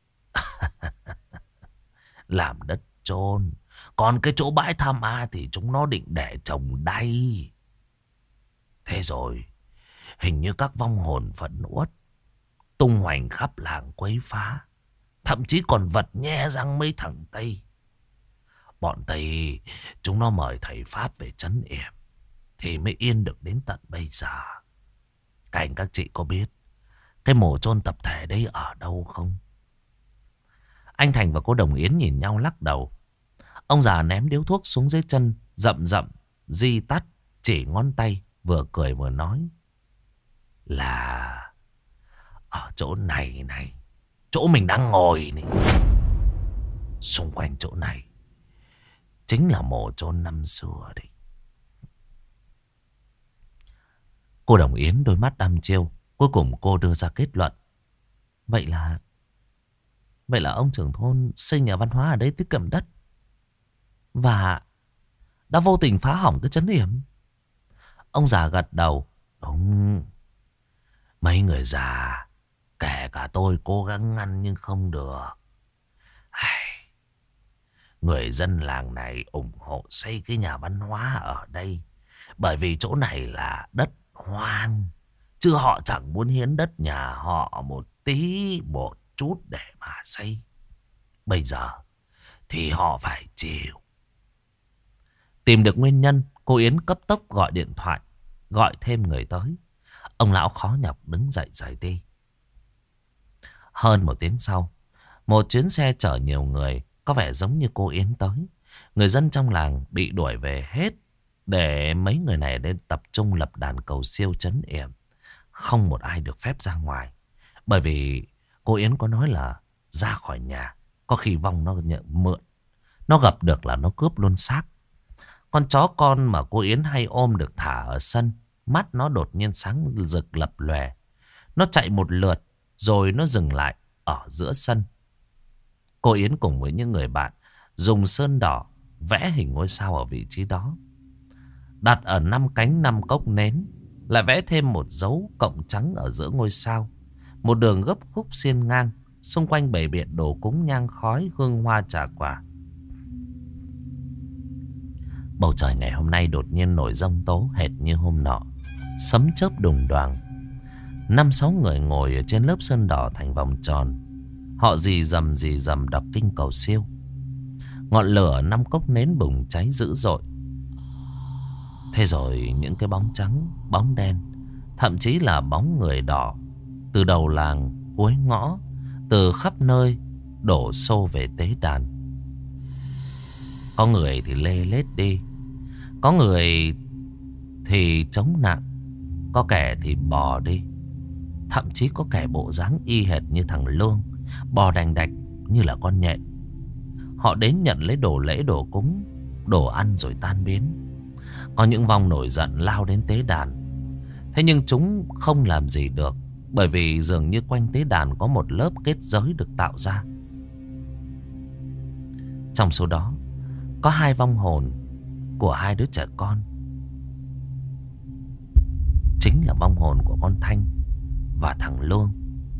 làm đất chôn. Còn cái chỗ bãi Tham A thì chúng nó định để trồng đay. Thế rồi hình như các vong hồn phẫn uất tung hoành khắp làng quấy phá, thậm chí còn vật nhe răng mấy thằng Tây. Bọn Tây chúng nó mời thầy Pháp về trấn yểm thì mới yên được đến tận bây giờ. Các anh các chị có biết cái mồ chôn tập thể đấy ở đâu không? Anh Thành và cô Đồng Yến nhìn nhau lắc đầu. Ông già ném điếu thuốc xuống dưới chân, rậm rậm, di tắt, chỉ ngón tay, vừa cười vừa nói: là ở chỗ này này, chỗ mình đang ngồi này. Xung quanh chỗ này chính là mồ chôn năm xưa đấy. Cô Đồng Yến đôi mắt đăm chiêu. Cuối cùng cô đưa ra kết luận: Vậy là Vậy là ông trưởng thôn xây nhà văn hóa ở đây tiết kiệm đất, và đã vô tình phá hỏng cái trấn yểm. Ông già gật đầu. Đúng. Mấy người già, kể cả tôi cố gắng ngăn nhưng không được. Ai, người dân làng này ủng hộ xây cái nhà văn hóa ở đây. Bởi vì chỗ này là đất hoang. Chứ họ chẳng muốn hiến đất nhà họ một tí một chút để mà xây. Bây giờ thì họ phải chịu. Tìm được nguyên nhân, cô Yến cấp tốc gọi điện thoại, gọi thêm người tới. Ông lão khó nhọc đứng dậy rời đi. Hơn một tiếng sau, một chuyến xe chở nhiều người có vẻ giống như cô Yến tới. Người dân trong làng bị đuổi về hết, để mấy người này đến tập trung lập đàn cầu siêu trấn yểm. Không một ai được phép ra ngoài. Bởi vì cô Yến có nói là ra khỏi nhà có khi vong nó nhận mượn. Nó gặp được là nó cướp luôn xác. Con chó con mà cô Yến hay ôm được thả ở sân, mắt nó đột nhiên sáng rực lập lòe. Nó chạy một lượt rồi nó dừng lại ở giữa sân. Cô Yến cùng với những người bạn dùng sơn đỏ vẽ hình ngôi sao ở vị trí đó. Đặt ở năm cánh năm cốc nến, lại vẽ thêm một dấu cộng trắng ở giữa ngôi sao. Một đường gấp khúc xiên ngang, xung quanh bày biện đồ cúng nhang khói, hương hoa trà quả. Bầu trời ngày hôm nay đột nhiên nổi giông tố hệt như hôm nọ. Sấm chớp đùng đoàng. Năm sáu người ngồi ở trên lớp sơn đỏ thành vòng tròn. Họ rì rầm rì rầm đọc kinh cầu siêu. Ngọn lửa năm cốc nến bùng cháy dữ dội. Thế rồi những cái bóng trắng, bóng đen, thậm chí là bóng người đỏ, từ đầu làng, cuối ngõ, từ khắp nơi đổ xô về tế đàn. Có người thì lê lết đi, có người thì chống nặng, có kẻ thì bò đi. Thậm chí có kẻ bộ dáng y hệt như thằng Lương, bò đành đạch như là con nhện. Họ đến nhận lấy đồ lễ đồ cúng, đồ ăn rồi tan biến. Có những vong nổi giận lao đến tế đàn. Thế nhưng chúng không làm gì được, bởi vì dường như quanh tế đàn có một lớp kết giới được tạo ra. Trong số đó có hai vong hồn của hai đứa trẻ con. Chính là vong hồn của con Thanh và thằng Lương.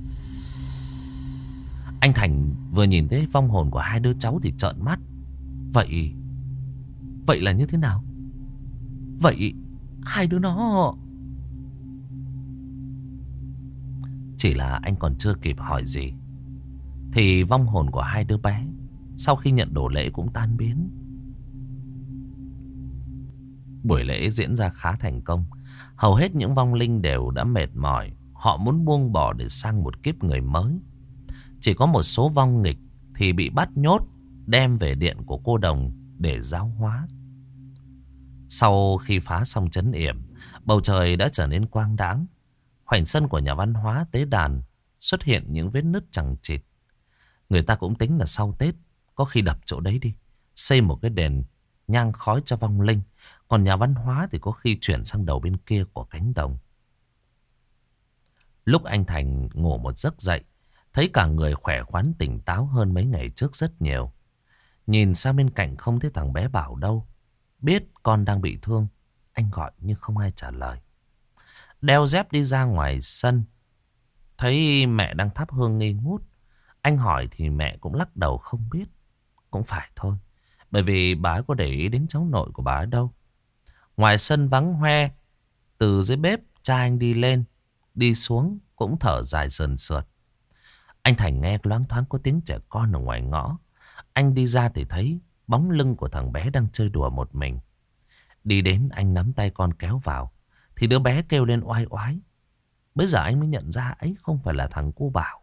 Anh Thành vừa nhìn thấy vong hồn của hai đứa cháu thì trợn mắt. Vậy Vậy là như thế nào? Vậy hai đứa nó... Chỉ là anh còn chưa kịp hỏi gì thì vong hồn của hai đứa bé sau khi nhận đồ lễ cũng tan biến. Buổi lễ diễn ra khá thành công. Hầu hết những vong linh đều đã mệt mỏi. Họ muốn buông bỏ để sang một kiếp người mới. Chỉ có một số vong nghịch thì bị bắt nhốt, đem về điện của cô đồng để giáo hóa. Sau khi phá xong trấn yểm, bầu trời đã trở nên quang đãng. Khoảnh sân của nhà văn hóa tế đàn xuất hiện những vết nứt chằng chịt. Người ta cũng tính là sau Tết có khi đập chỗ đấy đi, xây một cái đền nhang khói cho vong linh. Còn nhà văn hóa thì có khi chuyển sang đầu bên kia của cánh đồng. Lúc anh Thành ngủ một giấc dậy, thấy cả người khỏe khoắn tỉnh táo hơn mấy ngày trước rất nhiều. Nhìn sang bên cạnh không thấy thằng bé Bảo đâu. Biết con đang bị thương, anh gọi nhưng không ai trả lời. Đeo dép đi ra ngoài sân, thấy mẹ đang thắp hương nghi ngút. Anh hỏi thì mẹ cũng lắc đầu không biết. Cũng phải thôi, bởi vì bà ấy có để ý đến cháu nội của bà ấy đâu. Ngoài sân vắng hoe, từ dưới bếp cha anh đi lên, đi xuống cũng thở dài sườn sượt. Anh Thành nghe loáng thoáng có tiếng trẻ con ở ngoài ngõ. Anh đi ra thì thấy bóng lưng của thằng bé đang chơi đùa một mình. Đi đến anh nắm tay con kéo vào, thì đứa bé kêu lên oai oái. Bây giờ anh mới nhận ra ấy không phải là thằng cô Bảo.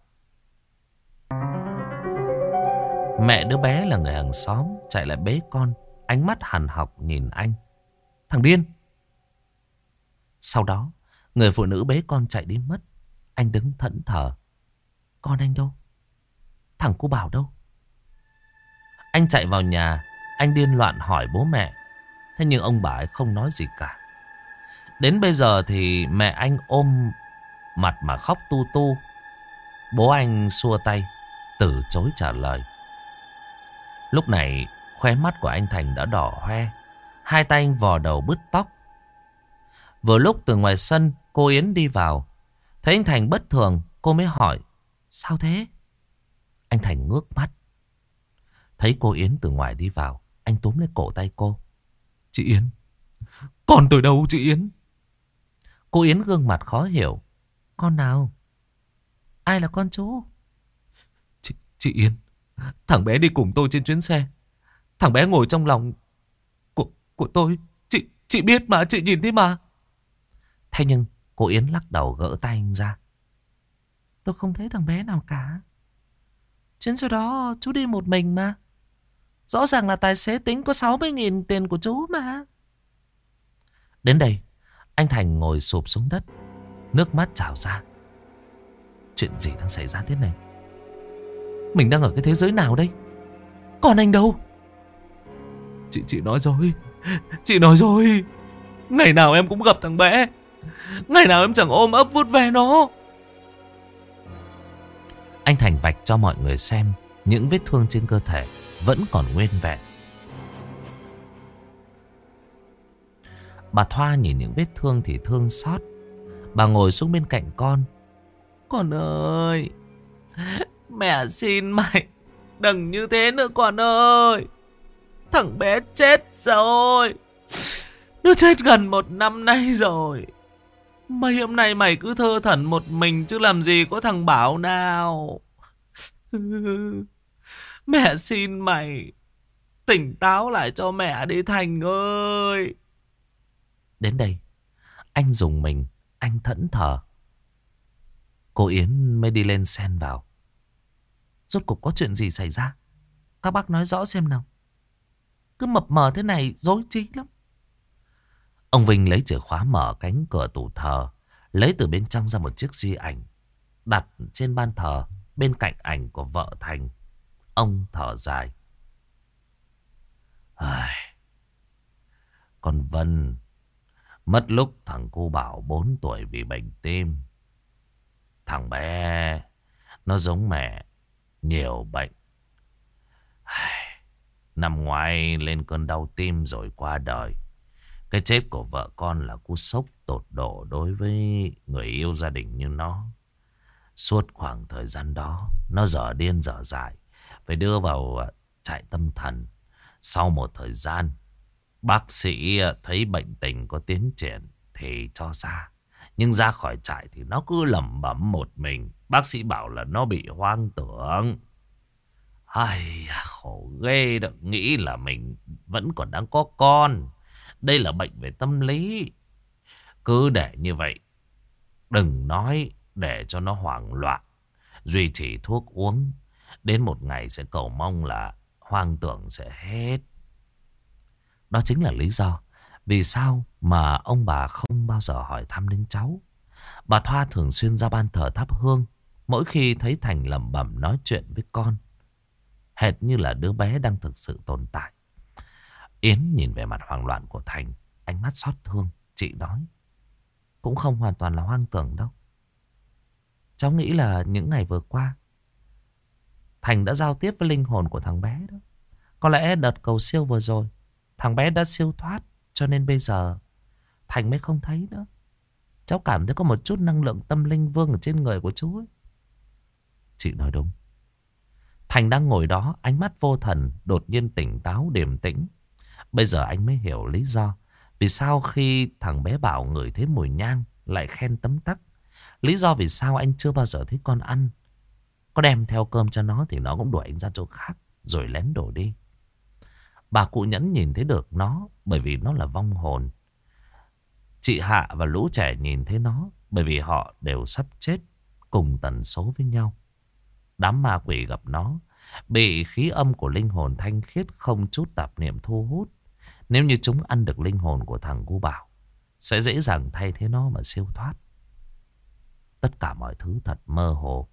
Mẹ đứa bé là người hàng xóm, chạy lại bế con, ánh mắt hằn học nhìn anh. Thằng điên! Sau đó, người phụ nữ bế con chạy đi mất. Anh đứng thẫn thờ. Con anh đâu? Thằng cô Bảo đâu? Anh chạy vào nhà, anh điên loạn hỏi bố mẹ. Thế nhưng ông bà ấy không nói gì cả. Đến bây giờ thì mẹ anh ôm mặt mà khóc tu tu. Bố anh xua tay, từ chối trả lời. Lúc này khóe mắt của anh Thành đã đỏ hoe. Hai tay anh vò đầu bứt tóc. Vừa lúc từ ngoài sân cô Yến đi vào. Thấy anh Thành bất thường, cô mới hỏi: Sao thế? Anh Thành ngước mắt, Thấy cô Yến từ ngoài đi vào, anh túm lấy cổ tay cô. Chị Yến, con tôi đâu chị Yến? Cô Yến gương mặt khó hiểu. Con nào? Ai là con chú? Chị, chị Yến, thằng bé đi cùng tôi trên chuyến xe. Thằng bé ngồi trong lòng của, của tôi. Chị, chị biết mà, chị nhìn thấy mà. Thế nhưng cô Yến lắc đầu gỡ tay anh ra. Tôi không thấy thằng bé nào cả. Chuyến xe đó chú đi một mình mà. Rõ ràng là tài xế tính có sáu mươi nghìn tiền của chú mà. Đến đây, anh Thành ngồi sụp xuống đất, nước mắt trào ra. Chuyện gì đang xảy ra thế này? Mình đang ở cái thế giới nào đây? Còn anh đâu? Chị chị nói rồi. Chị nói rồi. Ngày nào em cũng gặp thằng bé. Ngày nào em chẳng ôm ấp vuốt ve nó. Anh Thành vạch cho mọi người xem những vết thương trên cơ thể vẫn còn nguyên vẹn. Bà Thoa nhìn những vết thương thì thương xót. Bà ngồi xuống bên cạnh con. Con ơi, mẹ xin mày đừng như thế nữa con ơi. Thằng bé chết rồi. Nó chết gần một năm nay rồi. Mấy hôm nay mày cứ thơ thẩn một mình chứ làm gì có thằng Bảo nào. Mẹ xin mày tỉnh táo lại cho mẹ đi Thành ơi. Đến đây, anh dùng mình, anh thẫn thờ. Cô Yến mới đi lên xen vào. Rốt cuộc có chuyện gì xảy ra? Các bác nói rõ xem nào. Cứ mập mờ thế này dối trí lắm. Ông Vinh lấy chìa khóa mở cánh cửa tủ thờ, lấy từ bên trong ra một chiếc di ảnh, đặt trên ban thờ bên cạnh ảnh của vợ Thành. Ông thở dài. Ai... Con Vân mất lúc thằng cu Bảo bốn tuổi vì bệnh tim. Thằng bé nó giống mẹ, nhiều bệnh. Ai... Năm ngoái lên cơn đau tim rồi qua đời. Cái chết của vợ con là cú sốc tột độ đối với người yêu gia đình như nó. Suốt khoảng thời gian đó, nó dở điên dở dại, phải đưa vào trại tâm thần. Sau một thời gian, bác sĩ thấy bệnh tình có tiến triển thì cho ra. Nhưng ra khỏi trại thì nó cứ lẩm bẩm một mình. Bác sĩ bảo là nó bị hoang tưởng. Ai, khổ ghê đó. Nghĩ là mình vẫn còn đang có con. Đây là bệnh về tâm lý. Cứ để như vậy, đừng nói để cho nó hoảng loạn. Duy trì thuốc uống. Đến một ngày sẽ cầu mong là hoang tưởng sẽ hết. Đó chính là lý do vì sao mà ông bà không bao giờ hỏi thăm đến cháu. Bà Thoa thường xuyên ra ban thờ thắp hương. Mỗi khi thấy Thành lẩm bẩm nói chuyện với con, hệt như là đứa bé đang thực sự tồn tại. Yến nhìn về mặt hoang loạn của Thành, ánh mắt xót thương. Chị nói, cũng không hoàn toàn là hoang tưởng đâu. Cháu nghĩ là những ngày vừa qua Thành đã giao tiếp với linh hồn của thằng bé đó. Có lẽ đợt cầu siêu vừa rồi thằng bé đã siêu thoát, cho nên bây giờ Thành mới không thấy nữa. Cháu cảm thấy có một chút năng lượng tâm linh vương ở trên người của chú ấy. Chị nói đúng. Thành đang ngồi đó, ánh mắt vô thần, đột nhiên tỉnh táo điềm tĩnh. Bây giờ anh mới hiểu lý do vì sao khi thằng bé Bảo ngửi thấy mùi nhang lại khen tấm tắc. Lý do vì sao anh chưa bao giờ thấy con ăn. Có đem theo cơm cho nó thì nó cũng đuổi anh ra chỗ khác rồi lén đổ đi. Bà cụ Nhẫn nhìn thấy được nó bởi vì nó là vong hồn. Chị Hạ và lũ trẻ nhìn thấy nó bởi vì họ đều sắp chết cùng tần số với nhau. Đám ma quỷ gặp nó bị khí âm của linh hồn thanh khiết không chút tạp niệm thu hút. Nếu như chúng ăn được linh hồn của thằng cu Bảo, sẽ dễ dàng thay thế nó mà siêu thoát. Tất cả mọi thứ thật mơ hồ.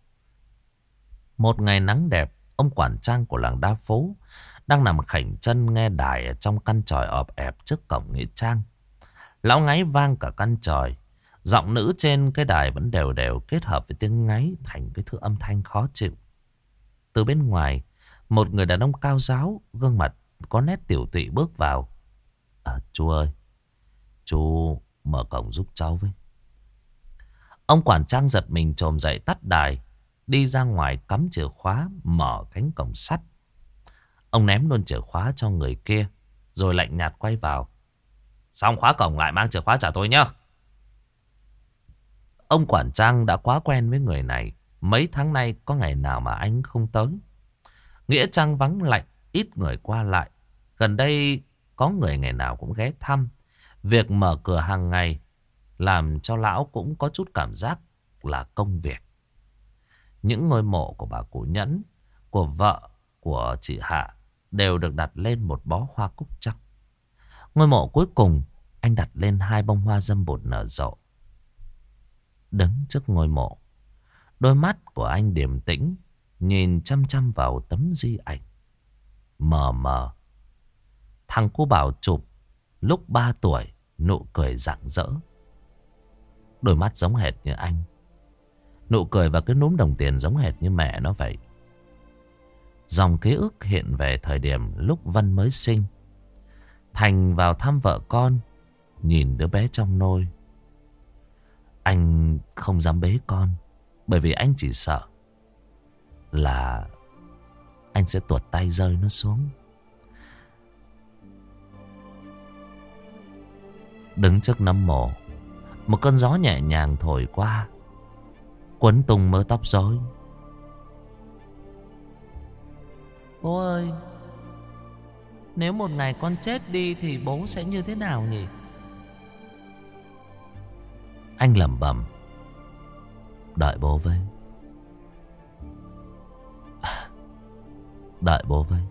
Một ngày nắng đẹp, ông quản trang của làng đa phố đang nằm khảnh chân nghe đài ở trong căn chòi ọp ẹp trước cổng nghĩa trang. Lão ngáy vang cả căn chòi. Giọng nữ trên cái đài vẫn đều đều kết hợp với tiếng ngáy thành cái thứ âm thanh khó chịu. Từ bên ngoài, một người đàn ông cao ráo, gương mặt có nét tiểu tụy bước vào. À, chú ơi, chú mở cổng giúp cháu với. Ông quản trang giật mình chồm dậy tắt đài, đi ra ngoài cắm chìa khóa, mở cánh cổng sắt. Ông ném luôn chìa khóa cho người kia, rồi lạnh nhạt quay vào. Xong khóa cổng lại, mang chìa khóa trả tôi nhá. Ông quản trang đã quá quen với người này. Mấy tháng nay có ngày nào mà anh không tới. Nghĩa trang vắng lạnh, ít người qua lại. Gần đây có người ngày nào cũng ghé thăm. Việc mở cửa hàng ngày làm cho lão cũng có chút cảm giác là công việc. Những ngôi mộ của bà cụ Nhẫn, của vợ, của chị Hạ đều được đặt lên một bó hoa cúc trắng. Ngôi mộ cuối cùng anh đặt lên hai bông hoa dâm bụt nở rộ. Đứng trước ngôi mộ, đôi mắt của anh điềm tĩnh, nhìn chăm chăm vào tấm di ảnh. Mờ mờ, thằng cô Bảo chụp lúc ba tuổi, nụ cười rạng rỡ. Đôi mắt giống hệt như anh. Nụ cười và cái núm đồng tiền giống hệt như mẹ nó vậy. Dòng ký ức hiện về thời điểm lúc Vân mới sinh. Thành vào thăm vợ con, nhìn đứa bé trong nôi. Anh không dám bế con, bởi vì anh chỉ sợ là anh sẽ tuột tay rơi nó xuống. Đứng trước nấm mộ, một cơn gió nhẹ nhàng thổi qua, quấn tung mớ tóc rối. Bố ơi, nếu một ngày con chết đi thì bố sẽ như thế nào nhỉ? Anh lẩm bẩm. Đợi bố với. Đợi bố với.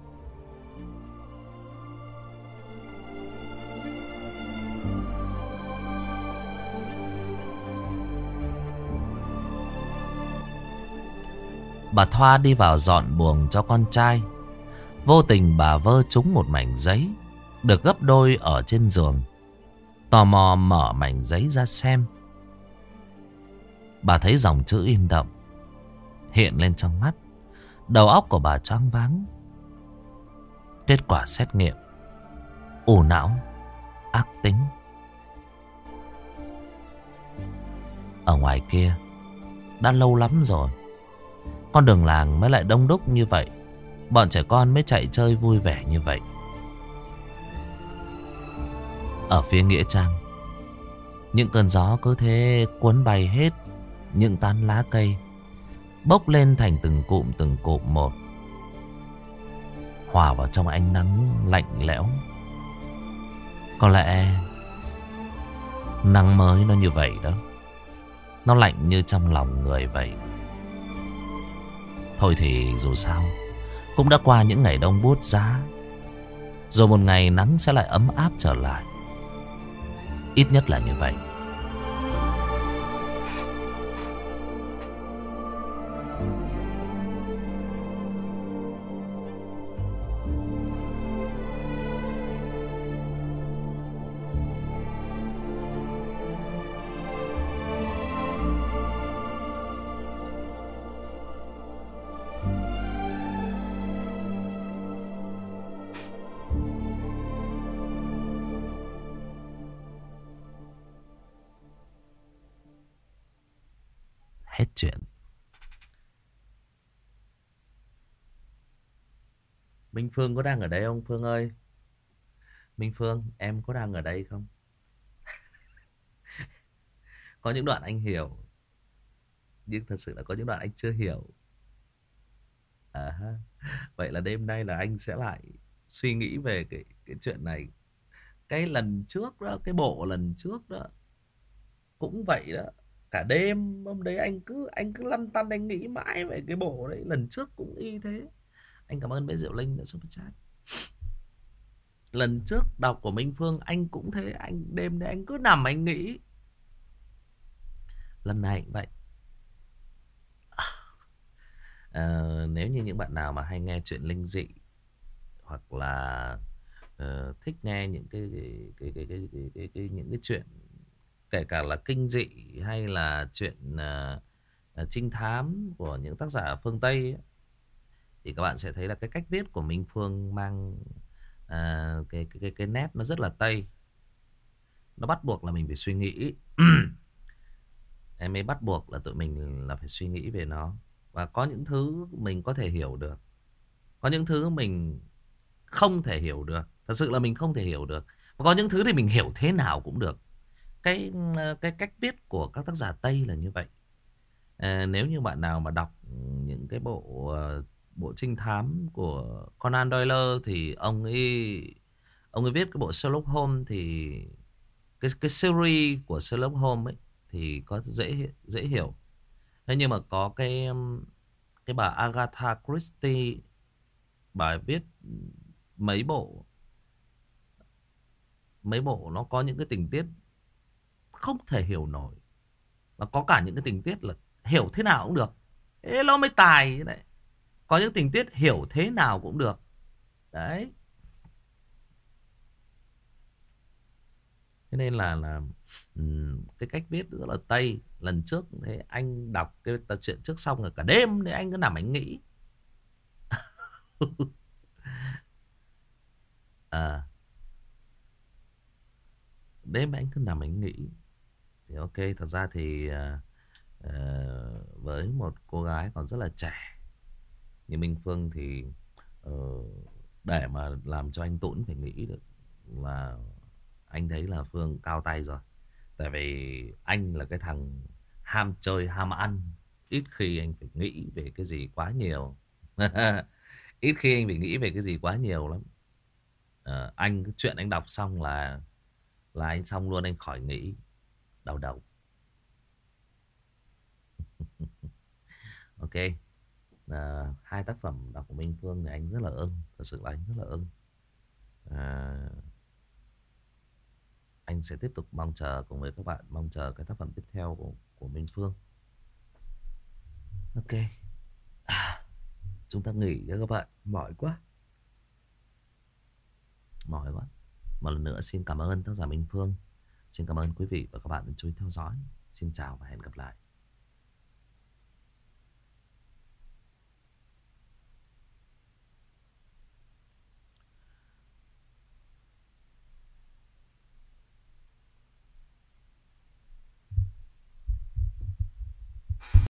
Bà Thoa đi vào dọn buồng cho con trai. Vô tình bà vơ trúng một mảnh giấy được gấp đôi ở trên giường. Tò mò mở mảnh giấy ra xem. Bà thấy dòng chữ in đậm hiện lên trong mắt. Đầu óc của bà choáng váng. Kết quả xét nghiệm ù não ác tính. Ở ngoài kia đã lâu lắm rồi, con đường làng mới lại đông đúc như vậy. Bọn trẻ con mới chạy chơi vui vẻ như vậy. Ở phía nghĩa trang, những cơn gió cứ thế cuốn bay hết những tán lá cây, bốc lên thành từng cụm từng cụm một, hòa vào trong ánh nắng lạnh lẽo. Có lẽ nắng mới nó như vậy đó. Nó lạnh như trong lòng người vậy. Thôi thì dù sao cũng đã qua những ngày đông buốt giá, rồi một ngày nắng sẽ lại ấm áp trở lại. Ít nhất là như vậy. Hết chuyện. Minh Phương có đang ở đây không Phương ơi? Minh Phương, em có đang ở đây không? Có những đoạn anh hiểu, nhưng thật sự là có những đoạn anh chưa hiểu. À, ha. Vậy là đêm nay là anh sẽ lại suy nghĩ về cái cái chuyện này. Cái lần trước đó, cái bộ lần trước đó cũng vậy đó. Cả đêm hôm đấy anh cứ anh cứ lăn tăn, anh nghĩ mãi về cái bộ đấy. Lần trước cũng y thế. Anh cảm ơn bé Diệu Linh đã super chat. Lần trước đọc của Minh Phương anh cũng thế. Anh đêm đấy anh cứ nằm anh nghĩ. Lần này cũng vậy. à, Nếu như những bạn nào mà hay nghe chuyện linh dị, hoặc là uh, thích nghe những cái cái, cái, cái, cái, cái, cái, cái những cái chuyện kể cả là kinh dị hay là chuyện uh, uh, trinh thám của những tác giả phương Tây ấy, thì các bạn sẽ thấy là cái cách viết của Minh Phương mang uh, cái, cái cái cái nét nó rất là Tây. Nó bắt buộc là mình phải suy nghĩ. Em ấy bắt buộc là tụi mình là phải suy nghĩ về nó. Và có những thứ mình có thể hiểu được, có những thứ mình không thể hiểu được. Thật sự là mình không thể hiểu được. Và có những thứ thì mình hiểu thế nào cũng được. Cái ờ, cái cách viết của các tác giả Tây là như vậy. Ờ, nếu như bạn nào mà đọc những cái bộ ờ, bộ trinh thám của Conan Doyle thì ông ấy ông ấy viết cái bộ Sherlock Holmes thì cái cái series của Sherlock Holmes ấy thì có dễ dễ hiểu. Thế nhưng mà có cái um, cái bà Agatha Christie, bà viết mấy bộ mấy bộ nó có những cái tình tiết không thể hiểu nổi, và có cả những cái tình tiết là hiểu thế nào cũng được. Thế nó mới tài đấy. Có những tình tiết hiểu thế nào cũng được đấy. Thế nên là là ừm, cái cách viết rất là Tây. Lần trước thế anh đọc cái tập truyện trước xong rồi cả đêm đấy anh cứ nằm anh nghĩ. À, đêm anh cứ nằm anh nghĩ. Thì ok, thật ra thì à, ờ, với một cô gái còn rất là trẻ như Minh Phương thì ờ, để mà làm cho anh Tũng phải nghĩ được là anh thấy là Phương cao tay rồi. Tại vì anh là cái thằng ham chơi ham ăn, ít khi anh phải nghĩ về cái gì quá nhiều. Ít khi anh phải nghĩ về cái gì quá nhiều lắm. Ờ, anh chuyện anh đọc xong là là anh xong luôn, anh khỏi nghĩ đầu đầu. Ok. Ờ, hai tác phẩm đọc của Minh Phương thì anh rất là ưng, thật sự là anh rất là ưng. Ờ, anh sẽ tiếp tục mong chờ cùng với các bạn, mong chờ cái tác phẩm tiếp theo của của Minh Phương. Ok. À, chúng ta nghỉ cho các bạn, mỏi quá, mỏi quá. Một lần nữa xin cảm ơn tác giả Minh Phương. Xin cảm ơn quý vị và các bạn đã chú ý theo dõi. Xin chào và hẹn gặp lại.